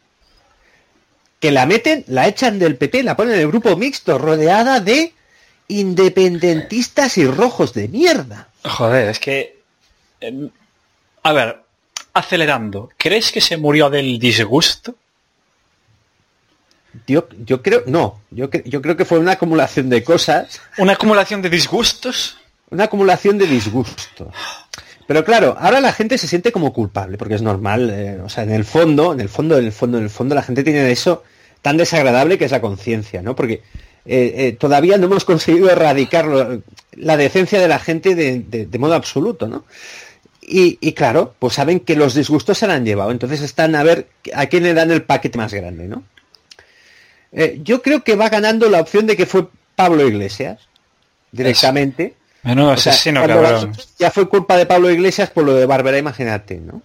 Que la meten, la echan del P P, la ponen en el grupo mixto, rodeada de independentistas y rojos de mierda. Joder, es que... Eh, a ver, acelerando, ¿crees que se murió del disgusto? Yo, yo creo... No, yo, yo creo que fue una acumulación de cosas. ¿Una acumulación de disgustos? Una acumulación de disgusto. Pero claro, ahora la gente se siente como culpable, porque es normal, eh, o sea, en el fondo, en el fondo, en el fondo, en el fondo, la gente tiene eso tan desagradable que es la conciencia, ¿no? Porque eh, eh, todavía no hemos conseguido erradicar lo, la decencia de la gente de, de, de modo absoluto, ¿no? Y, y claro, pues saben que los disgustos se la han llevado. Entonces están a ver a quién le dan el paquete más grande, ¿no? Eh, yo creo que va ganando la opción de que fue Pablo Iglesias, directamente. Menudo asesino, o sea, cabrón. Ya fue culpa de Pablo Iglesias por lo de Bárbara, imagínate, ¿no?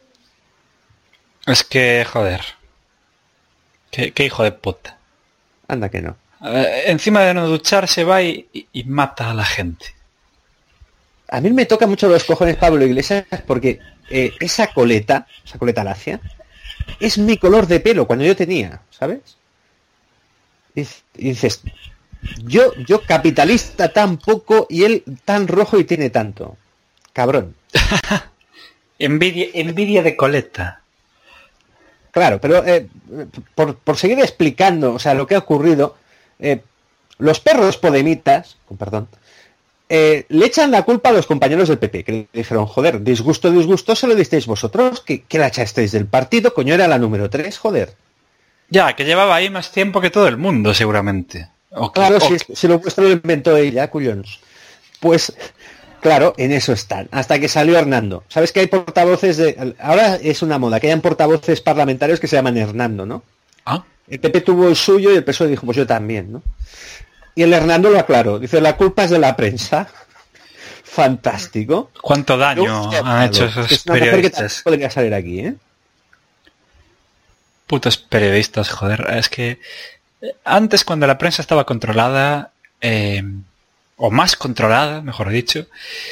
Es que, joder. Qué, qué hijo de puta. Anda que no. Eh, encima de no ducharse va y, y, y mata a la gente. A mí me toca mucho los cojones Pablo Iglesias porque eh, esa coleta, esa coleta lacia, es mi color de pelo cuando yo tenía, ¿sabes? Y, y dices, yo, yo capitalista tan poco y él tan rojo y tiene tanto. Cabrón. envidia, envidia de coleta. Claro, pero eh, por, por seguir explicando, o sea, lo que ha ocurrido, eh, los perros podemitas, con perdón, eh, le echan la culpa a los compañeros del P P, que le dijeron, joder, disgusto, disgusto, se lo disteis vosotros, que, que la echasteis del partido, coño, era la número tres, joder. Ya, que llevaba ahí más tiempo que todo el mundo, seguramente. O que, claro, o si, que... si lo vuestro lo inventó ella, cuyones. Pues, claro, en eso están, hasta que salió Hernando. ¿Sabes que hay portavoces de... Ahora es una moda, que hayan portavoces parlamentarios que se llaman Hernando, ¿no? ¿Ah? El P P tuvo el suyo y el P S O E dijo, pues yo también, ¿no? Y el Hernando lo aclaró. Dice, la culpa es de la prensa. Fantástico. ¿Cuánto daño han hecho esos es una periodistas? Que podría salir aquí, ¿eh? Putos periodistas, joder. Es que antes, cuando la prensa estaba controlada, eh, o más controlada, mejor dicho,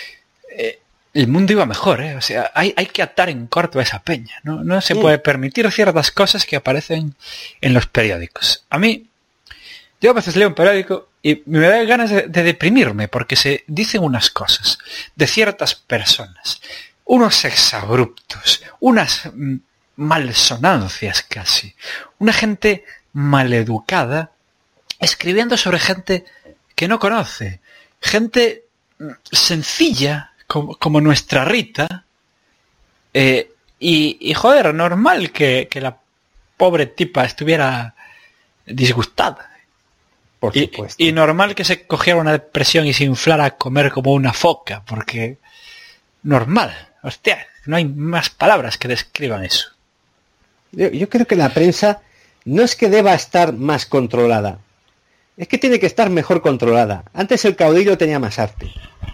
eh, el mundo iba mejor, ¿eh? O sea, hay, hay que atar en corto a esa peña. No, no se Mm. puede permitir ciertas cosas que aparecen en los periódicos. A mí, yo a veces leo un periódico y me da ganas de, de deprimirme porque se dicen unas cosas de ciertas personas, unos exabruptos, unas mm, malsonancias casi, una gente maleducada escribiendo sobre gente que no conoce, gente mm, sencilla como, como nuestra Rita, eh, y, y joder, normal que, que la pobre tipa estuviera disgustada. Por Y, supuesto. y normal que se cogiera una depresión y se inflara a comer como una foca, porque normal, hostia, no hay más palabras que describan eso. Yo, yo creo que la prensa no es que deba estar más controlada, es que tiene que estar mejor controlada. Antes el caudillo tenía más arte.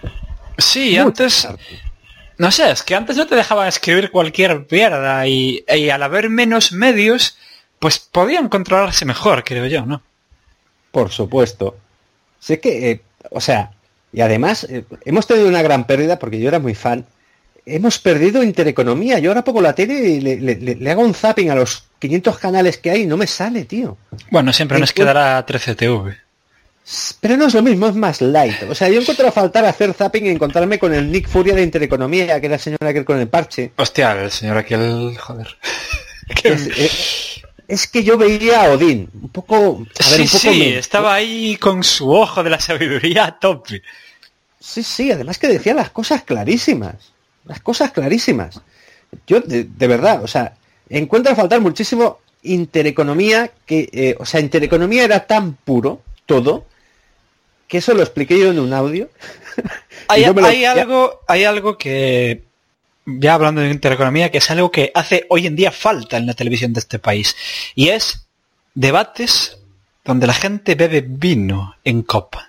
Sí, Mucha antes, arte. no sé, es que antes no te dejaban escribir cualquier mierda y, y al haber menos medios, pues podían controlarse mejor, creo yo, ¿no? Por supuesto. Sé que, eh, o sea, y además eh, hemos tenido una gran pérdida, porque yo era muy fan, hemos perdido intereconomía. Yo ahora pongo la tele y le, le, le, le hago un zapping a los quinientos canales que hay y no me sale, tío. Bueno, siempre nos Encu- quedará trece T V. Pero no es lo mismo, es más light. O sea, yo encuentro a faltar hacer zapping y encontrarme con el Nick Furia de intereconomía, que era la señora aquel con el parche. Hostia, el señor aquel, joder. Qué- Es, es- es que yo veía a Odín, un poco... A ver, sí, un poco sí, menos. estaba ahí con su ojo de la sabiduría a tope. Sí, sí, además que decía las cosas clarísimas. Las cosas clarísimas. Yo, de, de verdad, o sea, encuentro a faltar muchísimo intereconomía, que, eh, o sea, intereconomía era tan puro, todo, que eso lo expliqué yo en un audio. Hay, Y no me lo- hay algo, hay algo que, ya hablando de intereconomía, que es algo que hace hoy en día falta en la televisión de este país. Y es debates donde la gente bebe vino en copa.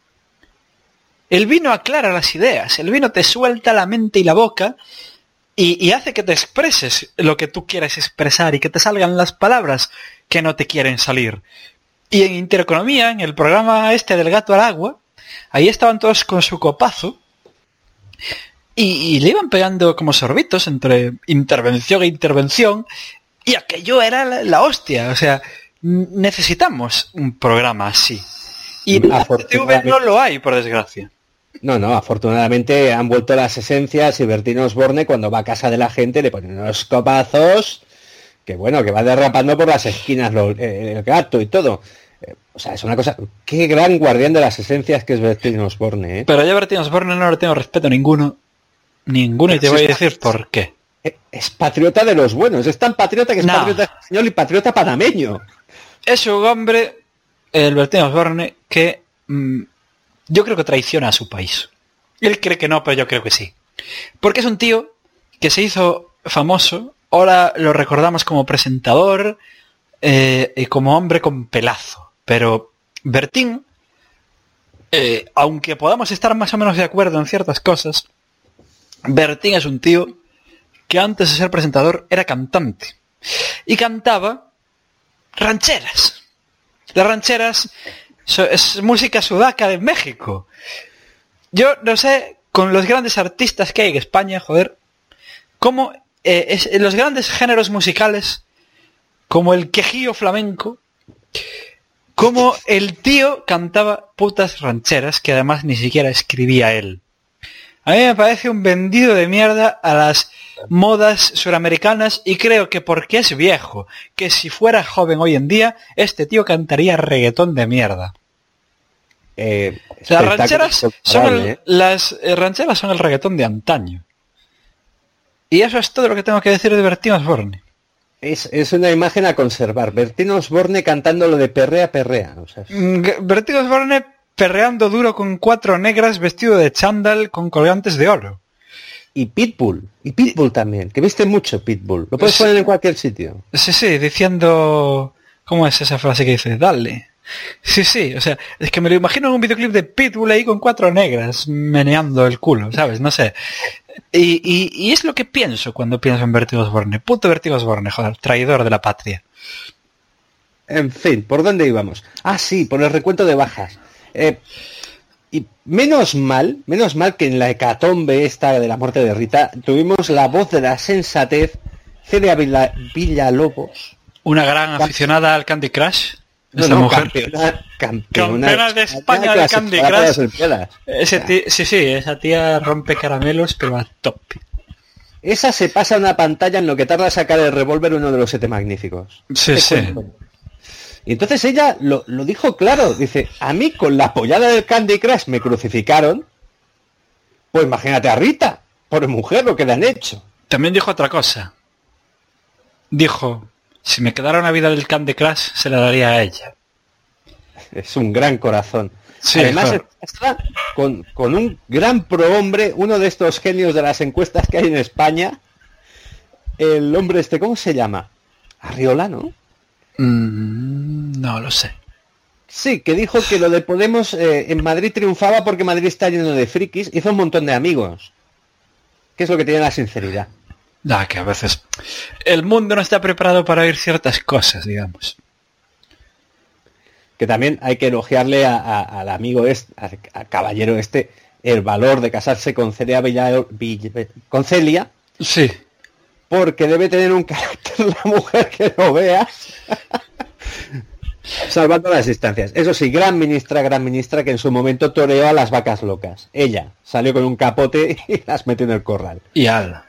El vino aclara las ideas, el vino te suelta la mente y la boca y, y hace que te expreses lo que tú quieres expresar y que te salgan las palabras que no te quieren salir. Y en Intereconomía, en el programa este del gato al agua, ahí estaban todos con su copazo y, y le iban pegando como sorbitos entre intervención e intervención y aquello era la, la hostia. O sea, n- necesitamos un programa así. Y en la T V no lo hay, por desgracia. No, no, afortunadamente han vuelto las esencias y Bertín Osborne cuando va a casa de la gente le pone unos copazos que bueno, que va derrapando por las esquinas lo- eh, el gato y todo. Eh, o sea, es una cosa... Qué gran guardián de las esencias que es Bertín Osborne, ¿eh? Pero yo a Bertín Osborne no le tengo respeto ninguno. Ninguno, y te voy a decir por qué. Eh, Es patriota de los buenos, es tan patriota que es No. patriota español y patriota panameño. Es un hombre, el Bertín Osborne, que mm, yo creo que traiciona a su país. Él cree que no, pero yo creo que sí. Porque es un tío que se hizo famoso, ahora lo recordamos como presentador eh, y como hombre con pelazo. Pero Bertín, eh, aunque podamos estar más o menos de acuerdo en ciertas cosas, Bertín es un tío que antes de ser presentador era cantante. Y cantaba rancheras. Las rancheras so, es música sudaca de México. Yo no sé, con los grandes artistas que hay en España, joder, cómo eh, es, los grandes géneros musicales, como el quejío flamenco, como el tío cantaba putas rancheras que además ni siquiera escribía él. A mí me parece un vendido de mierda a las modas suramericanas y creo que porque es viejo, que si fuera joven hoy en día, este tío cantaría reggaetón de mierda. Eh, las rancheras son el, ¿eh? las eh, rancheras son el reggaetón de antaño. Y eso es todo lo que tengo que decir de Bertín Osborne. Es, es una imagen a conservar. Bertín Osborne cantando lo de perrea, perrea. O sea, es... Bertín Osborne perreando duro con cuatro negras vestido de chándal con colgantes de oro. Y Pitbull. Y Pitbull también. Que viste mucho Pitbull. Lo puedes Sí. poner en cualquier sitio. Sí, sí, diciendo... ¿Cómo es esa frase que dice? Dale. Sí, sí, o sea, es que me lo imagino en un videoclip de Pitbull ahí con cuatro negras meneando el culo, ¿sabes? No sé. Y, y, y es lo que pienso cuando pienso en Bertín Osborne. Puto Bertín Osborne, joder, traidor de la patria. En fin, ¿por dónde íbamos? Ah, sí, por el recuento de bajas. Eh, y menos mal, menos mal que en la hecatombe esta de la muerte de Rita tuvimos la voz de la sensatez, Celia Villa, Villalobos. Una gran aficionada al Candy Crush. No, Esa no, mujer. campeona, campeona, Campeona de España de Candy Crush. Ese tí- sí, sí, esa tía rompe caramelos, pero a tope. Esa se pasa una pantalla en lo que tarda a sacar el revólver uno de los siete magníficos. Sí, Te sí. cuento. Y entonces ella lo, lo dijo claro, dice, a mí con la pollada del Candy Crush me crucificaron, pues imagínate a Rita, por mujer lo que le han hecho. También dijo otra cosa. Dijo, si me quedara una vida del Candy Crush, se la daría a ella. Es un gran corazón. Sí, Además joder. está con, con un gran prohombre, uno de estos genios de las encuestas que hay en España, el hombre este, ¿cómo se llama? Arriola, ¿no? Mm, no lo sé. Sí, que dijo que lo de Podemos eh, en Madrid triunfaba porque Madrid está lleno de frikis, hizo un montón de amigos. Que es lo que tiene la sinceridad. Da, que a veces el mundo no está preparado para oír ciertas cosas, digamos. Que también hay que elogiarle a- a- al amigo este, al, al caballero este, el valor de casarse con Celia, Villa- Vill- con Celia, Sí. porque debe tener un carácter la mujer que lo veas. Salvando las distancias. Eso sí, gran ministra, gran ministra que en su momento toreó a las vacas locas. Ella salió con un capote y las metió en el corral. Y ala.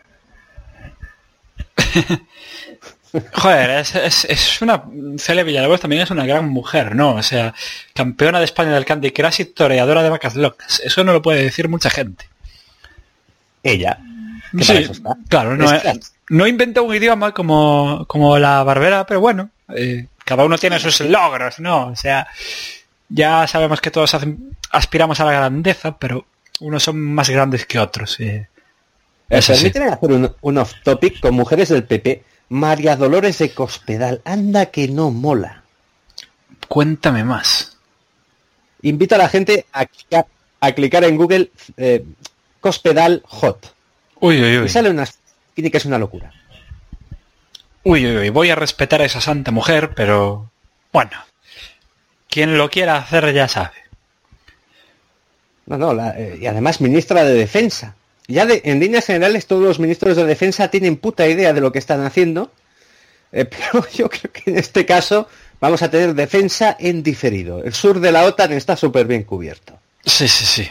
Joder, es, es, es una... Celia Villalobos también es una gran mujer, ¿no? O sea, campeona de España del Candy Crush y toreadora de vacas locas. Eso no lo puede decir mucha gente. Ella. Que Sí, para eso está. claro, no, Está. no inventó un idioma como, como la Barbera, pero bueno, eh, cada uno tiene sus logros, ¿no? O sea, ya sabemos que todos hacen- aspiramos a la grandeza, pero unos son más grandes que otros. eh. ¿Me Eso sí. permiten hacer un, un off topic con mujeres del P P? María Dolores de Cospedal, anda que no mola. Cuéntame más. Invito a la gente a clicar, a clicar en Google eh, Cospedal Hot. Uy, uy, uy. Y sale una skinny que es una locura. Uy, uy, uy. Voy a respetar a esa santa mujer, pero... Bueno. Quien lo quiera hacer ya sabe. No, no, la, eh, y además ministra de Defensa. Ya de, en líneas generales todos los ministros de Defensa tienen puta idea de lo que están haciendo, eh, pero yo creo que en este caso vamos a tener defensa en diferido. El sur de la OTAN está súper bien cubierto. Sí, sí, sí.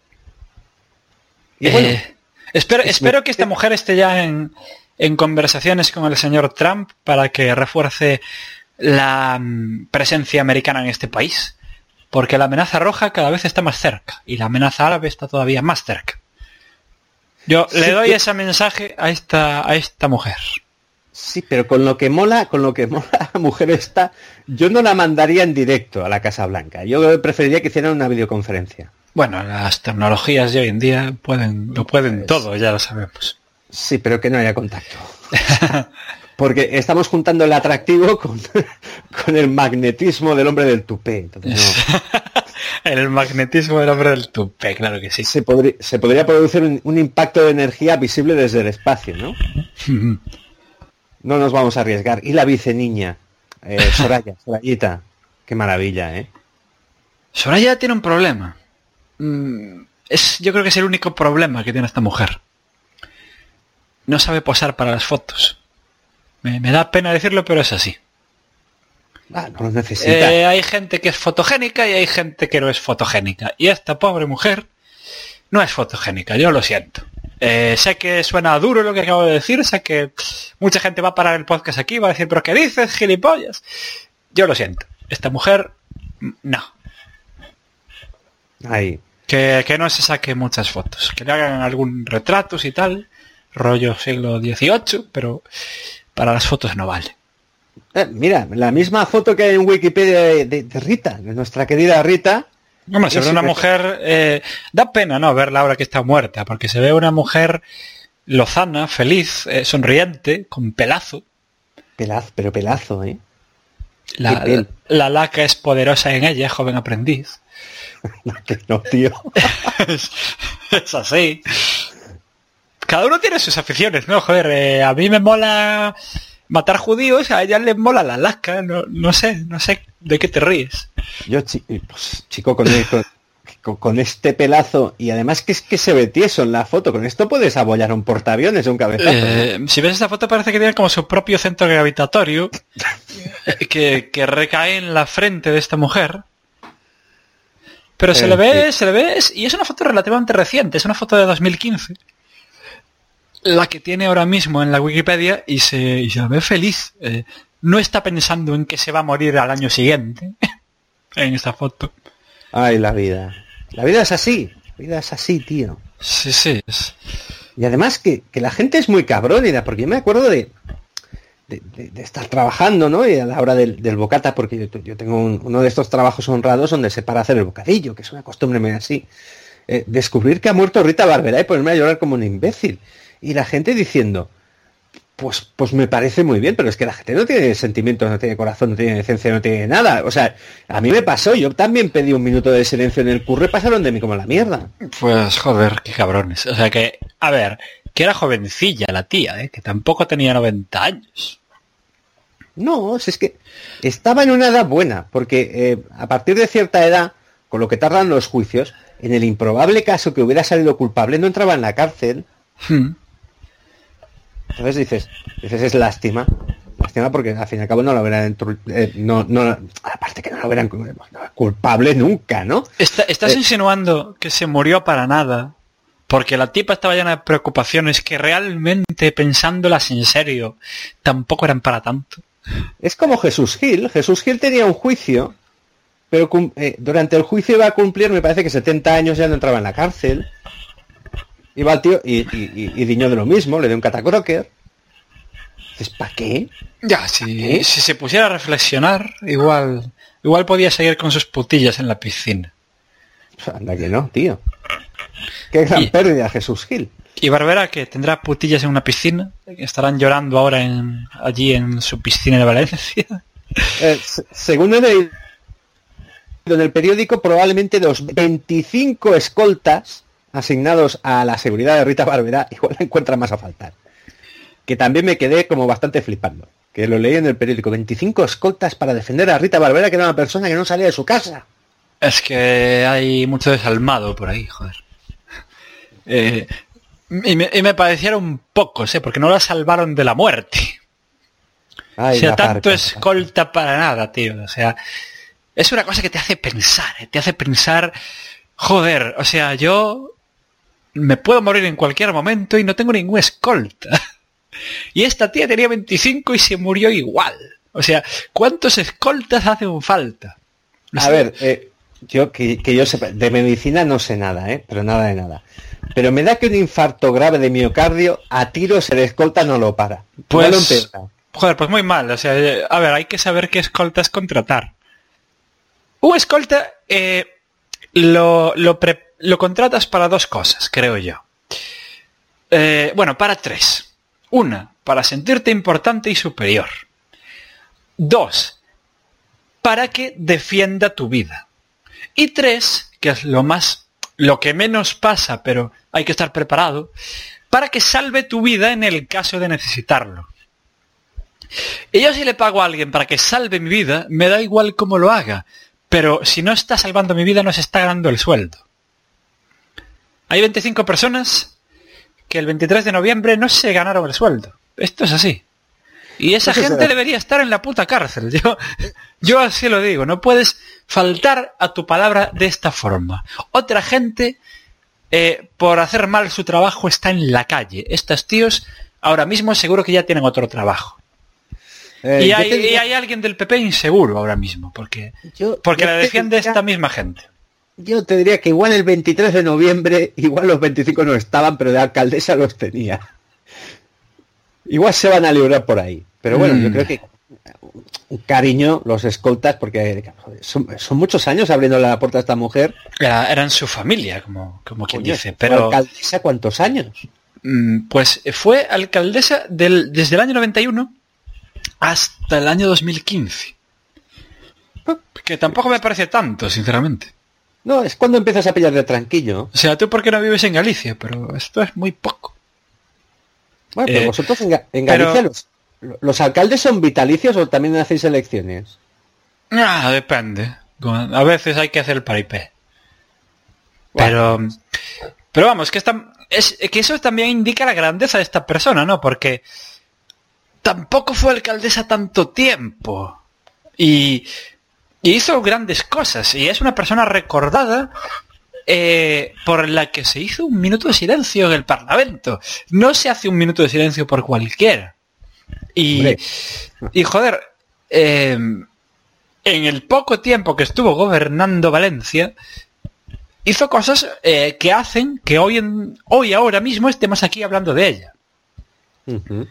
Y bueno, Eh, espero, es- espero que esta mujer esté ya en, en conversaciones con el señor Trump para que refuerce la mm, presencia americana en este país. Porque la amenaza roja cada vez está más cerca y la amenaza árabe está todavía más cerca. Yo Sí, le doy yo- ese mensaje a esta, a esta mujer. sí, pero con lo que mola, con lo que mola la mujer esta, yo no la mandaría en directo a la Casa Blanca. Yo preferiría que hicieran una videoconferencia. Bueno, las tecnologías de hoy en día pueden, lo pueden Pues- todo, ya lo sabemos. Sí, pero que no haya contacto. Porque estamos juntando el atractivo con, con el magnetismo del hombre del tupé. Entonces, no. El magnetismo del hombre del tupé, claro que sí. Se, podría, se podría producir un, un impacto de energía visible desde el espacio, ¿no? No nos vamos a arriesgar. Y la viceniña, eh, Soraya, Sorayita. Qué maravilla, ¿eh? Soraya tiene un problema. Mm, es, yo creo que es el único problema que tiene esta mujer. No sabe posar para las fotos. Me, me da pena decirlo, pero es así. Ah, no lo necesita. Eh, hay gente que es fotogénica y hay gente que no es fotogénica. Y esta pobre mujer no es fotogénica, yo lo siento. Eh, sé que suena duro lo que acabo de decir, sé que mucha gente va a parar el podcast aquí y va a decir, ¿pero qué dices, gilipollas? Yo lo siento. Esta mujer, no. Ay. Que, que no se saque muchas fotos. Que le hagan algún retratos y tal, rollo siglo dieciocho, pero para las fotos no vale. Eh, mira, la misma foto que hay en Wikipedia de, de, de Rita, de nuestra querida Rita. Hombre, se ve una mujer... Eh, da pena, ¿no?, verla ahora que está muerta, porque se ve una mujer lozana, feliz, eh, sonriente, con pelazo. Pelazo, pero pelazo, ¿eh? La, la, la laca es poderosa en ella, joven aprendiz. No, tío. es, es así. Cada uno tiene sus aficiones, ¿no? Joder, eh, a mí me mola matar judíos, a ella le mola la laca, no, no sé, no sé de qué te ríes. Yo, pues, chico, con, el, con, con este pelazo, y además que es que se ve tieso en la foto, con esto puedes abollar un portaaviones o un cabezazo. Eh, ¿no? Si ves esta foto parece que tiene como su propio centro gravitatorio que, que recae en la frente de esta mujer. Pero se eh, le ve, sí. se le ve, y es una foto relativamente reciente, es una foto de dos mil quince. La que tiene ahora mismo en la Wikipedia y se, y se ve feliz. Eh, no está pensando en que se va a morir al año siguiente en esta foto. Ay, la vida. La vida es así. La vida es así, tío. Sí, sí. Es... Y además que, que la gente es muy cabrónida, porque yo me acuerdo de, de, de, de estar trabajando, ¿no? Y a la hora del, del bocata, porque yo, yo tengo un, uno de estos trabajos honrados donde se para hacer el bocadillo, que es una costumbre muy así. Eh, descubrir que ha muerto Rita Barberá y ponerme a llorar como un imbécil. Y la gente diciendo, pues, pues me parece muy bien, pero es que la gente no tiene sentimientos, no tiene corazón, no tiene decencia, no tiene nada. O sea, a mí me pasó, yo también pedí un minuto de silencio en el curro, pasaron de mí como la mierda. Pues joder, qué cabrones. O sea que, a ver, que era jovencilla la tía, ¿eh? Que tampoco tenía noventa años. No, es que estaba en una edad buena, porque eh, a partir de cierta edad, con lo que tardan los juicios, en el improbable caso que hubiera salido culpable, no entraba en la cárcel. Hmm. Entonces dices, dices es lástima, lástima porque al fin y al cabo no lo verán, eh, no, no, aparte que no lo verán culpable nunca, ¿no? Está, ¿Estás eh, insinuando que se murió para nada? Porque la tipa estaba llena de preocupaciones que realmente, pensándolas en serio, tampoco eran para tanto. Es como Jesús Gil. Jesús Gil tenía un juicio, pero eh, durante el juicio iba a cumplir, me parece que setenta años, ya no entraba en la cárcel. Iba al tío y, y, y Diñó de lo mismo, le dio un catacroker. Dices, ¿para qué? Ya, si, si se pusiera a reflexionar, igual igual podía seguir con sus putillas en la piscina. Anda que no, tío. Qué gran y, pérdida, Jesús Gil. Y Barberá, que tendrá putillas en una piscina, estarán llorando ahora en allí en su piscina de Valencia. Eh, según he leído en el periódico, probablemente los veinticinco escoltas asignados a la seguridad de Rita Barberá igual la encuentran más a faltar. Que también me quedé como bastante flipando. Que lo leí en el periódico. veinticinco escoltas para defender a Rita Barberá, que era una persona que no salía de su casa. Es que hay mucho desalmado por ahí, joder. Eh, y, me, y me parecieron pocos, ¿eh? Porque no la salvaron de la muerte. Ay, o sea, tanto parca, escolta parca. Para nada, tío. O sea, es una cosa que te hace pensar, ¿eh? Te hace pensar, joder, o sea, yo me puedo morir en cualquier momento y no tengo ningún escolta. Y esta tía tenía veinticinco y se murió igual. O sea, ¿cuántos escoltas hacen falta? No sé. A ver, eh, yo que, que yo sepa, de medicina no sé nada, ¿eh? Pero nada de nada. Pero me da que un infarto grave de miocardio a tiros el escolta no lo para. Pues, no lo joder, pues muy mal. O sea, a ver, hay que saber qué escoltas contratar. Un escolta eh, lo, lo, pre, lo contratas para dos cosas, creo yo. Eh, bueno, para tres. Una, para sentirte importante y superior. Dos, para que defienda tu vida. Y tres, que es lo más, lo que menos pasa, pero hay que estar preparado, para que salve tu vida en el caso de necesitarlo. Y yo si le pago a alguien para que salve mi vida, me da igual cómo lo haga, pero si no está salvando mi vida no se está ganando el sueldo. Hay veinticinco personas que el veintitrés de noviembre no se ganaron el sueldo. Esto es así. Y esa Eso gente será. debería estar en la puta cárcel. Yo, yo así lo digo. No puedes faltar a tu palabra de esta forma. Otra gente, eh, por hacer mal su trabajo, está en la calle. Estos tíos ahora mismo seguro que ya tienen otro trabajo. Eh, y, yo hay, tendría- y hay alguien del P P inseguro ahora mismo. Porque, yo- porque yo la te defiende diría- esta misma gente. Yo te diría que igual el veintitrés de noviembre, igual los veinticinco no estaban, pero de alcaldesa los tenía. Igual se van a librar por ahí. Pero bueno, Mm. yo creo que un cariño, los escoltas, porque joder, son, son muchos años abriendo la puerta a esta mujer. Era, eran su familia, como, como quien Coño, dice. fue Pero alcaldesa, ¿cuántos años? mm, pues fue alcaldesa del, desde el año noventa y uno hasta el año dos mil quince. Que tampoco me parece tanto, sinceramente. No, es cuando empiezas a pillar de tranquillo. O sea, tú porque no vives en Galicia, pero esto es muy poco. Bueno, pero Eh, vosotros en, Ga- en pero- Galicia los, los alcaldes son vitalicios o también hacéis elecciones. Ah, depende. A veces hay que hacer el paripé. Pero, pero vamos, que, esta, es, que eso también indica la grandeza de esta persona, ¿no? Porque tampoco fue alcaldesa tanto tiempo. Y, y hizo grandes cosas. Y es una persona recordada eh, por la que se hizo un minuto de silencio en el Parlamento. No se hace un minuto de silencio por cualquiera. Y, Hombre. y joder, eh, en el poco tiempo que estuvo gobernando Valencia, hizo cosas eh, que hacen que hoy, en, hoy ahora mismo estemos aquí hablando de ella. Ujú.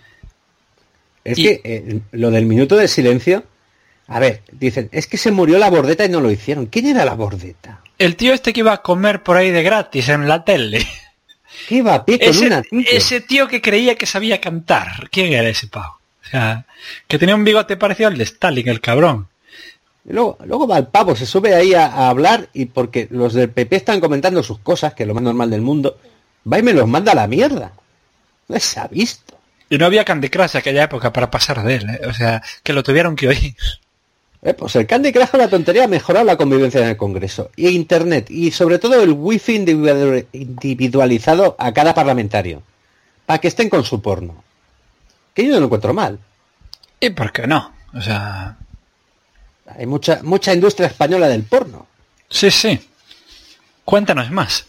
Es Y- que eh, lo del minuto de silencio, a ver, dicen, es que se murió la Bordeta y no lo hicieron. ¿Quién era la Bordeta? El tío este que iba a comer por ahí de gratis en la tele. ¿Qué iba a pie con Ese, una tía? ese tío que creía que sabía cantar. ¿Quién era ese pavo? O sea, que tenía un bigote parecido al de Stalin, el cabrón. Y luego, luego va el pavo, se sube ahí a, a hablar y porque los del P P están comentando sus cosas, que es lo más normal del mundo, va y me los manda a la mierda. No se ha visto. Y no había Candy Crush en aquella época para pasar de él, ¿eh? O sea, que lo tuvieron que oír. Eh, pues el Candy Crush o la tontería ha mejorado la convivencia en el Congreso. Y Internet. Y sobre todo el wifi individu- individualizado a cada parlamentario. Para que estén con su porno. Que yo no lo encuentro mal. ¿Y por qué no? O sea, Hay mucha, mucha industria española del porno. sí, sí. Cuéntanos más.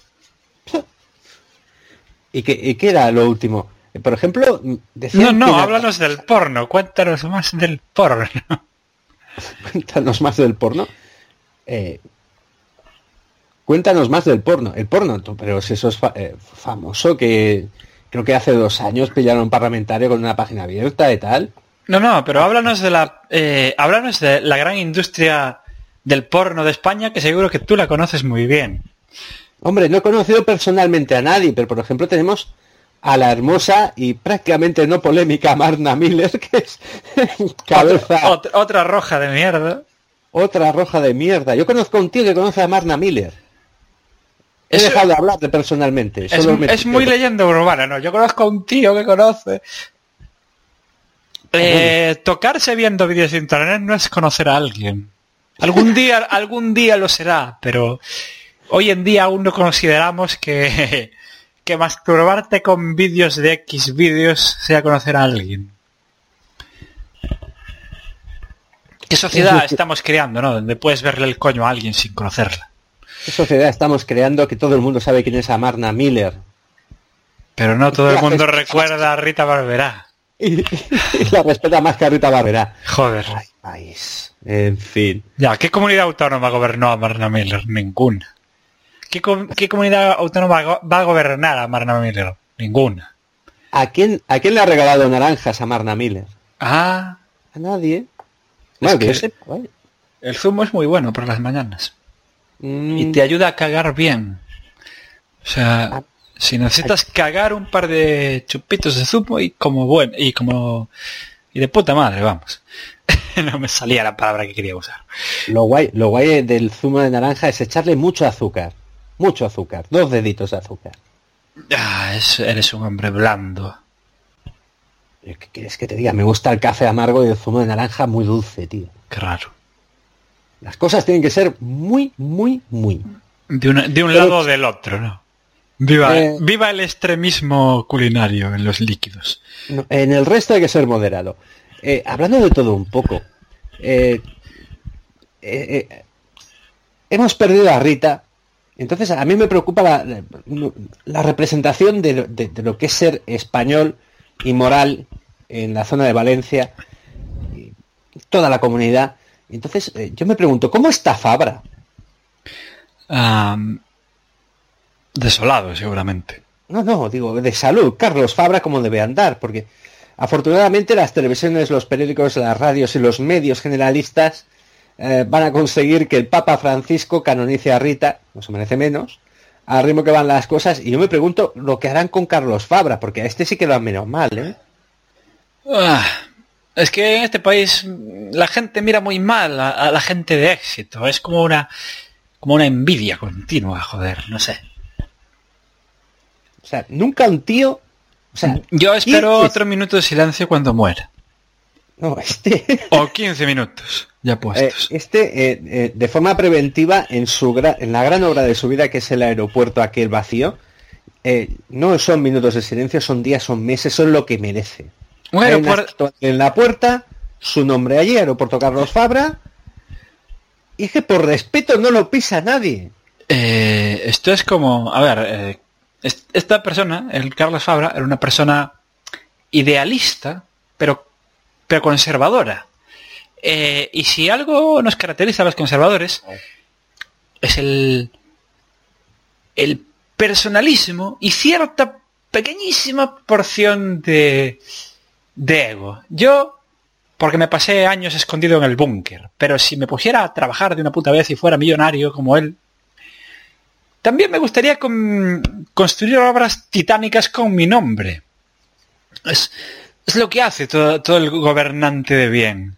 ¿Y qué, y qué era lo último? Eh, Por ejemplo, decían No, no, que la- háblanos del porno. Cuéntanos más del porno. Cuéntanos más del porno. Eh, cuéntanos más del porno. El porno, tú, pero si eso es fa- eh, famoso, que creo que hace dos años pillaron un parlamentario con una página abierta y tal. No, no, pero háblanos de la, eh, háblanos de la gran industria del porno de España, que seguro que tú la conoces muy bien. Hombre, no he conocido personalmente a nadie, pero por ejemplo tenemos a la hermosa y prácticamente no polémica Marna Miller, que es cabeza, Otra, otra roja de mierda. otra roja de mierda. Yo conozco a un tío que conoce a Marna Miller. He Eso- dejado de hablar de personalmente. Es, solo me- es muy leyenda urbana, ¿no? Yo conozco a un tío que conoce. Eh, tocarse viendo vídeos de internet no es conocer a alguien. Algún día, algún día lo será, pero hoy en día aún no consideramos que, que masturbarte con vídeos de X vídeos sea conocer a alguien. ¿Qué sociedad estamos creando, no? Donde puedes verle el coño a alguien sin conocerla. ¿Qué sociedad estamos creando que todo el mundo sabe quién es a Marna Miller? Pero no todo el La mundo gente- recuerda a Rita Barberá. Y, y la respeta más que a Rita Barberá. Joder. Ay, país. En fin. Ya, ¿qué comunidad autónoma gobernó a Marna Miller? Ninguna. ¿Qué, com- qué comunidad autónoma go- va a gobernar a Marna Miller? Ninguna. ¿A quién, ¿A quién le ha regalado naranjas a Marna Miller? Ah, A nadie. Bueno, que que- yo sepa, vaya. el zumo es muy bueno por las mañanas. Mm, Y te ayuda a cagar bien. O sea, Si necesitas cagar un par de chupitos de zumo y como buen y como y de puta madre, vamos. No me salía la palabra que quería usar. Lo guay, lo guay del zumo de naranja es echarle mucho azúcar. Mucho azúcar. Dos deditos de azúcar. Ah, es, eres un hombre blando. ¿Qué quieres que te diga? Me gusta el café amargo y el zumo de naranja muy dulce, tío. Qué raro. Las cosas tienen que ser muy, muy, muy. De, una, de un Pero, lado o del otro, ¿no? Viva, eh, viva el extremismo culinario en los líquidos. No, en el resto hay que ser moderado. Eh, hablando de todo un poco, eh, eh, eh, hemos perdido a Rita, entonces a mí me preocupa la, la representación de, de, de lo que es ser español y moral en la zona de Valencia, toda la comunidad. Entonces eh, yo me pregunto, ¿cómo está Fabra? Um, desolado, seguramente. No, no, digo, de salud. Carlos Fabra, ¿cómo debe andar? Porque afortunadamente las televisiones, los periódicos, las radios y los medios generalistas eh, van a conseguir que el Papa Francisco canonice a Rita, no se merece menos, al ritmo que van las cosas. Y yo me pregunto lo que harán con Carlos Fabra, porque a este sí que lo han menos mal, ¿eh? Ah, es que en este país la gente mira muy mal a, a la gente de éxito. Es como una, como una envidia continua, joder, no sé. O sea, nunca un tío... O sea, yo espero es... otro minuto de silencio cuando muera. No, este... O quince minutos, ya puestos. Eh, este, eh, eh, de forma preventiva, en su gra... en la gran obra de su vida, que es el aeropuerto aquel vacío, eh, no son minutos de silencio, son días, son meses, son lo que merece. Un aeropuerto en la puerta, su nombre allí, Aeropuerto Carlos Fabra, y es que por respeto no lo pisa nadie. Eh, esto es como, a ver... Eh, esta persona, el Carlos Fabra, era una persona idealista, pero, pero conservadora. Eh, y si algo nos caracteriza a los conservadores, es el, el personalismo y cierta pequeñísima porción de, de ego. Yo, porque me pasé años escondido en el búnker, pero si me pusiera a trabajar de una puta vez y fuera millonario como él, también me gustaría con, construir obras titánicas con mi nombre. Es, es lo que hace todo, todo el gobernante de bien.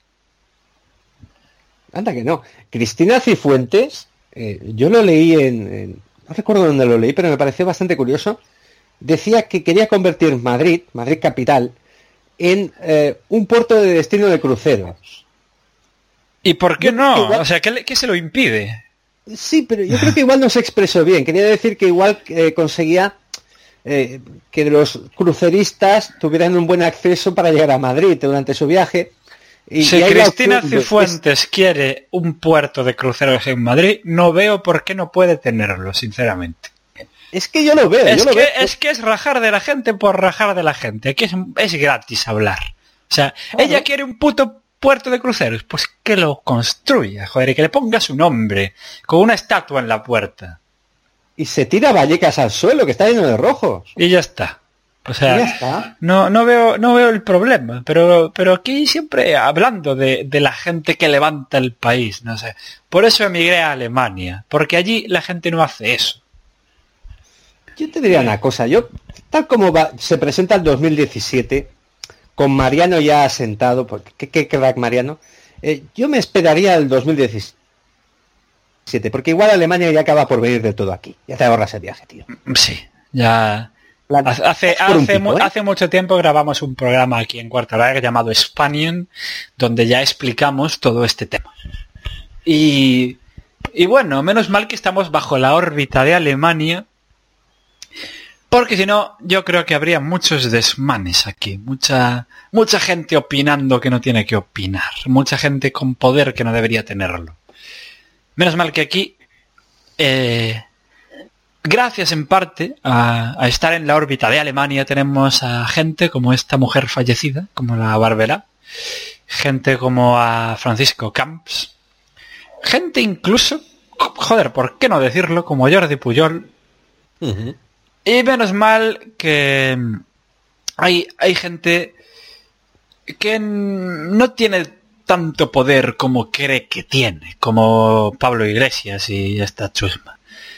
Anda que no. Cristina Cifuentes, eh, yo lo leí en, en... No recuerdo dónde lo leí, pero me pareció bastante curioso. Decía que quería convertir Madrid, Madrid capital, en eh, un puerto de destino de cruceros. ¿Y por qué yo no? igual... O sea, ¿qué, ¿qué se lo impide? Sí, pero yo creo que igual no se expresó bien. Quería decir que igual eh, conseguía eh, que los cruceristas tuvieran un buen acceso para llegar a Madrid durante su viaje. Y, si y Cristina opción, Cifuentes es... quiere un puerto de cruceros en Madrid, no veo por qué no puede tenerlo, sinceramente. Es que yo lo veo. Es, yo lo que, veo. es que es rajar de la gente por rajar de la gente. Aquí es, es gratis hablar. O sea, claro. Ella quiere un puto puerto de cruceros, pues que lo construya, joder, y que le ponga su nombre, con una estatua en la puerta. Y se tira Vallecas al suelo, que está lleno de rojos. Y ya está. O sea, ya está. No, no veo, no veo el problema, pero, pero aquí siempre hablando de, de la gente que levanta el país, no sé. Por eso emigré a Alemania, porque allí la gente no hace eso. Yo te diría una cosa, yo, tal como va, se presenta el dos mil diecisiete, con Mariano ya asentado, porque qué, qué crack Mariano, eh, yo me esperaría el dos mil diecisiete, porque igual Alemania ya acaba por venir de todo aquí. Ya te ahorras el viaje, tío. Sí, ya... La, hace, hace, tipo, ¿eh? hace mucho tiempo grabamos un programa aquí en Cuarta Hora llamado Spanion, donde ya explicamos todo este tema. Y, y bueno, menos mal que estamos bajo la órbita de Alemania, porque si no, yo creo que habría muchos desmanes aquí, mucha mucha gente opinando que no tiene que opinar, mucha gente con poder que no debería tenerlo. Menos mal que aquí, eh, gracias en parte a, a estar en la órbita de Alemania, tenemos a gente como esta mujer fallecida, como la Barbera, gente como a Francisco Camps, gente incluso, joder, ¿por qué no decirlo? Como Jordi Pujol. Uh-huh. Y menos mal que hay, hay gente que no tiene tanto poder como cree que tiene, como Pablo Iglesias y esta chusma.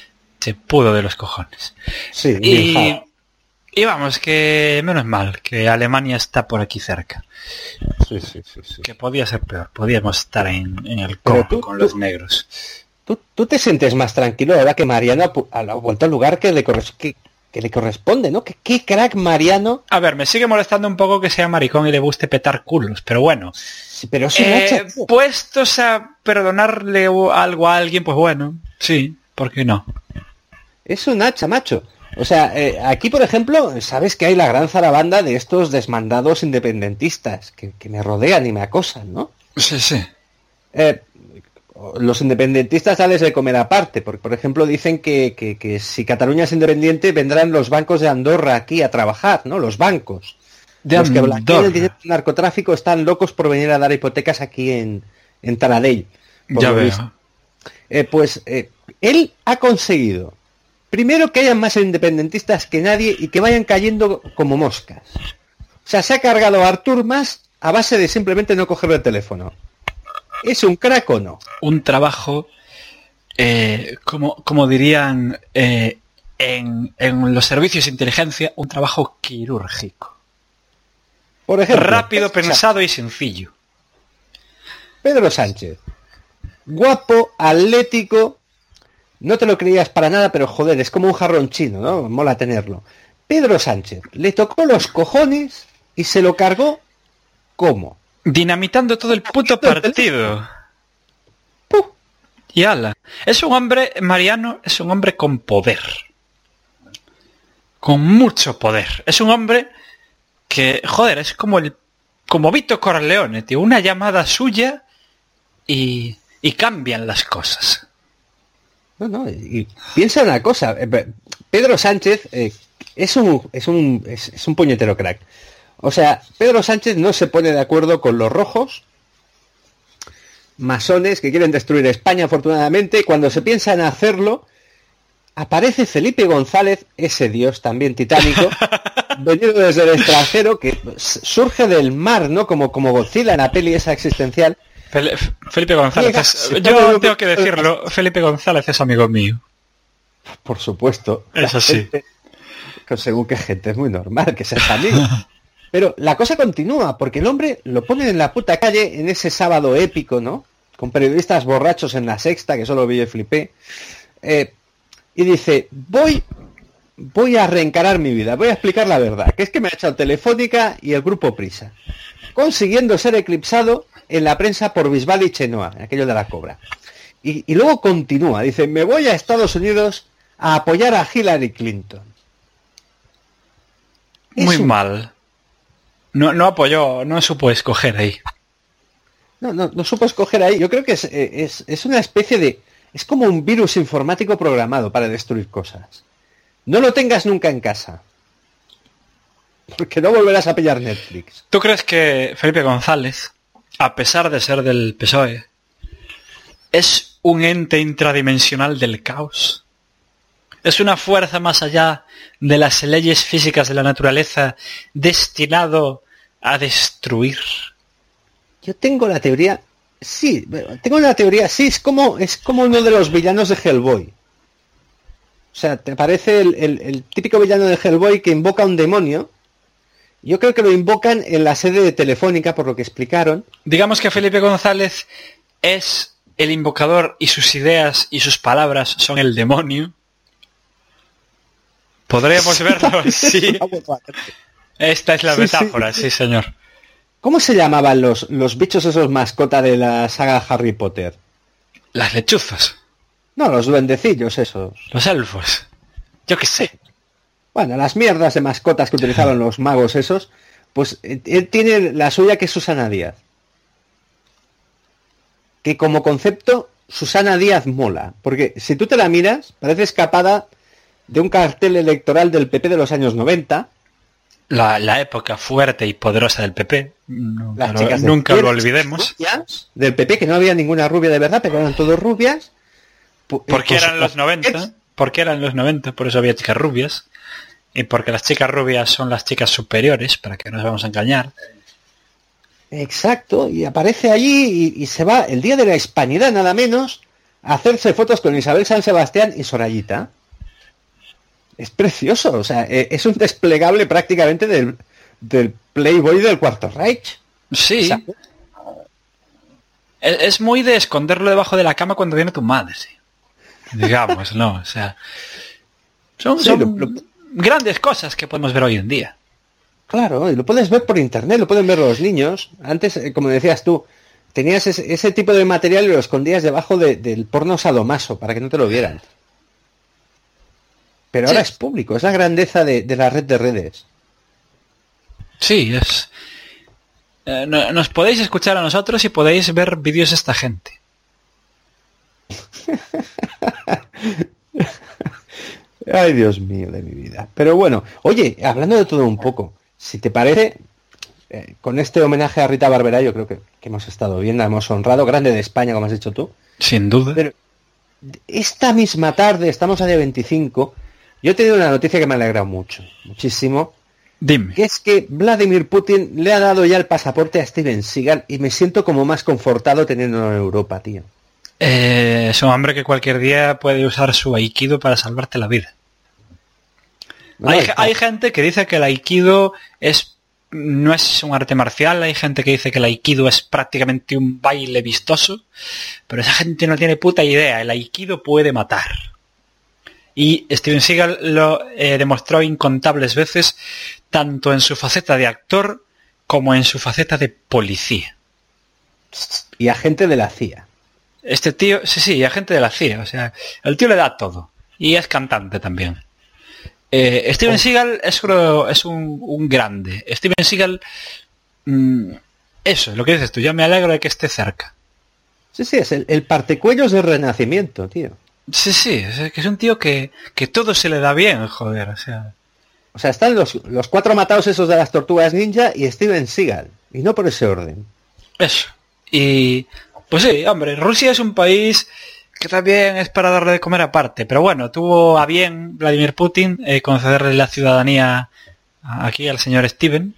Che pudo de los cojones. Sí, y, y vamos, que menos mal que Alemania está por aquí cerca. sí, sí, sí, sí. Que podía ser peor. Podíamos estar en, en el Pero cono tú- con tú- los negros. ¿Tú, tú te sientes más tranquilo ahora que Mariano ha, pu- ha vuelto al lugar que le, corres- que, que le corresponde, ¿no? Que qué crack Mariano. A ver, me sigue molestando un poco que sea maricón y le guste petar culos, pero bueno. Sí, pero es un Eh, hacha, tío. puestos a perdonarle o- algo a alguien, pues bueno, sí, ¿por qué no? Es un hacha, macho. O sea, eh, aquí, por ejemplo, sabes que hay la gran zarabanda de estos desmandados independentistas que, que me rodean y me acosan, ¿no? Sí, sí. Eh, los independentistas dales de comer aparte, porque, por ejemplo, dicen que, que- que si Cataluña es independiente vendrán los bancos de Andorra aquí a trabajar, ¿no? Los bancos. De los que blanquean Andorra. el dinero del narcotráfico están locos por venir a dar hipotecas aquí en, en Taradell. por Ya lo veo. visto. Eh, pues eh, él ha conseguido, primero, que hayan más independentistas que nadie y que vayan cayendo como moscas. O sea, se ha cargado a Artur Mas a base de simplemente no cogerle el teléfono. ¿Es un crack o no? Un trabajo, eh, como, como dirían eh, en, en los servicios de inteligencia, un trabajo quirúrgico. Por ejemplo, Rápido, o sea, pensado y sencillo. Pedro Sánchez. Guapo, atlético. No te lo creías para nada, pero joder, es como un jarrón chino, ¿no? Mola tenerlo. Pedro Sánchez le tocó los cojones y se lo cargó. ¿Cómo? Dinamitando todo el puto partido. ¡Puh! Y ala. Es un hombre, Mariano, es un hombre con poder. Con mucho poder. Es un hombre que, joder, es como el, como Vito Corleone, tío. Una llamada suya y, y cambian las cosas. No, no, y piensa una cosa. eh, Pedro Sánchez eh, es un es un es, es un puñetero crack. O sea, Pedro Sánchez no se pone de acuerdo con los rojos, masones que quieren destruir España, afortunadamente, y cuando se piensa en hacerlo, aparece Felipe González, ese dios también titánico, venido desde el extranjero, que surge del mar, ¿no? Como, como Godzilla en la peli esa existencial. Fel- Felipe González, Llega, es- se yo pone- tengo que decirlo, Felipe González es amigo mío. Por supuesto. la Eso sí. gente- que según qué gente, es muy normal que seas amigo. Pero la cosa continúa, porque el hombre lo ponen en la puta calle en ese sábado épico, ¿no? Con periodistas borrachos en La Sexta, que solo vi y flipé. Eh, y dice, voy, voy a reencarar mi vida, voy a explicar la verdad, que es que me ha echado Telefónica y el Grupo Prisa, consiguiendo ser eclipsado en la prensa por Bisbal y Chenoa, aquello de la cobra. Y, y luego continúa, dice, me voy a Estados Unidos a apoyar a Hillary Clinton. Es Muy un- mal. No, no apoyó, no supo escoger ahí. No, no, no supo escoger ahí. Yo creo que es, eh, es, es una especie de... Es como un virus informático programado para destruir cosas. No lo tengas nunca en casa. Porque no volverás a pillar Netflix. ¿Tú crees que Felipe González, a pesar de ser del P S O E, es un ente intradimensional del caos? ¿Es una fuerza más allá de las leyes físicas de la naturaleza destinado a destruir? Yo tengo la teoría... Sí, tengo la teoría... Sí, es como, es como uno de los villanos de Hellboy. O sea, ¿te parece el, el, el típico villano de Hellboy que invoca a un demonio? Yo creo que lo invocan en la sede de Telefónica, por lo que explicaron. Digamos que Felipe González es el invocador y sus ideas y sus palabras son el demonio. Podríamos verlo así. Esta es la Sí, metáfora, sí. sí, señor. ¿Cómo se llamaban los, los bichos esos mascota de la saga Harry Potter? Las lechuzas, No, los duendecillos esos. los elfos. Yo qué sé. Bueno, las mierdas de mascotas que utilizaban los magos esos, pues eh, él tiene la suya, que es Susana Díaz. Que como concepto, Susana Díaz mola. Porque si tú te la miras, parece escapada de un cartel electoral del P P de los años noventa. La, la época fuerte y poderosa del P P. No, Las pero chicas de nunca lo izquierda, olvidemos. rubias, del P P, que no había ninguna rubia de verdad, pero eran todos rubias. Pu- Porque eh, eran pues, los noventa. Porque eran los noventa, por eso había chicas rubias. Y porque las chicas rubias son las chicas superiores, para que no nos vamos a engañar. Exacto, y aparece allí y, y se va el día de la hispanidad nada menos a hacerse fotos con Isabel San Sebastián y Sorayita. es precioso, o sea, es un desplegable prácticamente del, del Playboy del Cuarto Reich. Sí. O sea, es, es muy de esconderlo debajo de la cama cuando viene tu madre, sí. Digamos, ¿no? O sea, son, sí, son lo, lo... grandes cosas que podemos ver hoy en día. Claro, y lo puedes ver por internet, lo pueden ver los niños. Antes, como decías tú, tenías ese, ese tipo de material y lo escondías debajo de, del porno sadomaso para que no te lo vieran. Pero ahora sí. Es público, es la grandeza de, de la red de redes. Sí, es... Eh, no, nos podéis escuchar a nosotros y podéis ver vídeos de esta gente. Ay, Dios mío de mi vida. Pero bueno, oye, hablando de todo un poco, si te parece, eh, con este homenaje a Rita Barberá, yo creo que, que hemos estado bien, la hemos honrado, grande de España, como has dicho tú. Sin duda. Pero esta misma tarde, estamos a día veinticinco, yo he tenido una noticia que me ha alegrado mucho, muchísimo. Dime. Que es que Vladimir Putin le ha dado ya el pasaporte a Steven Seagal y me siento como más confortado teniéndolo en Europa, tío. Eh, es un hombre que cualquier día puede usar su aikido para salvarte la vida. No, hay, hay gente que dice que el aikido es no es un arte marcial, hay gente que dice que el aikido es prácticamente un baile vistoso, pero esa gente no tiene puta idea, el aikido puede matar. Y Steven Seagal lo eh, demostró incontables veces, tanto en su faceta de actor como en su faceta de policía. Y agente de la C I A. Este tío, sí, sí, agente de la C I A, o sea, el tío le da todo. Y es cantante también. Eh, Steven oh. Seagal es, es un, un grande. Steven Seagal, mmm, eso, lo que dices tú, yo me alegro de que esté cerca. Sí, sí, es el, el partecuellos del Renacimiento, tío. Sí, sí, es que es un tío que, que todo se le da bien, joder, o sea... O sea, están los, los cuatro matados esos de las tortugas ninja y Steven Seagal, y no por ese orden. Eso, y... Pues sí, hombre, Rusia es un país que también es para darle de comer aparte, pero bueno, tuvo a bien Vladimir Putin eh, concederle la ciudadanía aquí al señor Steven,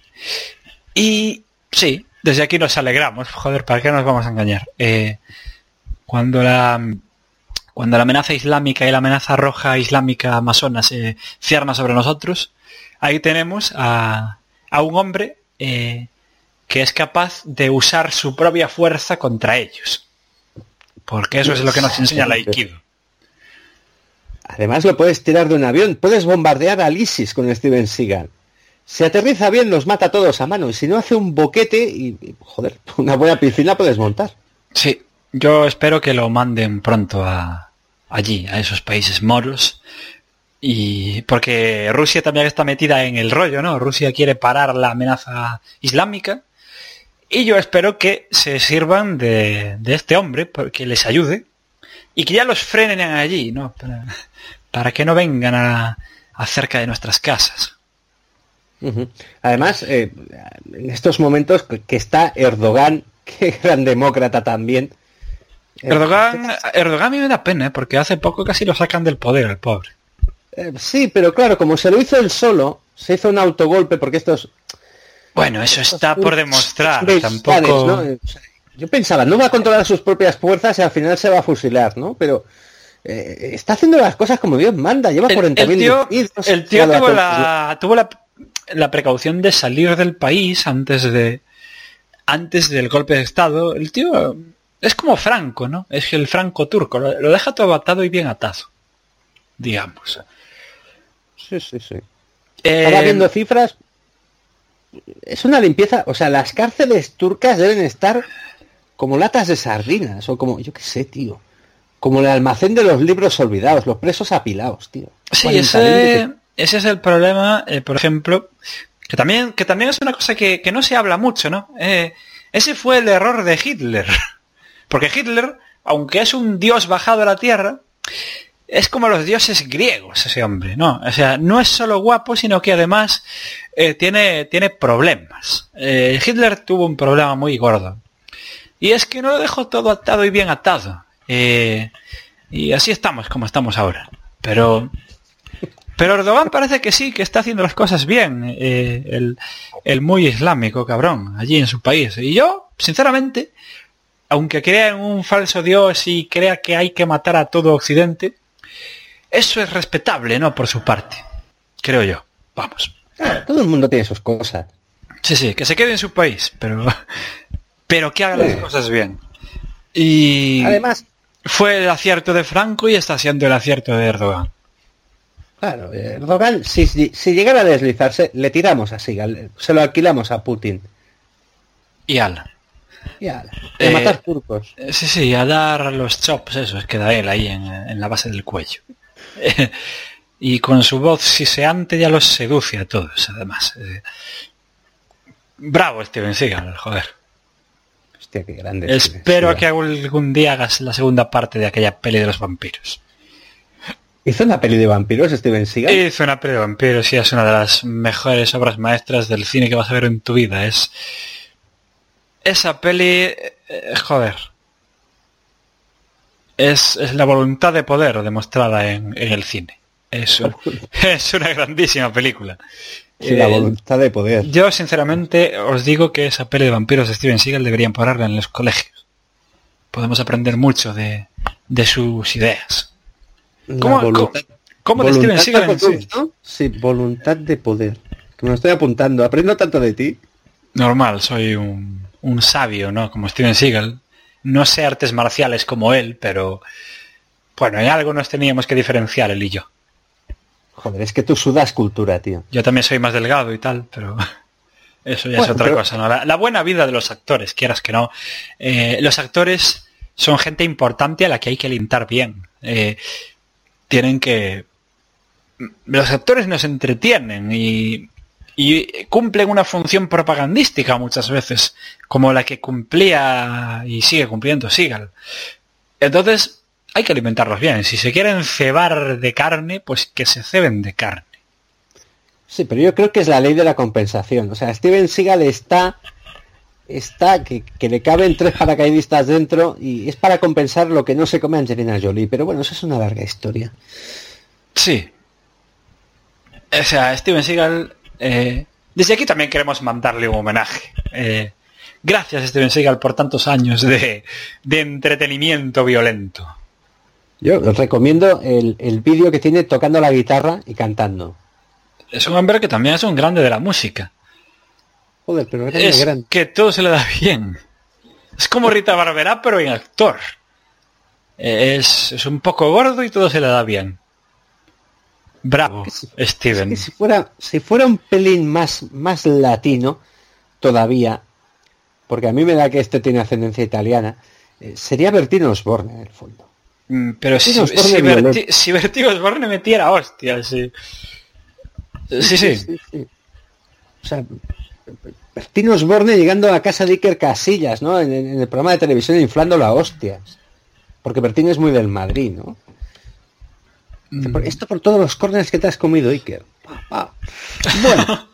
y sí, desde aquí nos alegramos, joder, ¿para qué nos vamos a engañar? Eh, cuando la... Cuando la amenaza islámica y la amenaza roja islámica masona se cierna sobre nosotros, ahí tenemos a, a un hombre eh, que es capaz de usar su propia fuerza contra ellos. Porque eso es lo que nos enseña el aikido. Además lo puedes tirar de un avión, puedes bombardear al ISIS con Steven Seagal. Si aterriza bien los mata a todos a mano y si no hace un boquete y, y joder, una buena piscina puedes montar. Sí, yo espero que lo manden pronto a... allí, a esos países moros, y porque Rusia también está metida en el rollo, ¿no? Rusia quiere parar la amenaza islámica, y yo espero que se sirvan de, de este hombre, porque les ayude, y que ya los frenen allí, ¿no? Para, para que no vengan a, a cerca de nuestras casas. Uh-huh. Además, eh, en estos momentos que está Erdogan, qué gran demócrata también, Erdogan, Erdogan a mí me da pena, ¿eh? Porque hace poco casi lo sacan del poder al pobre. Eh, sí, pero claro, como se lo hizo él solo, se hizo un autogolpe porque estos... Bueno, eso está por demostrar, tampoco... Planes, ¿no? O sea, yo pensaba, no va a controlar sus propias fuerzas y al final se va a fusilar, ¿no? Pero eh, está haciendo las cosas como Dios manda, lleva cuarenta mil... El tío, el tío tuvo, la, tuvo la, la precaución de salir del país antes de antes del golpe de estado. El tío... Es como Franco, ¿no? Es el Franco turco. Lo, lo deja todo atado y bien atado. Digamos. Sí, sí, sí. Eh... Estaba viendo cifras. Es una limpieza. O sea, las cárceles turcas deben estar como latas de sardinas. O como, yo qué sé, tío. Como el almacén de los libros olvidados. Los presos apilados, tío. Sí, ese, ese es el problema, eh, por ejemplo. Que también, que también es una cosa que, que no se habla mucho, ¿no? Eh, ese fue el error de Hitler. Porque Hitler, aunque es un dios bajado a la tierra, es como los dioses griegos ese hombre, ¿no? O sea, no es solo guapo, sino que además eh, tiene, tiene problemas. Eh, Hitler tuvo un problema muy gordo. Y es que no lo dejó todo atado y bien atado. Eh, y así estamos, como estamos ahora. Pero... Pero Erdogan parece que sí, que está haciendo las cosas bien. Eh, el, el muy islámico, cabrón, allí en su país. Y yo, sinceramente... Aunque crea en un falso dios y crea que hay que matar a todo Occidente, eso es respetable, ¿no? Por su parte. creo yo. Vamos. Claro, todo el mundo tiene sus cosas. Sí, sí, que se quede en su país, pero pero que haga las cosas bien. Y además fue el acierto de Franco y está siendo el acierto de Erdogan. Claro, Erdogan, si, si, si llegara a deslizarse, le tiramos a Sigal, se lo alquilamos a Putin. Y ala. Y ala. De eh, matar turcos. Sí, sí, a dar los chops, eso, es que da él ahí en, en la base del cuello. Y con su voz siseante ya los seduce a todos, además. Eh, bravo Steven Seagal, joder. Hostia, qué grande. Espero Steven. Que algún día hagas la segunda parte de aquella peli de los vampiros. ¿Hizo una peli de vampiros Steven Seagal? Hizo una peli de vampiros y es una de las mejores obras maestras del cine que vas a ver en tu vida. Es esa peli, eh, joder, es, es la voluntad de poder demostrada en, en el cine. Es, un, es una grandísima película. Sí, la voluntad de poder. Yo sinceramente os digo que esa peli de vampiros de Steven Seagal deberían ponerla en los colegios. Podemos aprender mucho de, de sus ideas. ¿Cómo, voluntad, ¿cómo, cómo de Steven Seagal en sí? ¿No? Sí, voluntad de poder. Que me lo estoy apuntando. Aprendo tanto de ti. Normal, soy un, un sabio, ¿no? Como Steven Seagal. No sé artes marciales como él, pero bueno, en algo nos teníamos que diferenciar él y yo. Joder, es que tú sudas cultura, tío. Yo también soy más delgado y tal, pero eso ya bueno, es otra pero... cosa, ¿no? La, la buena vida de los actores, quieras que no. Eh, los actores son gente importante a la que hay que alentar bien. Eh, tienen que... Los actores nos entretienen y, y cumplen una función propagandística muchas veces, como la que cumplía y sigue cumpliendo Seagal. Entonces, hay que alimentarlos bien. Si se quieren cebar de carne, pues que se ceben de carne. Sí, pero yo creo que es la ley de la compensación. O sea, Steven Seagal está... está que, que le caben tres paracaidistas dentro y es para compensar lo que no se come Angelina Jolie, pero bueno, eso es una larga historia. Sí. O sea, Steven Seagal, eh, desde aquí también queremos mandarle un homenaje. Eh, gracias Steven Seagal por tantos años de, de entretenimiento violento. Yo os recomiendo el, el vídeo que tiene tocando la guitarra y cantando. Es un hombre que también es un grande de la música. Joder, pero es grande. Que todo se le da bien. Es como Rita Barberá, pero en actor. Es, es un poco gordo y todo se le da bien. Bravo, es que si, Steven. Es que si fuera, si fuera un pelín más, más latino, todavía, porque a mí me da que este tiene ascendencia italiana, eh, sería Bertino Osborne en el fondo. Mm, pero si, si, Berti, si Bertino Osborne metiera hostias, sí. Sí, sí. sí, sí, sí. O sea, Bertino Osborne llegando a casa de Iker Casillas, ¿no? En, en el programa de televisión inflando las hostias. Porque Bertino es muy del Madrid, ¿no? Mm. Esto por todos los córneres que te has comido, Iker. Ah, bueno.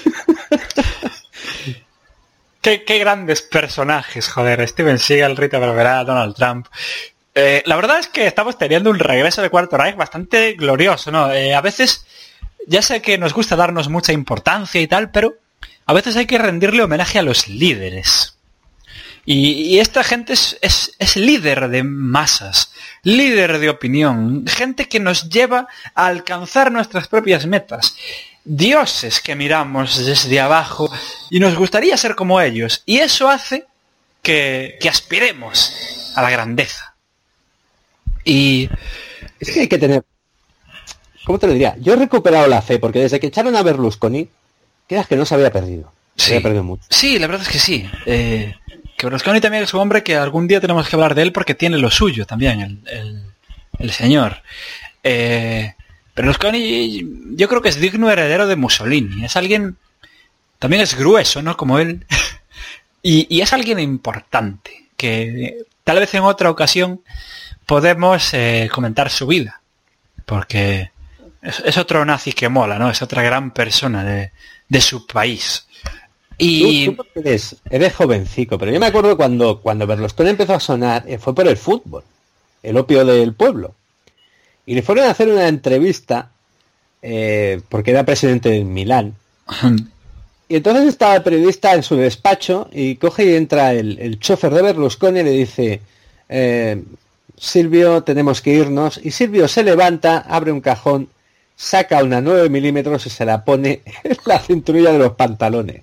qué, qué grandes personajes, joder. Steven Seagal, Rita Barberá, Donald Trump. Eh, la verdad es que estamos teniendo un regreso de Cuarto Reich bastante glorioso, ¿no? Eh, a veces, ya sé que nos gusta darnos mucha importancia y tal, pero a veces hay que rendirle homenaje a los líderes. Y, y esta gente es, es, es líder de masas, líder de opinión, gente que nos lleva a alcanzar nuestras propias metas. Dioses que miramos desde abajo y nos gustaría ser como ellos. Y eso hace que, que aspiremos a la grandeza. Y es que hay que tener... ¿Cómo te lo diría? Yo he recuperado la fe, porque desde que echaron a Berlusconi, creas que no se había perdido. Se sí, había perdido mucho. Sí, la verdad es que sí. Eh, que Berlusconi también es un hombre que algún día tenemos que hablar de él porque tiene lo suyo también, el, el, el señor. Eh, Berlusconi yo creo que es digno heredero de Mussolini. Es alguien... También es grueso, ¿no? Como él. y, y es alguien importante, que tal vez en otra ocasión podemos eh, comentar su vida. Porque es, es otro nazi que mola, ¿no? Es otra gran persona de, de su país. Y tú, tú eres, eres jovencico, pero yo me acuerdo cuando, cuando Berlusconi empezó a sonar, eh, fue por el fútbol, el opio del pueblo. Y le fueron a hacer una entrevista, eh, porque era presidente del Milán. Y entonces estaba el periodista en su despacho y coge y entra el, el chofer de Berlusconi y le dice... Eh, Silvio, tenemos que irnos. Y Silvio se levanta, abre un cajón saca una nueve milímetros y se la pone en la cinturilla de los pantalones.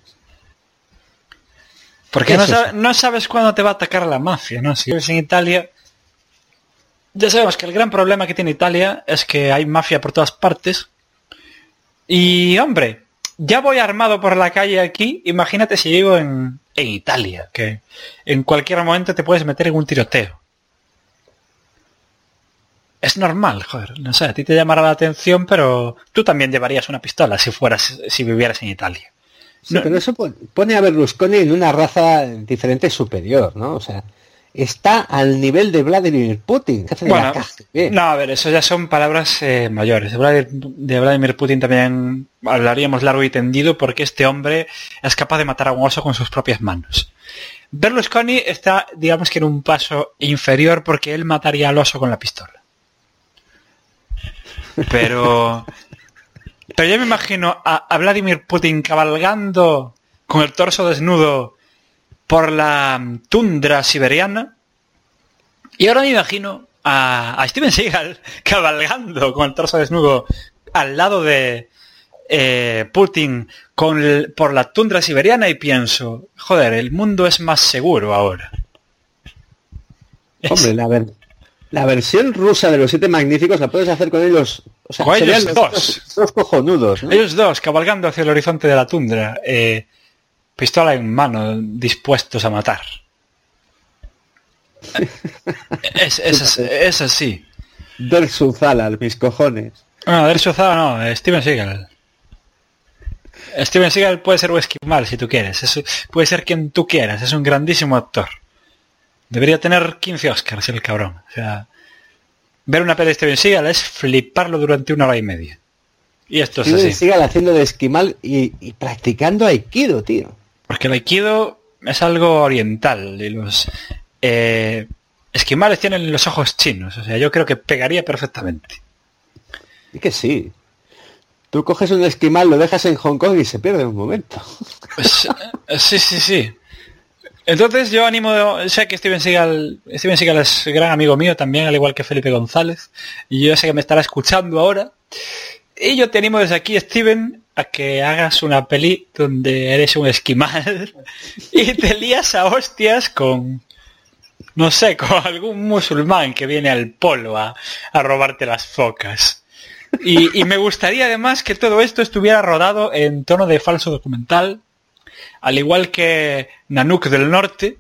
Porque no, sab- no sabes cuándo te va a atacar la mafia, ¿no? Si vives en Italia, ya sabemos que el gran problema que tiene Italia es que hay mafia por todas partes. Y, hombre, ya voy armado por la calle aquí, imagínate si vivo en, en Italia, que en cualquier momento te puedes meter en un tiroteo. Es normal, joder, no sé, a ti te llamará la atención, pero tú también llevarías una pistola si fueras, si vivieras en Italia. Sí, No, pero eso pone a Berlusconi en una raza diferente superior, ¿no? O sea, está al nivel de Vladimir Putin, jefe de bueno, la K G B. no, a ver, eso ya son palabras eh, mayores. De Vladimir, de Vladimir Putin también hablaríamos largo y tendido porque este hombre es capaz de matar a un oso con sus propias manos. Berlusconi está, digamos que en un paso inferior porque él mataría al oso con la pistola. Pero... Pero yo me imagino a, a Vladimir Putin cabalgando con el torso desnudo por la tundra siberiana. Y ahora me imagino a, a Steven Seagal cabalgando con el torso desnudo al lado de eh, Putin con el, por la tundra siberiana y pienso, joder, el mundo es más seguro ahora. Hombre, la, ver, la versión rusa de los Siete Magníficos la puedes hacer con ellos. O sea, Con ellos serían dos. Los, dos cojonudos, ¿no? Ellos dos cabalgando hacia el horizonte de la tundra, eh, pistola en mano, dispuestos a matar. Es, es, es, es así. Dersu Zalar, mis cojones. No, Dersu Zalar no, eh, Steven Seagal. Steven Seagal puede ser un esquimal si tú quieres. Es, puede ser quien tú quieras. Es un grandísimo actor. Debería tener quince Oscars el cabrón. O sea, ver una peli de Steven Seagal es fliparlo durante una hora y media. Y esto es Steven así. Seagal haciendo de esquimal y, y practicando aikido, tío. Porque el aikido es algo oriental y los eh, esquimales tienen los ojos chinos. O sea, yo creo que pegaría perfectamente. Y que sí. Tú coges un esquimal, lo dejas en Hong Kong y se pierde un momento. Pues, eh, sí, sí, sí. Entonces yo animo, sé que Steven Seagal, Steven Seagal es gran amigo mío también, al igual que Felipe González, y yo sé que me estará escuchando ahora. Y yo te animo desde aquí, Steven, a que hagas una peli donde eres un esquimal y te lías a hostias con, no sé, con algún musulmán que viene al polo a, a robarte las focas. Y, y me gustaría además que todo esto estuviera rodado en tono de falso documental, al igual que Nanook del Norte.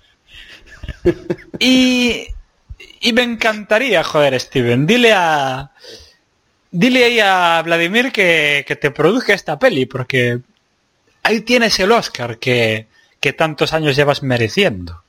Y, y me encantaría, joder, Steven, dile a... Dile ahí a Vladimir que, que te produzca esta peli, porque ahí tienes el Oscar que, que tantos años llevas mereciendo.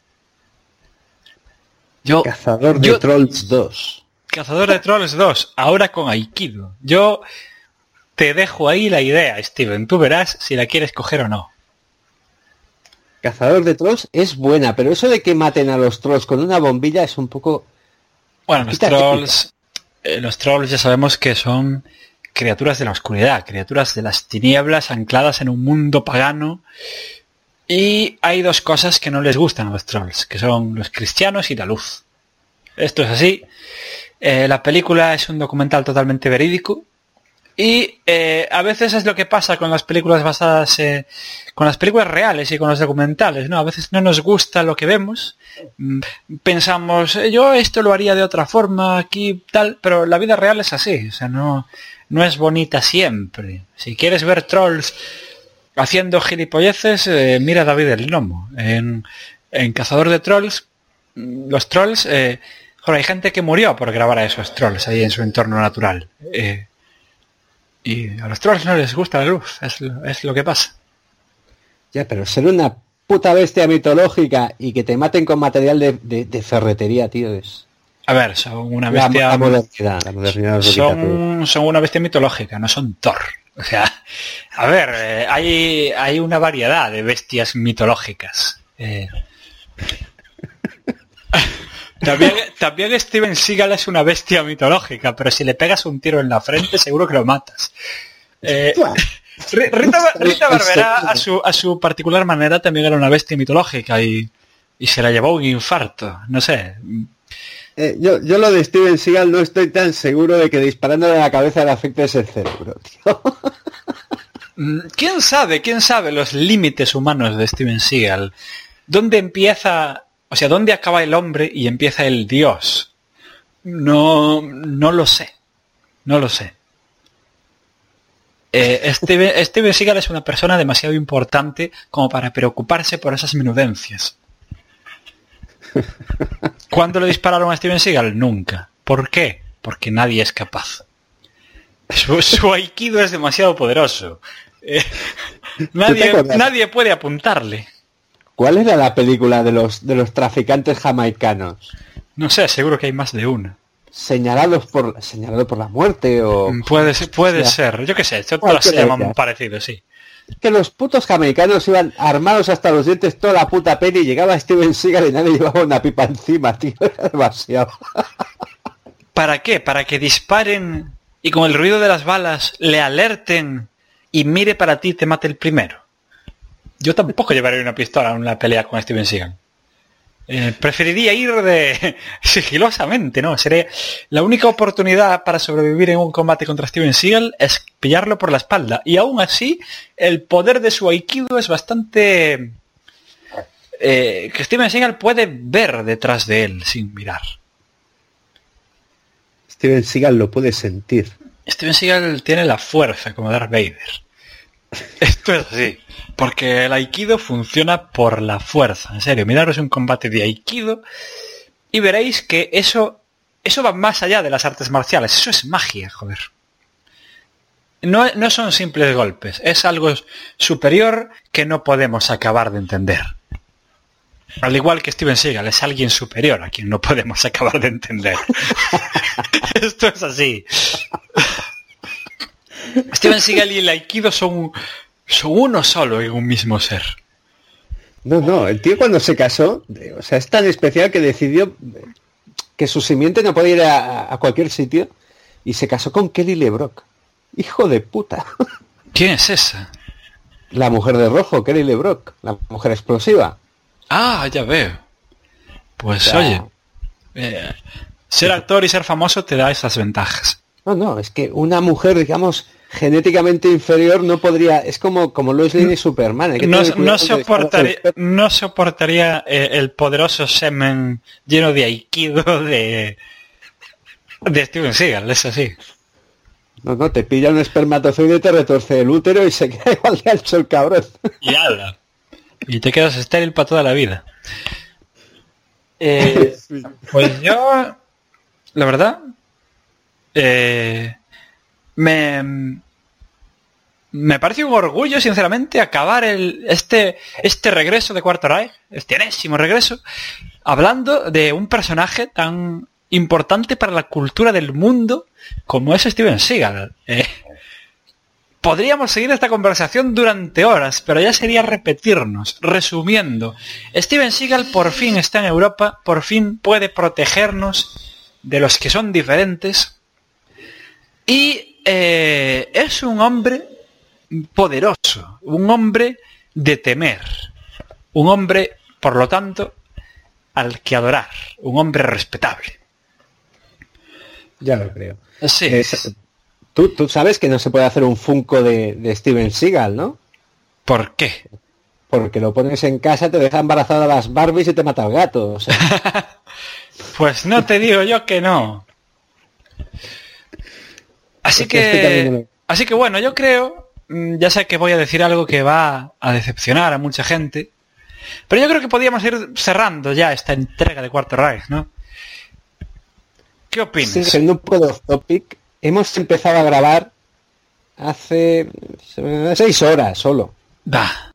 Yo, Cazador de yo, Trolls dos. Cazador de Trolls dos, ahora con Aikido. Yo te dejo ahí la idea, Steven. Tú verás si la quieres coger o no. Cazador de Trolls es buena, pero eso de que maten a los trolls con una bombilla es un poco... Bueno, los trolls... Eh, los trolls ya sabemos que son criaturas de la oscuridad, criaturas de las tinieblas ancladas en un mundo pagano. Y hay dos cosas que no les gustan a los trolls, que son los cristianos y la luz. Esto es así. Eh, la película es un documental totalmente verídico. Y eh, a veces es lo que pasa con las películas basadas eh, con las películas reales y con los documentales, ¿no? A veces no nos gusta lo que vemos, pensamos, yo esto lo haría de otra forma, aquí tal, pero la vida real es así, o sea, no, no es bonita siempre. Si quieres ver trolls haciendo gilipolleces, eh, mira a David el Gnomo. En, en Cazador de Trolls, los trolls, eh, joder, hay gente que murió por grabar a esos trolls ahí en su entorno natural. Eh, Y a los trolls no les gusta la luz, es lo, es lo que pasa. Ya, pero ser una puta bestia mitológica y que te maten con material de, de, de ferretería, tío, es... A ver, son una La, bestia... la modernidad, la modernidad nos lo quita todo. Son, son una bestia mitológica, no son Thor. O sea, a ver, eh, hay, hay una variedad de bestias mitológicas. Eh... También, también Steven Seagal es una bestia mitológica, pero si le pegas un tiro en la frente seguro que lo matas. Eh, Rita, Rita Barberá a su, a su particular manera también era una bestia mitológica y, y se la llevó un infarto, no sé. eh, yo, yo lo de Steven Seagal no estoy tan seguro de que disparándole a la cabeza le afectes el cerebro, tío. ¿Quién sabe? ¿Quién sabe los límites humanos de Steven Seagal? ¿Dónde empieza, o sea, dónde acaba el hombre y empieza el Dios? No, no lo sé. No lo sé. Eh, Steven, Steven Seagal es una persona demasiado importante como para preocuparse por esas menudencias. ¿Cuándo le dispararon a Steven Seagal? Nunca. ¿Por qué? Porque nadie es capaz. Su, su aikido es demasiado poderoso. Eh, nadie, nadie puede apuntarle. ¿Cuál era la película de los de los traficantes jamaicanos? No sé, seguro que hay más de una. Señalados por señalado por la muerte o... Puede ser, puede o sea, ser. Yo qué sé, todas se llaman parecido, sí. Que los putos jamaicanos iban armados hasta los dientes toda la puta peli y llegaba Steven Seagal y nadie llevaba una pipa encima, tío. Era demasiado. ¿Para qué? Para que disparen y con el ruido de las balas le alerten y mire para ti y te mate el primero. Yo tampoco llevaría una pistola en una pelea con Steven Seagal. Eh, preferiría ir de sigilosamente, ¿no? Sería la única oportunidad para sobrevivir en un combate contra Steven Seagal es pillarlo por la espalda. Y aún así, el poder de su aikido es bastante... Eh, que Steven Seagal puede ver detrás de él sin mirar. Steven Seagal lo puede sentir. Steven Seagal tiene la fuerza como Darth Vader. Esto es así. Porque el aikido funciona por la fuerza. En serio, miraros un combate de aikido y veréis que eso eso va más allá de las artes marciales. Eso es magia, joder. No, no son simples golpes. Es algo superior que no podemos acabar de entender. Al igual que Steven Seagal, es alguien superior a quien no podemos acabar de entender. Esto es así. Steven Seagal y el aikido son, son uno solo en un mismo ser. No, no, el tío cuando se casó, o sea, es tan especial que decidió que su simiente no podía ir a, a cualquier sitio y se casó con Kelly LeBrock. Hijo de puta. ¿Quién es esa? La mujer de rojo, Kelly LeBrock, la mujer explosiva. Ah, ya veo. Pues o sea, oye, eh, ser actor y ser famoso te da esas ventajas. No, no, es que una mujer, digamos, genéticamente inferior no podría... Es como, como Lois Lane y Superman. No, no, soportaría, no soportaría eh, el poderoso semen lleno de aikido de, de Steven Seagal, es así. No, no, te pilla un espermatozoide, te retorce el útero y se queda igual de ancho el cabrón. Y habla. Y te quedas estéril para toda la vida. Eh, pues yo, la verdad... Eh, me me parece un orgullo, sinceramente, acabar el este este regreso de Cuarto Reich, este enésimo regreso, hablando de un personaje tan importante para la cultura del mundo como es Steven Seagal. Eh, podríamos seguir esta conversación durante horas, pero ya sería repetirnos. Resumiendo, Steven Seagal por fin está en Europa, por fin puede protegernos de los que son diferentes. Y eh, es un hombre poderoso, un hombre de temer, un hombre, por lo tanto, al que adorar, un hombre respetable. Ya lo creo. Sí. Eh, tú, tú sabes que no se puede hacer un Funko de, de Steven Seagal, ¿no? ¿Por qué? Porque lo pones en casa, te deja embarazada las Barbies y te mata el gato. O sea. Pues no te digo yo que no. Así que, así que bueno, yo creo, ya sé que voy a decir algo que va a decepcionar a mucha gente, pero yo creo que podríamos ir cerrando ya esta entrega de Cuarto Reich, ¿no? ¿Qué opinas? Sí, siendo un poco off topic, hemos empezado a grabar hace seis horas solo. Da.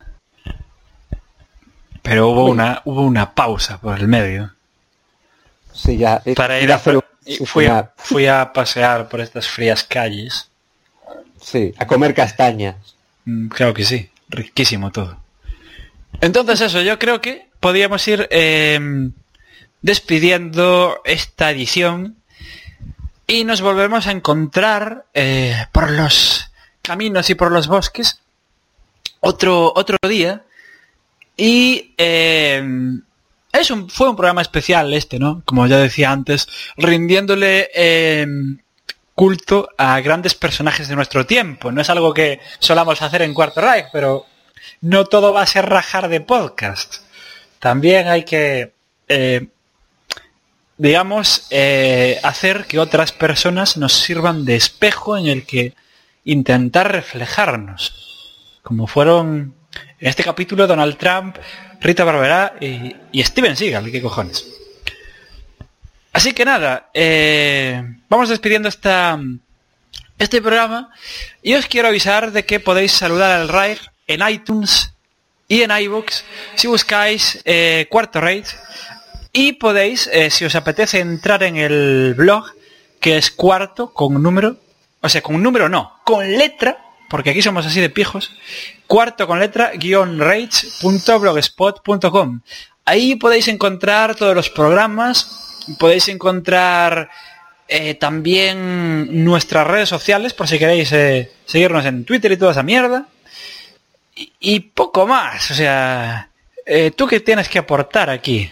Pero hubo una, hubo una pausa por el medio. Sí, ya. Para ir a hacer un... Fui a, fui a pasear por estas frías calles. Sí, a comer castañas. Creo que sí, riquísimo todo. Entonces eso, yo creo que podríamos ir eh, despidiendo esta edición y nos volvemos a encontrar eh, por los caminos y por los bosques otro, otro día y eh, es un, fue un programa especial este, ¿no? Como ya decía antes, rindiéndole eh, culto a grandes personajes de nuestro tiempo. No es algo que solamos hacer en Cuarto Reich, pero no todo va a ser rajar de podcast. También hay que, eh, digamos, eh, hacer que otras personas nos sirvan de espejo en el que intentar reflejarnos. Como fueron en este capítulo Donald Trump, Rita Barberá y, y Steven Seagal, ¿qué cojones? Así que nada, eh, vamos despidiendo esta, este programa y os quiero avisar de que podéis saludar al Reich en iTunes y en iVoox si buscáis eh, Cuarto Reich, y podéis, eh, si os apetece, entrar en el blog que es cuarto con número, o sea, con número no, con letra, porque aquí somos así de pijos, cuarto con letra guión rage punto blogspot punto com. Ahí podéis encontrar todos los programas, podéis encontrar eh, también nuestras redes sociales, por si queréis eh, seguirnos en Twitter y toda esa mierda. Y, y poco más, o sea, eh, ¿tú qué tienes que aportar aquí?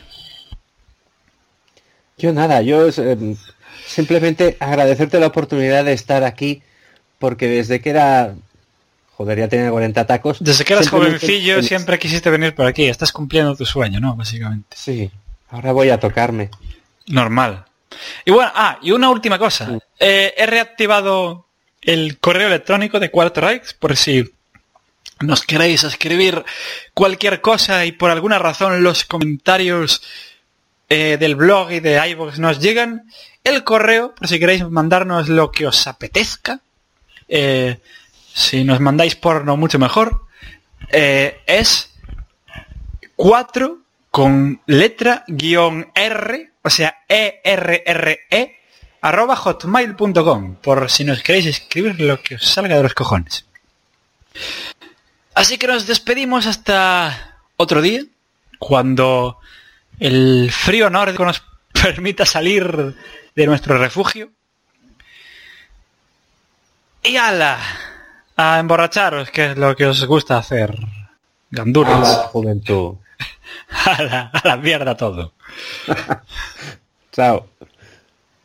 Yo nada, yo eh, simplemente agradecerte la oportunidad de estar aquí, porque desde que era... Joder, ya tenía cuarenta tacos. Desde que eras jovencillo siempre quisiste venir por aquí. Estás cumpliendo tu sueño, ¿no? Básicamente. Sí, ahora voy a tocarme. Normal. Y bueno, ah, y una última cosa. Sí. Eh, he reactivado el correo electrónico de Cuarto Reich, por si nos queréis escribir cualquier cosa y por alguna razón los comentarios eh, del blog y de iVoox nos llegan. El correo, por si queréis mandarnos lo que os apetezca. Eh... Si nos mandáis porno, mucho mejor. Eh, es cuatro con letra guión R, o sea, E R R E, arroba hotmail punto com, por si nos queréis escribir lo que os salga de los cojones. Así que nos despedimos hasta otro día, cuando el frío nórdico nos permita salir de nuestro refugio. Y ala, a emborracharos, que es lo que os gusta hacer, gandules. A la juventud. A la, a la mierda todo. Chao.